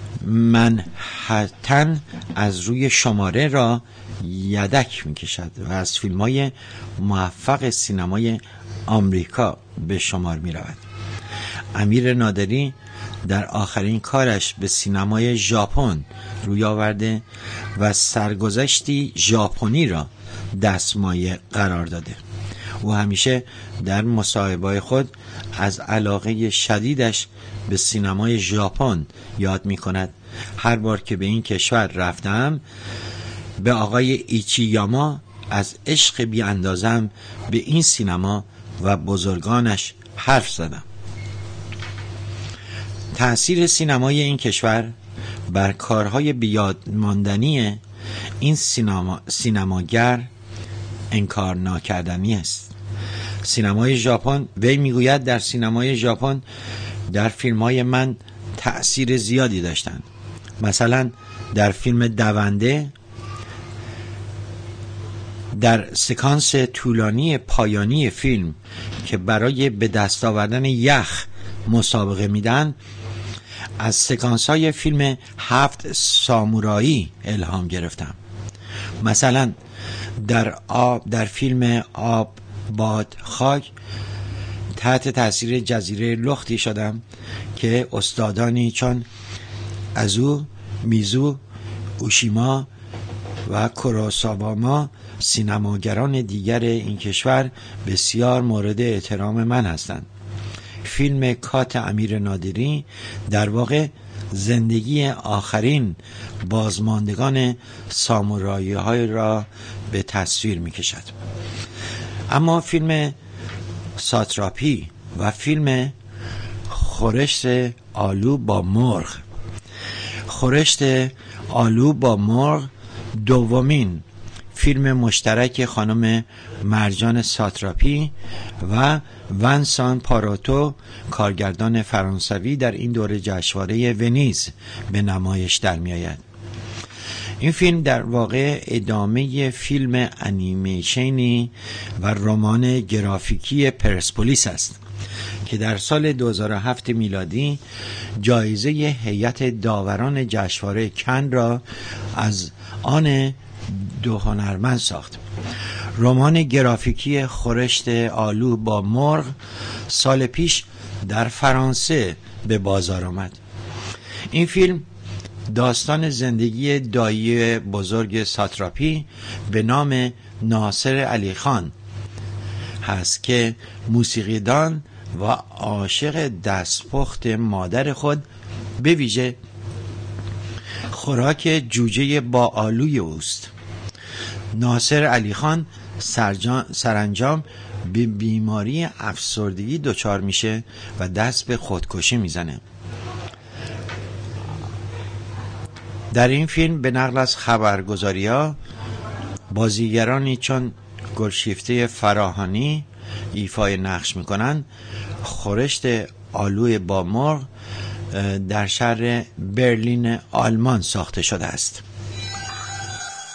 منهتن از روی شماره را یدک می‌کشد و از فیلم‌های موفق سینمای آمریکا به شمار می‌رود. امیر نادری در آخرین کارش به سینمای ژاپن روی آورده و سرگذشتی ژاپنی را دستمایه قرار داده. او همیشه در مصاحبه‌های خود از علاقه شدیدش به سینمای ژاپن یاد می‌کند. هر بار که به این کشور رفتم به آقای ایچییاما از عشق بی اندازم به این سینما و بزرگانش حرف زدم. تأثیر سینمای این کشور بر کارهای بیاد ماندنی این سینما سینماگر انکار ناکردنی است. سینمای ژاپن، وی میگوید در سینمای ژاپن در فیلم‌های من تأثیر زیادی داشتند. مثلا در فیلم دونده، در سکانس طولانی پایانی فیلم که برای به دست آوردن یخ مسابقه میدن، از سکانس های فیلم هفت سامورایی الهام گرفتم. مثلا در آب در فیلم آب باد خاک تحت تاثیر جزیره لختی شدم که استادانی چون ازو، میزو، اوشیما و کوروساوا سینماگران دیگر این کشور بسیار مورد احترام من هستند. فیلم کات امیر نادری در واقع زندگی آخرین بازماندگان سامورایی های را به تصویر می کشد. اما فیلم ساتراپی و فیلم خورشت آلو با مرغ خورشت آلو با مرغ دومین فیلم مشترک خانم مرجان ساتراپی و ونسان پاراتو، کارگردان فرانسوی، در این دوره جشنواره ونیز به نمایش در می آید. این فیلم در واقع ادامه فیلم انیمیشنی و رمان گرافیکی پرسپولیس است که در سال دو هزار و هفت میلادی جایزه هیئت داوران جشنواره کن را از آن دو هنرمند ساخت. رمان گرافیکی خورشت آلو با مرغ سال پیش در فرانسه به بازار آمد. این فیلم داستان زندگی دایی بزرگ ساتراپی به نام ناصر علی خان هست که موسیقیدان و عاشق دستپخت مادر خود، به ویژه خوراک جوجه با آلوی اوست. ناصر علی خان سرانجام به بیماری افسردگی دچار میشه و دست به خودکشی میزنه. در این فیلم به نقل از خبرگزاری‌ها بازیگرانی چون گلشیفته فراهانی ایفای نقش میکنن. خورشت آلو با مرغ در شهر برلین آلمان ساخته شده است.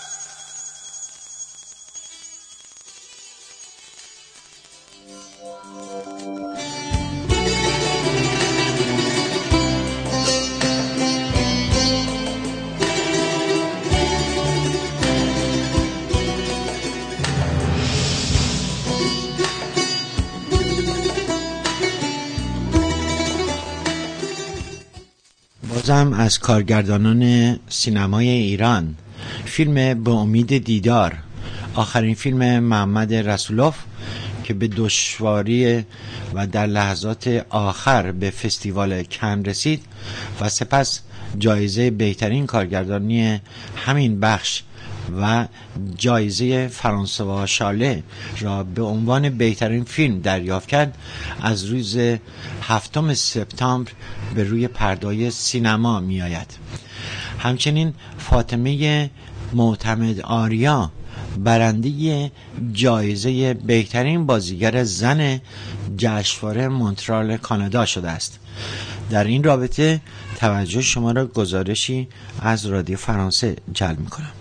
بازم از کارگردانان سینمای ایران فیلم به امید دیدار، آخرین فیلم محمد رسولوف که به دشواری و در لحظات آخر به فستیوال کن رسید و سپس جایزه بهترین کارگردانی همین بخش و جایزه فرانسوا شاله را به عنوان بهترین فیلم دریافت کرد، از روز هفتم سپتامبر به روی پرده‌های سینما می آید. همچنین فاطمه معتمد آریا برنده جایزه بهترین بازیگر زن جشنواره مونترال کانادا شده است. در این رابطه توجه شما را گزارشی از رادیو فرانسه جلب می کنم.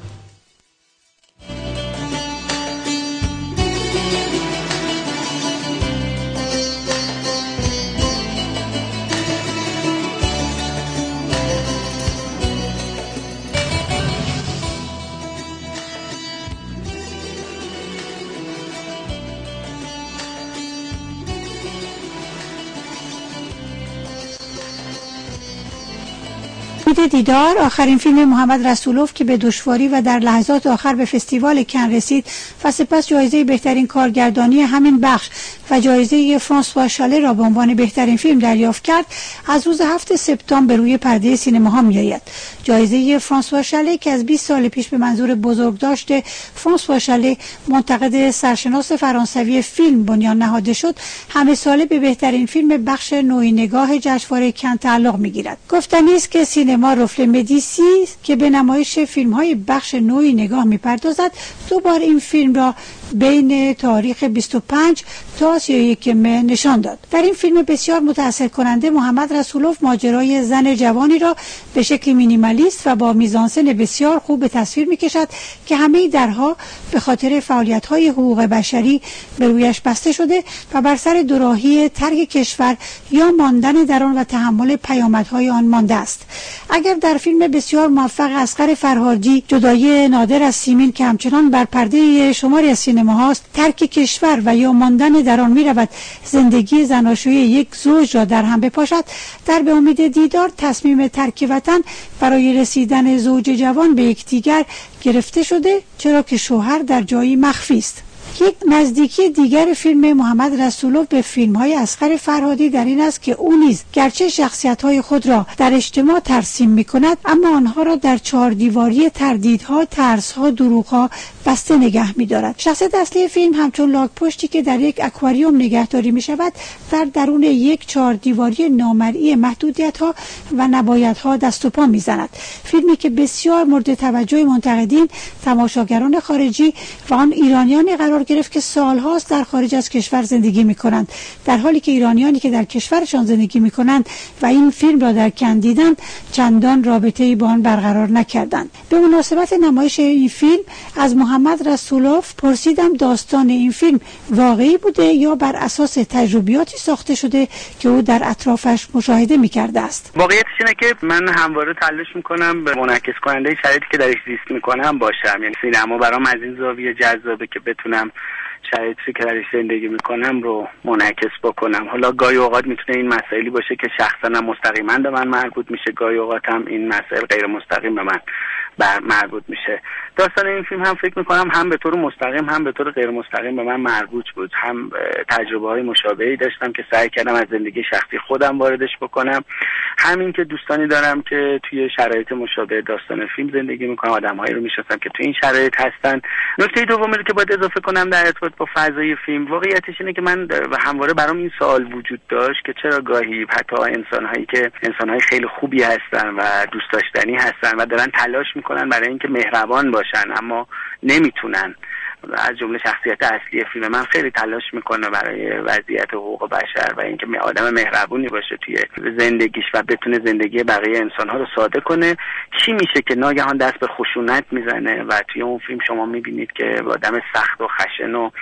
دیدار، آخرین فیلم محمد رسولوف که به دشواری و در لحظات آخر به فستیوال کن رسید و سپس جایزه بهترین کارگردانی همین بخش و جایزه فرانسوا شاله را به عنوان بهترین فیلم دریافت کرد، از روز هفتم سپتامبر به روی پرده سینماها می‌آید. جایزه فرانسوا شاله که از بیست سال پیش به منظور بزرگداشت فرانسوا شاله، منتقد سرشناس فرانسوی فیلم، بنیان نهاده شد، همه ساله به بهترین فیلم بخش نوعی نگاه جشنواره کن تعلق می‌گیرد. گفتنی است که سینما رفل مدیسی که به نمایش فیلم‌های بخش نوعی نگاه می‌پردازد، دو بار این فیلم را بین تاریخ بیست و پنج تا سی و یک مه نشان داد. در این فیلم بسیار متأثر کننده محمد رسولوف ماجرای زن جوانی را به شکل مینیمالیست و با میزانسن بسیار خوب به تصویر می‌کشد که همه درها به خاطر فعالیت‌های حقوق بشری به رویش بسته شده و بر سر دوراهی ترک کشور یا ماندن در آن و تحمل پیامدهای آن مانده است. اگر در فیلم بسیار موفق اصغر فرهادی جدایی نادر از سیمین که همچنان بر پرده شماری از سینماهاست ترک کشور و یا ماندن در آن می‌رود زندگی زناشویی یک زوج را در هم بپاشد، در به امید دیدار تصمیم ترک وطن برای رسیدن زوج جوان به یکدیگر گرفته شده، چرا که شوهر در جایی مخفی است. یک نزدیکی دیگر فیلم محمد رسولوف به فیلم‌های اصغر فرهادی در این است که او نیز گرچه شخصیت‌های خود را در اجتماع ترسیم می‌کند، اما آنها را در چهار دیواری تردیدها، ترس‌ها، دروغ‌ها بسته نگه می‌دارد. شخصیت اصلی فیلم همچون لاک پشتی که در یک آکواریوم نگهداری می‌شود، در درون یک چهار دیواری نامرئی محدودیت‌ها و نبایدها دست و پا می‌زند. فیلمی که بسیار مورد توجه منتقدین، تماشاگران خارجی و آن ایرانیانی قرار گرفت که سالهاست در خارج از کشور زندگی می‌کنند، در حالی که ایرانیانی که در کشورشان زندگی می‌کنند و این فیلم را در کن دیدند چندان رابطه‌ای با آن برقرار نکردند. به مناسبت نمایش این فیلم از محمد رسولوف پرسیدم داستان این فیلم واقعی بوده یا بر اساس تجربیاتی ساخته شده که او در اطرافش مشاهده می‌کرده است. واقعیتش اینه که من همواره تلاش می‌کنم به منعکس کننده شرایطی که درش زیست می‌کنم باشم. یعنی سینما برام از این زاویه جذابه که بتونم شرایطی که درش زندگی میکنم رو منعکس بکنم. حالا گاهی اوقات میتونه این مسائلی باشه که شخصا مرتبطاً به من مربوط میشه، گاهی اوقات هم این مسائل غیر مستقیم به من بر مربوط میشه. داستان این فیلم هم فکر میکنم هم به طور مستقیم هم به طور غیر مستقیم به من مربوط بود. هم تجربه های مشابهی داشتم که سعی کردم از زندگی شخصی خودم واردش بکنم، همین که دوستانی دارم که توی شرایط مشابه داستان فیلم زندگی میکنن، آدم‌هایی رو میشناسم که توی این شرایط هستن. نکته دومی که باید اضافه کنم در ارتباط با فضای فیلم، واقعیتش اینه که من همواره برام این سوال وجود داشت که چرا گاهی حتی انسان‌هایی که انسان‌های خیلی خوبی هستن و دوست داشتنی هستن و دارن تلاش میکنن برای اینکه مهربان باشن اما نمیتونن. از جمله شخصیت اصلی فیلم من خیلی تلاش میکنه برای وضعیت حقوق بشر و اینکه آدم مهربونی باشه توی زندگیش و بتونه زندگی بقیه انسان‌ها رو ساده کنه. چی میشه که ناگهان دست به خشونت میزنه و توی اون فیلم شما میبینید که آدم سخت و خشن و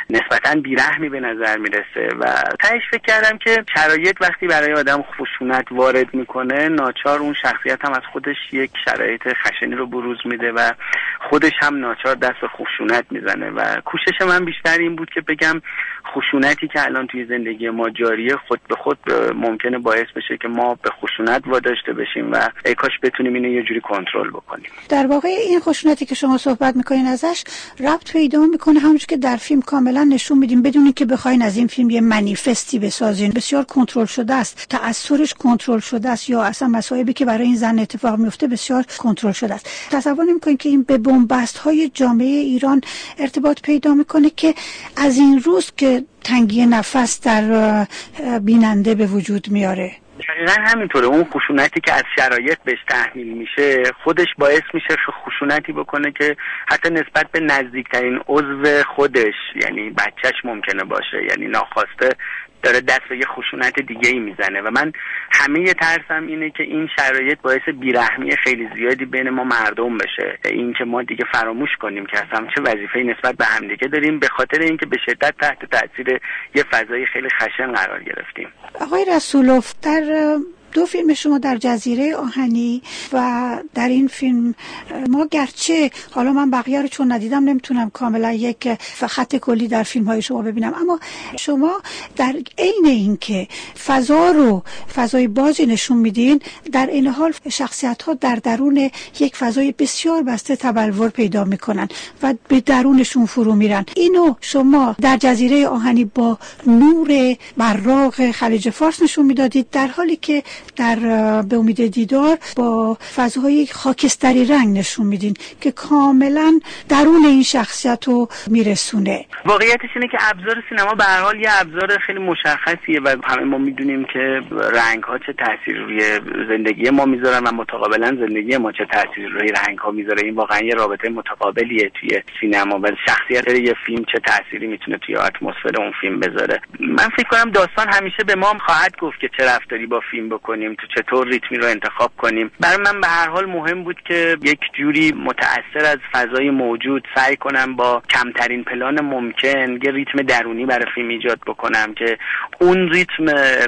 نسبتاً بیرحمی به نظر میرسه و تهش فکر کردم که شرایط وقتی برای آدم خشونت وارد میکنه ناچار اون شخصیت هم از خودش یک شرایط خشنی رو بروز میده و خودش هم ناچار دست به خشونت میزنه و کوشش من بیشتر این بود که بگم خشونتی که الان توی زندگی ما جاریه خود به خود ممکنه باعث بشه که ما به خشونت واداشته بشیم و ای کاش بتونیم اینو یه جوری کنترل بکنیم. در واقع این خشونتی که شما صحبت میکنین ازش ربط پیدا میکنه همونجور که در فیلم کاملا نشون میدیم بدون که بخواین از این فیلم یه منیفستی بسازین. بسیار کنترل شده است، تأثیرش کنترل شده است، یا اصلا مسائلی که برای این زن اتفاق میفته بسیار کنترل شده است. تصور نمیکنین که این به بنبست های جامعه ایران ارتباط پیدا میکنه که از این روز که تنگی نفس در بیننده به وجود میاره؟ دقیقا همینطوره. اون خشونتی که از شرایط بهش تحمیل میشه خودش باعث میشه خشونتی بکنه که حتی نسبت به نزدیکترین عضو خودش، یعنی بچهش ممکنه باشه، یعنی ناخواسته داره دست به یه خشونت دیگه ای میزنه و من همه ترسم اینه که این شرایط باعث بیرحمی خیلی زیادی بین ما مردم بشه، این که ما دیگه فراموش کنیم که اصلا چه وظیفه‌ای نسبت به همدیگه داریم به خاطر اینکه به شدت تحت تاثیر یه فضای خیلی خشن قرار گرفتیم. آقای رسولوف، در دو فیلم شما در جزیره آهنی و در این فیلم ما گرچه حالا من بقیه رو چون ندیدم نمیتونم کاملا یک خط کلی در فیلم های شما ببینم، اما شما در عین این که فضا رو فضای بازی نشون میدین در این حال شخصیت ها در درون یک فضای بسیار بسته تبلور پیدا میکنن و به درونشون فرو میرن. اینو شما در جزیره آهنی با نور براق خلیج فارس نشون میدادید، در حالی که در به امید دیدار با فضاهای خاکستری رنگ نشون میدین که کاملا درون این شخصیت رو میرسونه. واقعیتش اینه که ابزار سینما به هر حال یه ابزار خیلی مشخصیه و همه ما میدونیم که رنگ ها چه تأثیری روی زندگی ما میذارن و متقابلا زندگی ما چه تأثیری روی رنگ ها میذاره. این واقعا یه رابطه متقابلیه توی سینما و شخصیت یه فیلم چه تأثیری میتونه توی اتمسفر اون فیلم بذاره. من فکر کنم داستان همیشه به ما خواهد گفت که چه رفتاری با فیلم بکنیم، تو چطور ریتمی رو انتخاب کنیم. برای من به هر حال مهم بود که یک جوری متأثر از فضای موجود سعی کنم با کمترین پلان ممکن یه ریتم درونی برای فیلم ایجاد بکنم که اون ریتم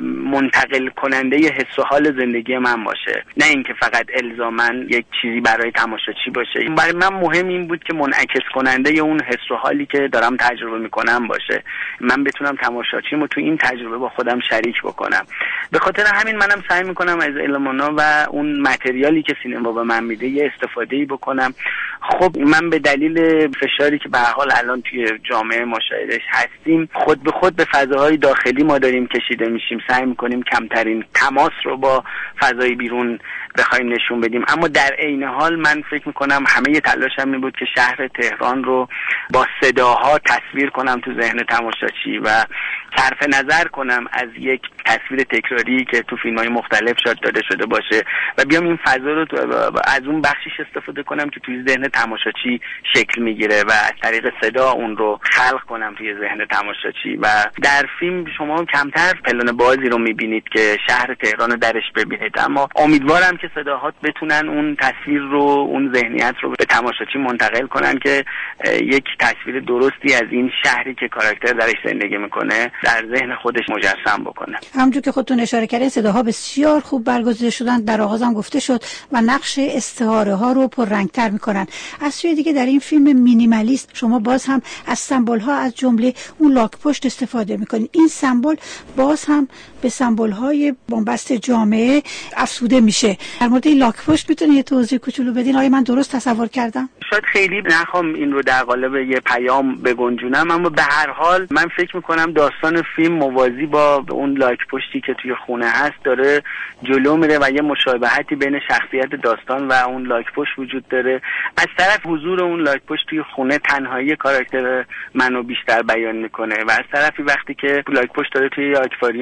منتقل کننده ی حس و حال زندگی من باشه، نه اینکه فقط الزاماً یک چیزی برای تماشاچی باشه. برای من مهم این بود که منعکس کننده ی اون حس و حالی که دارم تجربه میکنم باشه، من بتونم تماشاچیمو تو این تجربه با خودم شریک بکنم. به خاطر همین منم سعی میکنم از المانا و اون متریالی که سینما به من میده یه استفاده‌ای بکنم. خب من به دلیل فشاری که به هر حال الان توی جامعه ما شاهدش هستیم خود به خود به فضاهای داخلی ما داریم کشیده میشیم، سعی میکنیم کمترین تماس رو با فضای بیرون بخوایم نشون بدیم، اما در عین حال من فکر میکنم همه تلاشم این بود که شهر تهران رو با صداها تصویر کنم تو ذهن تماشاچی و صرف نظر کنم از یک تصویر تکراری که تو فیلم‌های مختلف شاید داده شده باشه و بیام این فضا رو از اون بخشش استفاده کنم که توی ذهن تماشاچی شکل میگیره و از طریق صدا اون رو خلق کنم توی ذهن تماشاچی. و در فیلم شما کمتر پلان بازی رو میبینید که شهر تهران رو درش ببینید، اما امیدوارم که صداهات بتونن اون تصویر رو، اون ذهنیت رو به تماشاچی منتقل کنن که یک تصویر درستی از این شهری که کاراکتر درش زندگی میکنه در ذهن خودش مجسم بکنه. همونجور که خودتون اشاره کردین صداها بسیار خوب برگزیده شدن، در آغازم گفته شد، و نقش استعاره ها رو پررنگتر میکنن. از سوی دیگه در این فیلم مینیمالیست شما باز هم از سمبل ها از جمله اون لاک پشت استفاده میکنین. این سمبل باز هم به سمبل های بنبست جامعه افسوده میشه. در مورد این لاک پشت میتونید یه توضیح کوچولو بدین؟ آیا من درست تصور کردم؟ شاید خیلی نخوام این رو در قالب یه پیام بگنجونم، اما به هر حال من فکر میکنم داستان فیلم موازی با اون لاک پشتی که توی خونه هست داره جلو میره و یه مشابهتی بین شخصیت داستان و اون لاک پشت وجود داره. از طرف حضور اون لاک پشت توی خونه تنهایی کاراکتر منو بیشتر بیان میکنه و از طرفی وقتی که لاک پشت داره توی یه آکواریوم کوچولو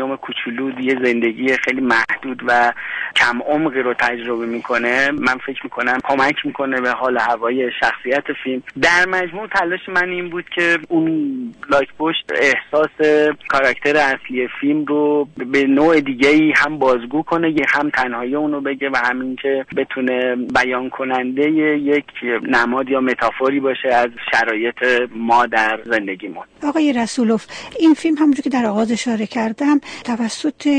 کوچولو یه زندگی خیلی محدود و کم عمقی رو تجربه میکنه، من فکر میکنم کمک میکنه به حال هوای شخصیت فیلم. در مجموع تلاش من این بود که اون لاک‌پشت احساس کاراکتر اصلی فیلم رو به نوع دیگه‌ای هم بازگو کنه، هم تنهایی اونو بگه و همین که بتونه بیان کننده یک نماد یا متافوری باشه از شرایط ما در زندگیمون. آقای رسولوف، این فیلم همونجور که در آغاز اشاره کردم توسط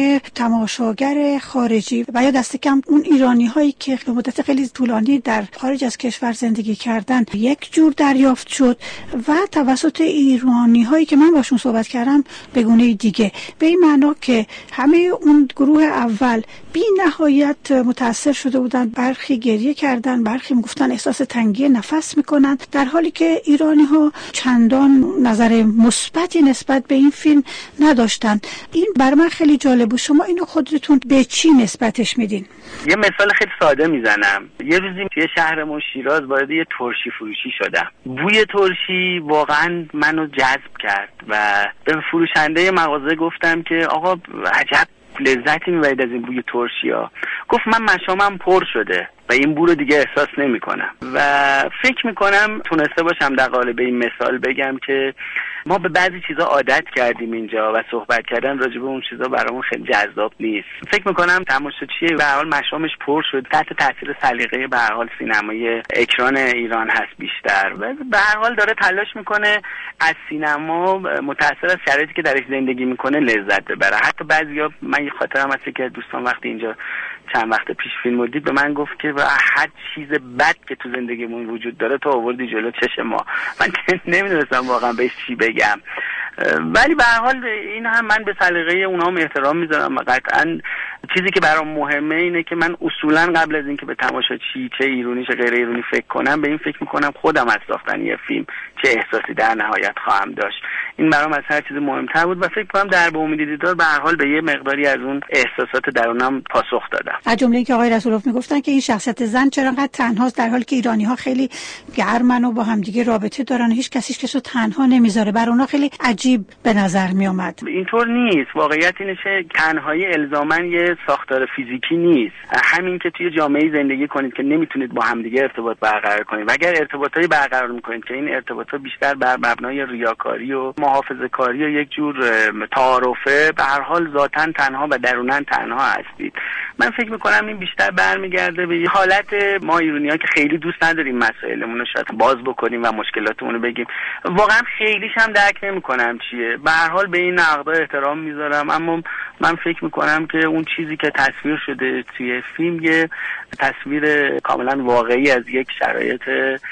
تماشاگر خارجی و یا دست کم اون ایرانی هایی که به مدت خیلی طولانی در خارج از کشور زندگی کردن یک جور دریافت شد و توسط ایرانی هایی که من باشون صحبت کردم به گونه دیگه، به این معنا که همه اون گروه اول بی نهایت متاثر شده بودن، برخی گریه کردن، برخی میگفتن احساس تنگی نفس میکنن، در حالی که ایرانی ها چندان نظر مثبتی نسبت به این فیلم نداشتن. این بر من خیلی جالب بود. شما اینو خودتون به چی نسبتش میدین؟ یه مثال خیلی ساده میزنم. یه روزی توی شهرمون شیراز وارد یه ترشی فروشی شدم. بوی ترشی واقعا منو جذب کرد و به فروشنده مغازه گفتم که آقا عجب لذتی میبرید از این بوی ترشی ها. گفت من مشامم پر شده و این بو رو دیگه احساس نمی کنم. و فکر میکنم تونسته باشم در قالب این مثال بگم که ما به بعضی چیزا عادت کردیم اینجا و صحبت کردن راجع به اون چیزا برامون خیلی جذاب نیست. فکر میکنم تماشاچی به هر حال مشامش پر شد، تحت تاثیر سلیقه به هر حال سینمای اکران ایران هست بیشتر و به هر حال داره تلاش میکنه از سینما متأثر از شرایطی که درش زندگی میکنه لذت ببره. حتی بعضیا، من یه خاطرم هست که دوستان وقتی اینجا چند وقت پیش فیلم دید به من گفت که هر چیز بد که تو زندگیمون وجود داره تو آوردی جلو چشم ما. من نمیدونستم واقعا بهش چی بگم، ولی به هر حال این هم من به سلیقه اونها هم احترام میذارم و قطعا چیزی که برام مهمه اینه که من اصولا قبل از اینکه به تماشاچی چه ایرانی چه غیر ایرانی فکر کنم به این فکر میکنم خودم از ساختن یه فیلم چه احساسی در نهایت خواهم داشت. این برام از هر چیز مهمتر بود و فکر کنم در به امید دیدار به هر حال به یه مقداری از اون احساسات درونم پاسخ دادم. از جمله اینکه آقای رسولوف میگفتن که این شخصیت زن چرا انقدر تنهاست، در حالی که ایرانی‌ها خیلی گرمن و با همدیگه رابطه دارن، هیچ کسیش کسو تنها نمیذاره. بر اونها خیلی عجیب به نظر میومد. اینطور نیست. واقعیت اینه که تنهایی الزاماً یه ساختار فیزیکی نیست. همین که توی جامعه زندگی کنید که نمیتونید با همدیگه ارتباط برقرار کنید و اگر ارتباطایی برقرار میکنید که این ارتباطات بیشتر بر مبنای ریاکاری و محافظه‌کاری و یک جور تعارفه، به هر حال ذاتاً تنها و دروناً تنها هستید. من فکر میکنم این بیشتر برمیگرده به حالت ما ایرانی‌ها که خیلی دوست نداریم مسائلمون رو شاید باز بکنیم و مشکلاتمون رو بگیم. واقعا خیلیش هم درک نمیکنم چیه. به هر حال به این نقدا احترام میذارم، اما من فکر میکنم که اون چیزی که تصویر شده توی فیلم یه تصویر کاملا واقعی از یک شرایط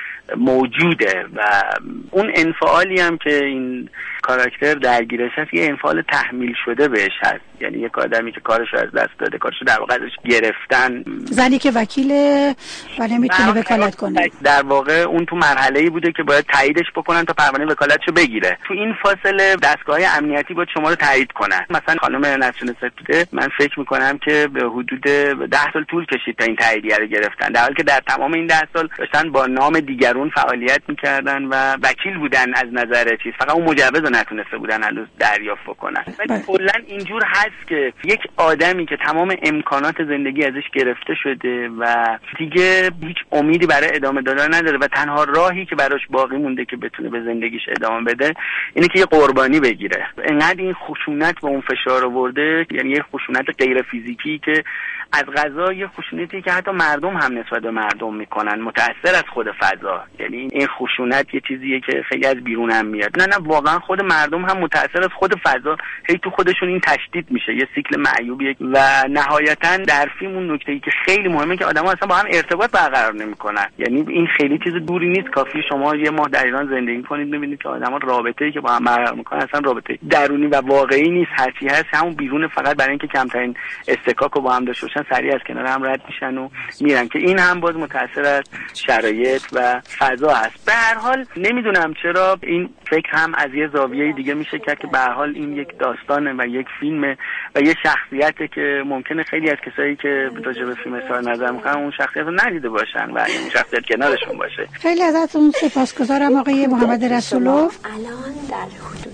موجوده و اون انفعالی هم که این کاراکتر درگیرش هست یه انفعال تحمیل شده بهش هست. یعنی یک آدمی که کارش رو از دست داده، کارش رو در واقع ازش گرفتن، زنی که وکیله و نمیتونه وکالت کنه. در واقع اون تو مرحله‌ای بوده که باید تاییدش بکنن تا پروانه وکالتشو بگیره. تو این فاصله دستگاه امنیتی باید شما رو تایید کنن. مثلا خانم نسرین سپیده من فکر میکنم که به حدود ده سال طول کشید تا این تاییدیه رو گرفتن، در حالی که در تمام این ده سال داشتن با نام دیگرون فعالیت میکردن و وکیل بودن از نظر چیز، فقط اون مجوز رو نتونسته بودن هنوز دریافت بکنن. ولی کلا اینجور هست که یک آدمی که تمام امکانات زندگی ازش گرفته شده و دیگه هیچ امیدی برای ادامه دادن نداره و تنها راهی که براش باقی مونده که بتونه به زندگیش ادامه بده اینه که یه قربانی بگیره. انقدر این خشونت به اون فشار آورده، یعنی یه خشونت غیر فیزیکی که از قضا یه خشونتی که حتی مردم هم نسبت به مردم میکنن، متأثر از خود فضا. یعنی این خشونت یه چیزیه که خیلی از بیرون هم میاد. نه نه واقعا خود مردم هم متأثر از خود فضا، هی تو خودشون این تشدید میشه، یه سیکل معیوبیه. و نهایتا در فیلم اون نکته‌ای که خیلی مهمه که آدم‌ها اصلا با هم ارتباط برقرار نمیکنن. یعنی این خیلی چیز دوری نیست، کافی شما یه ماه در ایران زندگی کنید ببینید که آدم‌ها رابطه‌ای که با هم برقرار میکنن اصلا رابطه درونی و واقعی نیست، هرچی هست همون بیرون، فقط برای اینکه کمترین استکاک رو با هم داشته باشن سریع از کنار هم رد میشن و میرن، که این هم باز متأثر از شرایط و فضا هست. به هر حال نمیدونم چرا این فکر هم از یه زاویه دیگه میشه کرد که به هر حال این یک داستانه و یک فیلمه و یه شخصیته که ممکنه خیلی از کسایی که راجع به فیلم اظهار نظر میکنن اون شخصیت رو ندیده باشن و این شخصیت کنارشون باشه. خیلی ازتون سپاسگزارم آقای محمد رسولوف. الان در حدود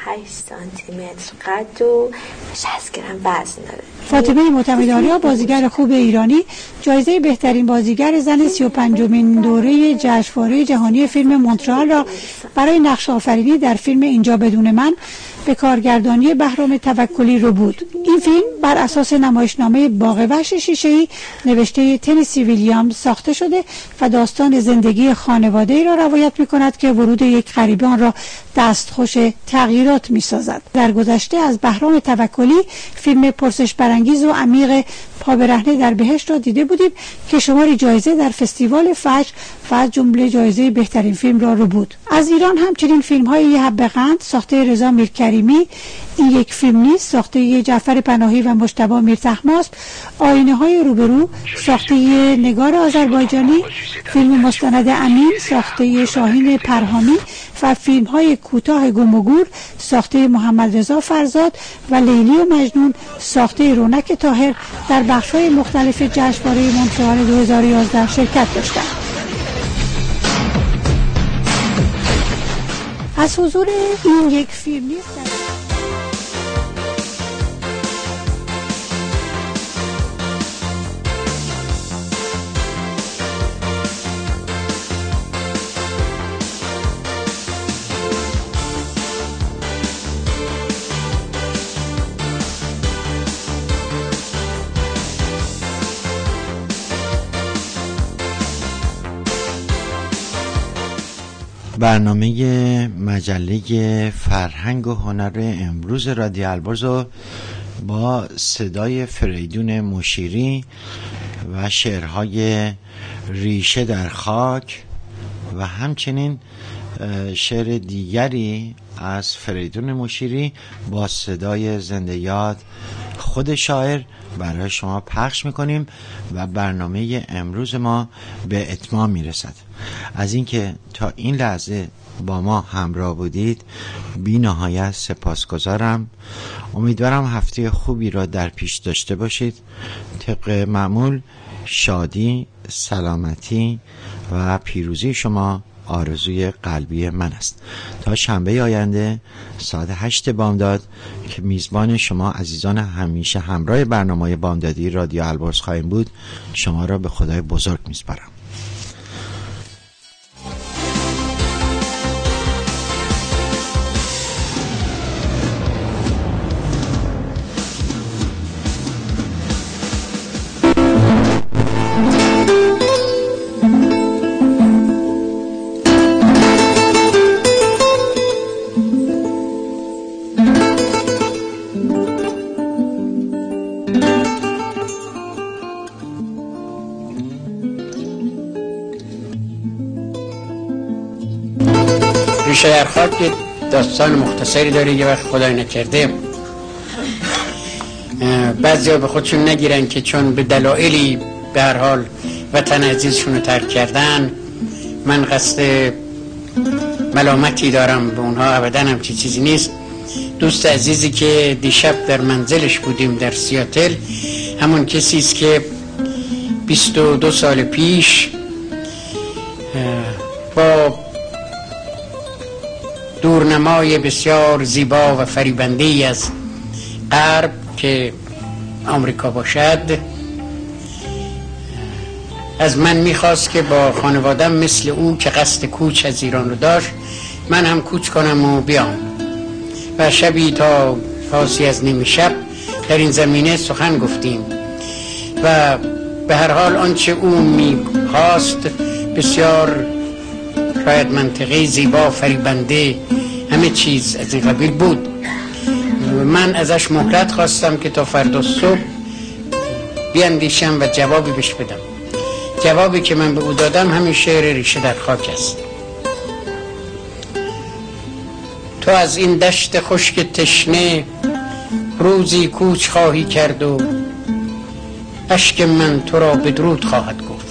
هشت سانتی متر قد و شصت گرم وزن داره. فاطمه معتمدآریا بازیگر خوب ایرانی جایزه بهترین بازیگر زن سی و پنجمین دوره جشنواره جهانی فیلم مونترال را برای نقش آفرینی در فیلم اینجا بدون من به کارگردانی بهرام توکلی رو بود. این فیلم بر اساس نمایشنامه باغ وحش شیشه‌ای نوشته تنیسی ویلیامز ساخته شده و داستان زندگی خانواده‌ای را روایت می‌کند که ورود یک غریبان را دستخوش تغییرات می‌سازد. در گذشته از بهرام توکلی فیلم پرسش برانگیز و عمیق پا برهنه در بهشت را دیده بودیم که شماری جایزه در فستیوال فجر و از جمله جایزه بهترین فیلم را رو بود. از ایران همچنین فیلم‌های یه حبه قند ساخته رضا میرکریمی، این یک فیلم نیست ساخته جعفر پناهی و مجتبی میرطهماسب، آینه های روبرو ساخته نگار آذربایجانی، فیلم مستند امین ساخته شاهین پرهامی و فیلم های کوتاه گم و گور ساخته محمد رضا فرزاد و لیلی و مجنون ساخته رونق طاهر در بخش های مختلف جشنواره مونترال دو هزار و یازده شرکت داشتند. از حضور این یک فیلم نیست برنامه مجله فرهنگ و هنر امروز رادیو البرز با صدای فریدون مشیری و شعرهای ریشه در خاک و همچنین شعر دیگری از فریدون مشیری با صدای زنده یاد خود شاعر برای شما پخش میکنیم و برنامه امروز ما به اتمام میرسد. از اینکه تا این لحظه با ما همراه بودید بی نهایت سپاسگزارم. امیدوارم هفته خوبی را در پیش داشته باشید. طبق معمول شادی، سلامتی و پیروزی شما آرزوی قلبی من است. تا شنبه آینده ساعت هشت بامداد که میزبان شما عزیزان همیشه همراه برنامه بامدادی رادیو البرز خواهیم بود، شما را به خدای بزرگ میسپارم. ریشه خاک که داستان مختصری داره. یه وقت خدای نکرده بعضیا به خودشون نگیرن که چون به دلایلی به هر حال وطن عزیزشون رو ترک کردن من قصد ملامتی دارم به اونها، ابدا هم چی چیزی نیست. دوست عزیزی که دیشب در منزلش بودیم در سیاتل همون کسی است که بیست و دو سال پیش با دورنمای بسیار زیبا و فریبنده‌ای از غرب که آمریکا باشد از من میخواست که با خانوادم مثل او که قصد کوچ از ایران رو داشت من هم کوچ کنم و بیام و شبی تا پاسی از نیمه شب در این زمینه سخن گفتیم و به هر حال آنچه او میخواست بسیار شاید منطقی زیبا فریبنده همه چیز از این قبیل بود. من ازش مهلت خواستم که تا فردا صبح بیاندیشم و جوابی بهش بدم. جوابی که من به او دادم همین شعر ریشه در خاک است. تو از این دشت خشک تشنه روزی کوچ خواهی کرد و اشک من تو را بدرود خواهد گفت.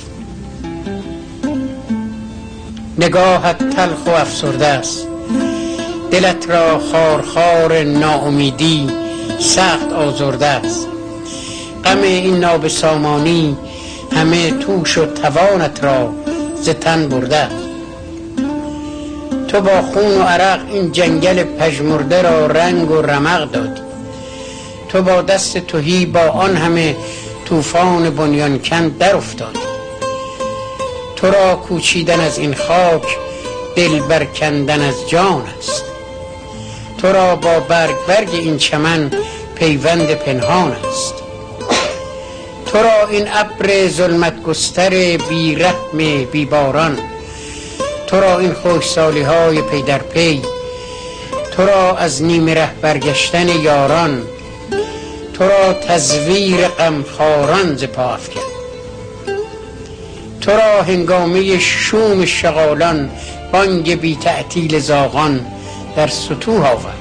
نگاهت تلخ و افسرده است، دلت را خارخار ناامیدی سخت آزرده است. غم این نابسامانی همه توش و توانت را ز تن برده است. تو با خون و عرق این جنگل پژمرده را رنگ و رمق دادی. تو با دست تهی با آن همه طوفان بنیان کند در افتادی. تو را کوچیدن از این خاک دل برکندن از جان است. تو را با برگ برگ این چمن پیوند پنهان است. تو را این ابر ظلمت گستر بی رحم بی باران، تو را این خشکسالی های پی در پی، تو را از نیمه ره برگشتن یاران، تو را تزویر غمخواران ز پا افکن، تو را هنگامه شوم شغالان بانگ بی تعطیل زاغان در سطوح آورد.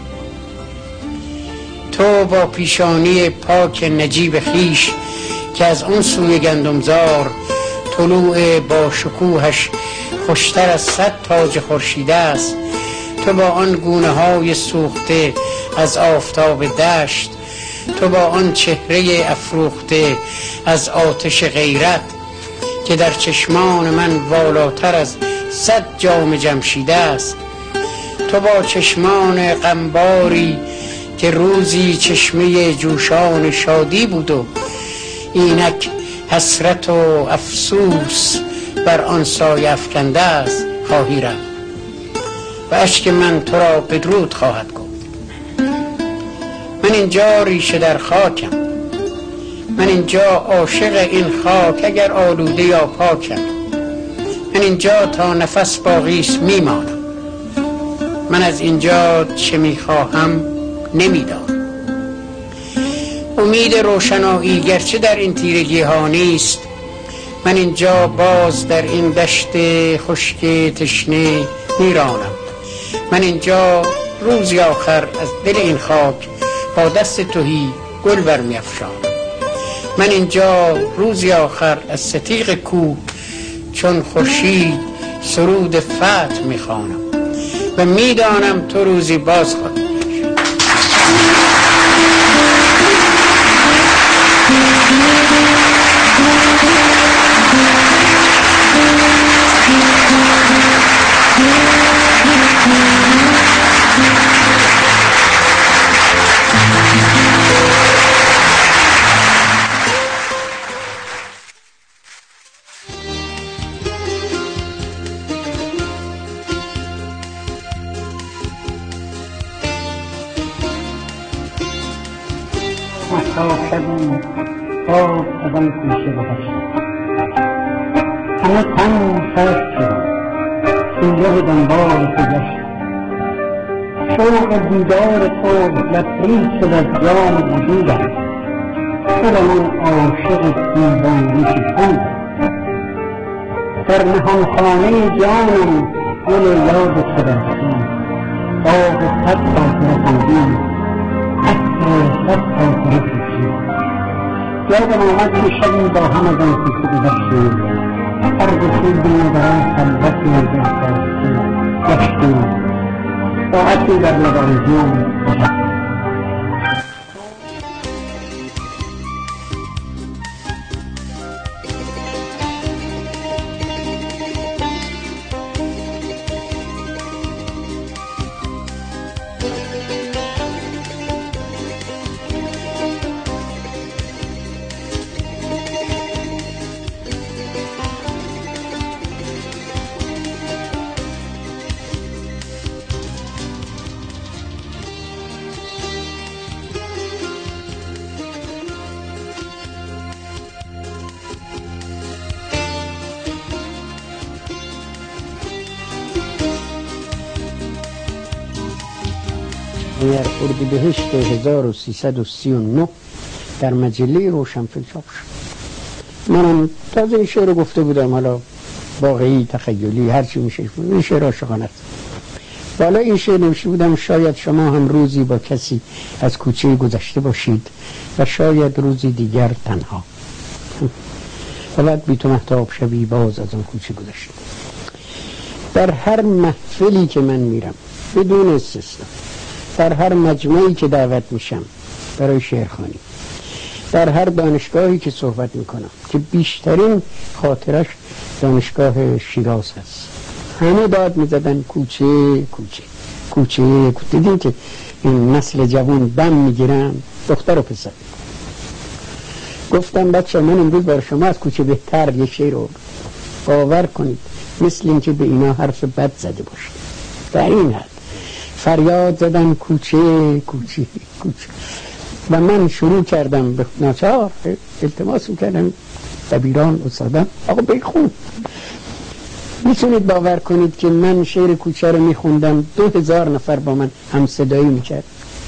تو با پیشانی پاک نجیب خیش که از اون سوی گندمزار طلوع با شکوهش خوشتر از صد تاج خورشید است، تو با آن گونه های سوخته از آفتاب دشت، تو با آن چهره افروخته از آتش غیرت که در چشمان من والاتر از صد جام جمشید است، تو با چشمان غمباری که روزی چشمه جوشان شادی بود و اینک حسرت و افسوس بر آن سایه افکنده است خواهی رفت و اشک من تو را بدرود خواهد گفت. من اینجا ریشه در خاکم، من اینجا عاشق این خاک اگر آلوده یا پاکم، من اینجا تا نفس باقیست میمانم، من از اینجا چه میخواهم نمیدانم. امید روشنایی گرچه در این تیرگی ها نیست، من اینجا باز در این دشت خشک تشنه میرانم، من اینجا روزی آخر از دل این خاک با دست تهی گل برمی‌افشانم، من اینجا روزی آخر از ستیغ کوه چون خورشید سرود فتح میخوانم و میدانم تو روزی باز خواهی. مهتاب شبی باز از آن کوچه گذشتم، همه تن سرش شدم، سوی دنبال تو گشتم، شوق دیدار تو لبریز شد از جام وجودم، شدم آن عاشق دیوانه شدم، در نهانخانه جانم گل یاد تو داشتم، باغ صد خاطره خندید عطر صد خاطره کشید. یادم آمد که شبی با هم از آن کوچه گذشتیم، هر دو سوی در آن خلوت دلخواسته گشتیم، ساعتی در لبارزیان نشستیم. در اردیبهشت هزار و سیصد و سی و نه در مجله روشنفکر چاپ شد. منم تازه این شعر رو گفته بودم، حالا واقعی تخیلی هرچی میشه این شعر عاشقانه است. بالا این شعر نوشته بودم شاید شما هم روزی با کسی از کوچه گذشته باشید و شاید روزی دیگر تنها. و بعد بی تو مهتاب شبی باز از آن کوچه گذشته. در هر محفلی که من میرم بدون استثنا، در هر مجمعی که دعوت میشم برای شعرخوانی، در هر دانشگاهی که صحبت میکنم که بیشترین خاطرش دانشگاه شیراز هست، همه داد میزدن کوچه کوچه کوچه کوچه. دیدین که این نسل جوان دم میگیرن، دختر و پسر. گفتم بچه من امروز برای شما از کوچه بهتر یه شعر رو باور کنید، مثل این که به اینا حرف بد زده باشه. در این حد فریاد زدن کوچه کوچه کوچه و من شروع کردم به ناچار التماس میکردم دبیران استادان آقا بخون. میتونید باور کنید که من شعر کوچه رو میخوندم، دو هزار نفر با من هم صدایی میکرد.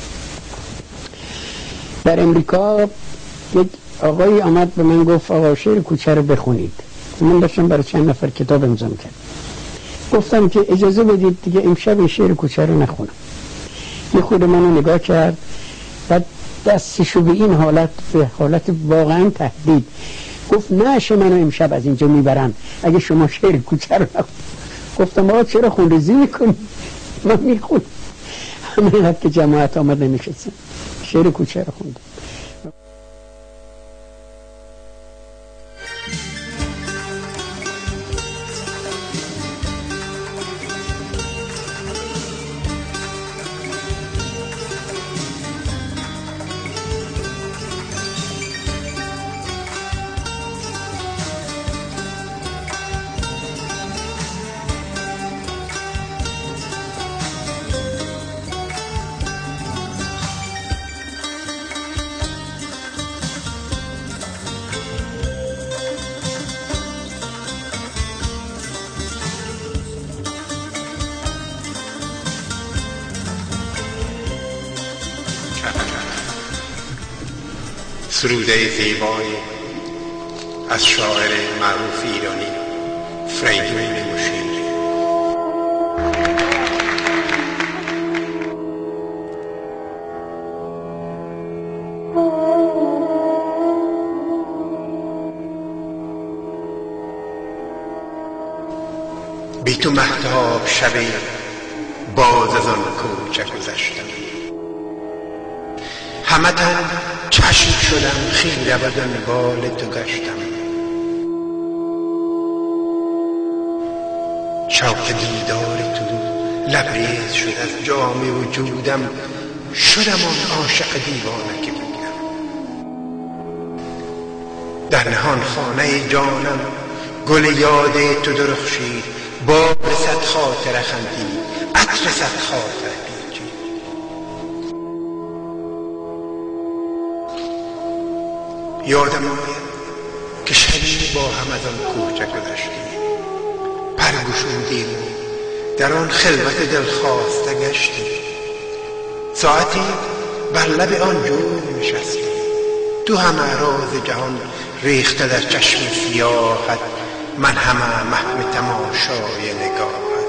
در امریکا یک آقایی آمد به من گفت آقا شعر کوچه رو بخونید. من داشتم برای چند نفر کتاب امضا میکردم. گفتم که اجازه بدید دیگه امشب این شعر کوچه رو نخونم. یه خود منو نگاه کرد، بعد دستشو به این حالت، به حالت واقعا تهدید، گفت نعش منو امشب از اینجا میبرن اگه شما شعر کوچه رو نخونید. گفتم آقا چرا خونریزی میکنی؟ من میخونم. همین حد که جماعت آمده نشستن شعر کوچه رو خوندم. سروده زیبای از شاعر معروف ایرانی فریدون مشیری. بی تو مهتاب شبی باز از آن کوچه گذشتم، همه تن چشم شدم خیره و دنبال تو گشتم. شوق دیدار تو لبریز شد از جام وجودم، شدم آن عاشق دیوانه که بودم. در نهان خانه جانم گل یاد تو درخشید، باب صد خاطر خندید، عطر صد خاطر پیچید. یادم آید که شبی با هم از آن کوچه گذشتیم، پرگشودیم در آن خلوت دلخواسته گشتیم. ساعتی بر لب آن جوی نشستیم، تو همه راز جهان ریخته در چشم سیاحت، من همه محو تماشای نگاهت.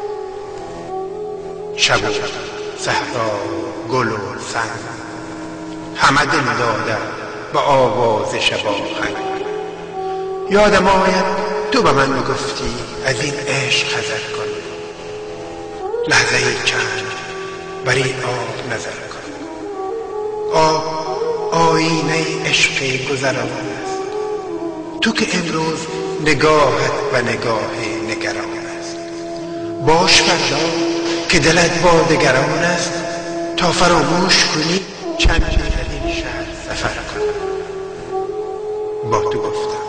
شب و صحرا و گل و سنگ همه دل داده با آواز شباهنگ. یادم آید تو به من میگفتی از این عشق حذر کن، لحظه چند بر این آب نظر کن. آب آینه عشق گذران است، تو که امروز نگاهت و نگاه نگران است. باش فردا که دلت با دگران است، تا فراموش کنی چند در این شهر سفر کن. با تو گفتم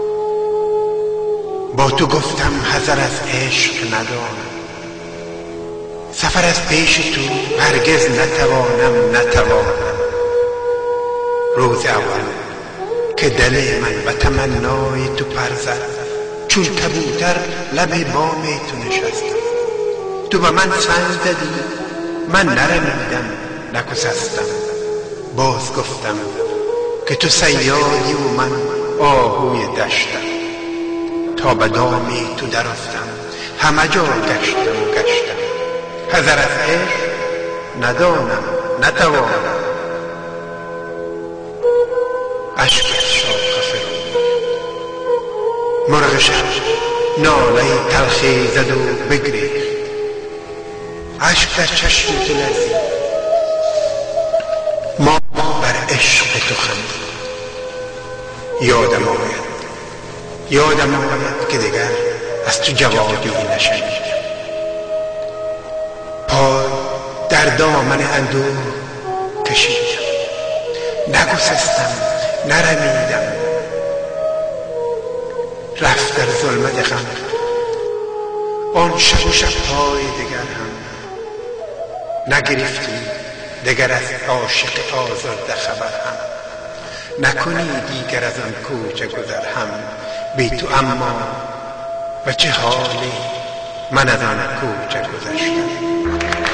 با تو گفتم حذر از عشق ندانم، سفر از پیش تو هرگز نتوانم نتوانم. روز اول که دل من و تمنای تو پر زد، چون کبوتر لب بام تو نشستم. تو به من سنگ زدی، من نرمیدم نگسستم. باز گفتم که تو صیادی و من آهوی دشتم. تا به دامی تو درفتم، همه جا گشتم و گشتم. حذر از عشق ندانم نتوانم. عشقت شاخ فرو مرغ شب ناله تلخی زد و بگریخت. عشق در چشم تو لرزید، ما بر عشق تو خندید. یادم آید یادم آید که دیگر از تو جوابی نشنیدم. پای در دامن اندوه کشیدم، نگسستم، نرمیدم. رفت در ظلمت غم آن شب و شب‌های دگر هم، نگرفتی دگر از عاشق آزرده خبر هم. نکنی دیگر از آن کوچه گذر هم بی تو، اما و چه حالی من از آن کوچه گذشتم.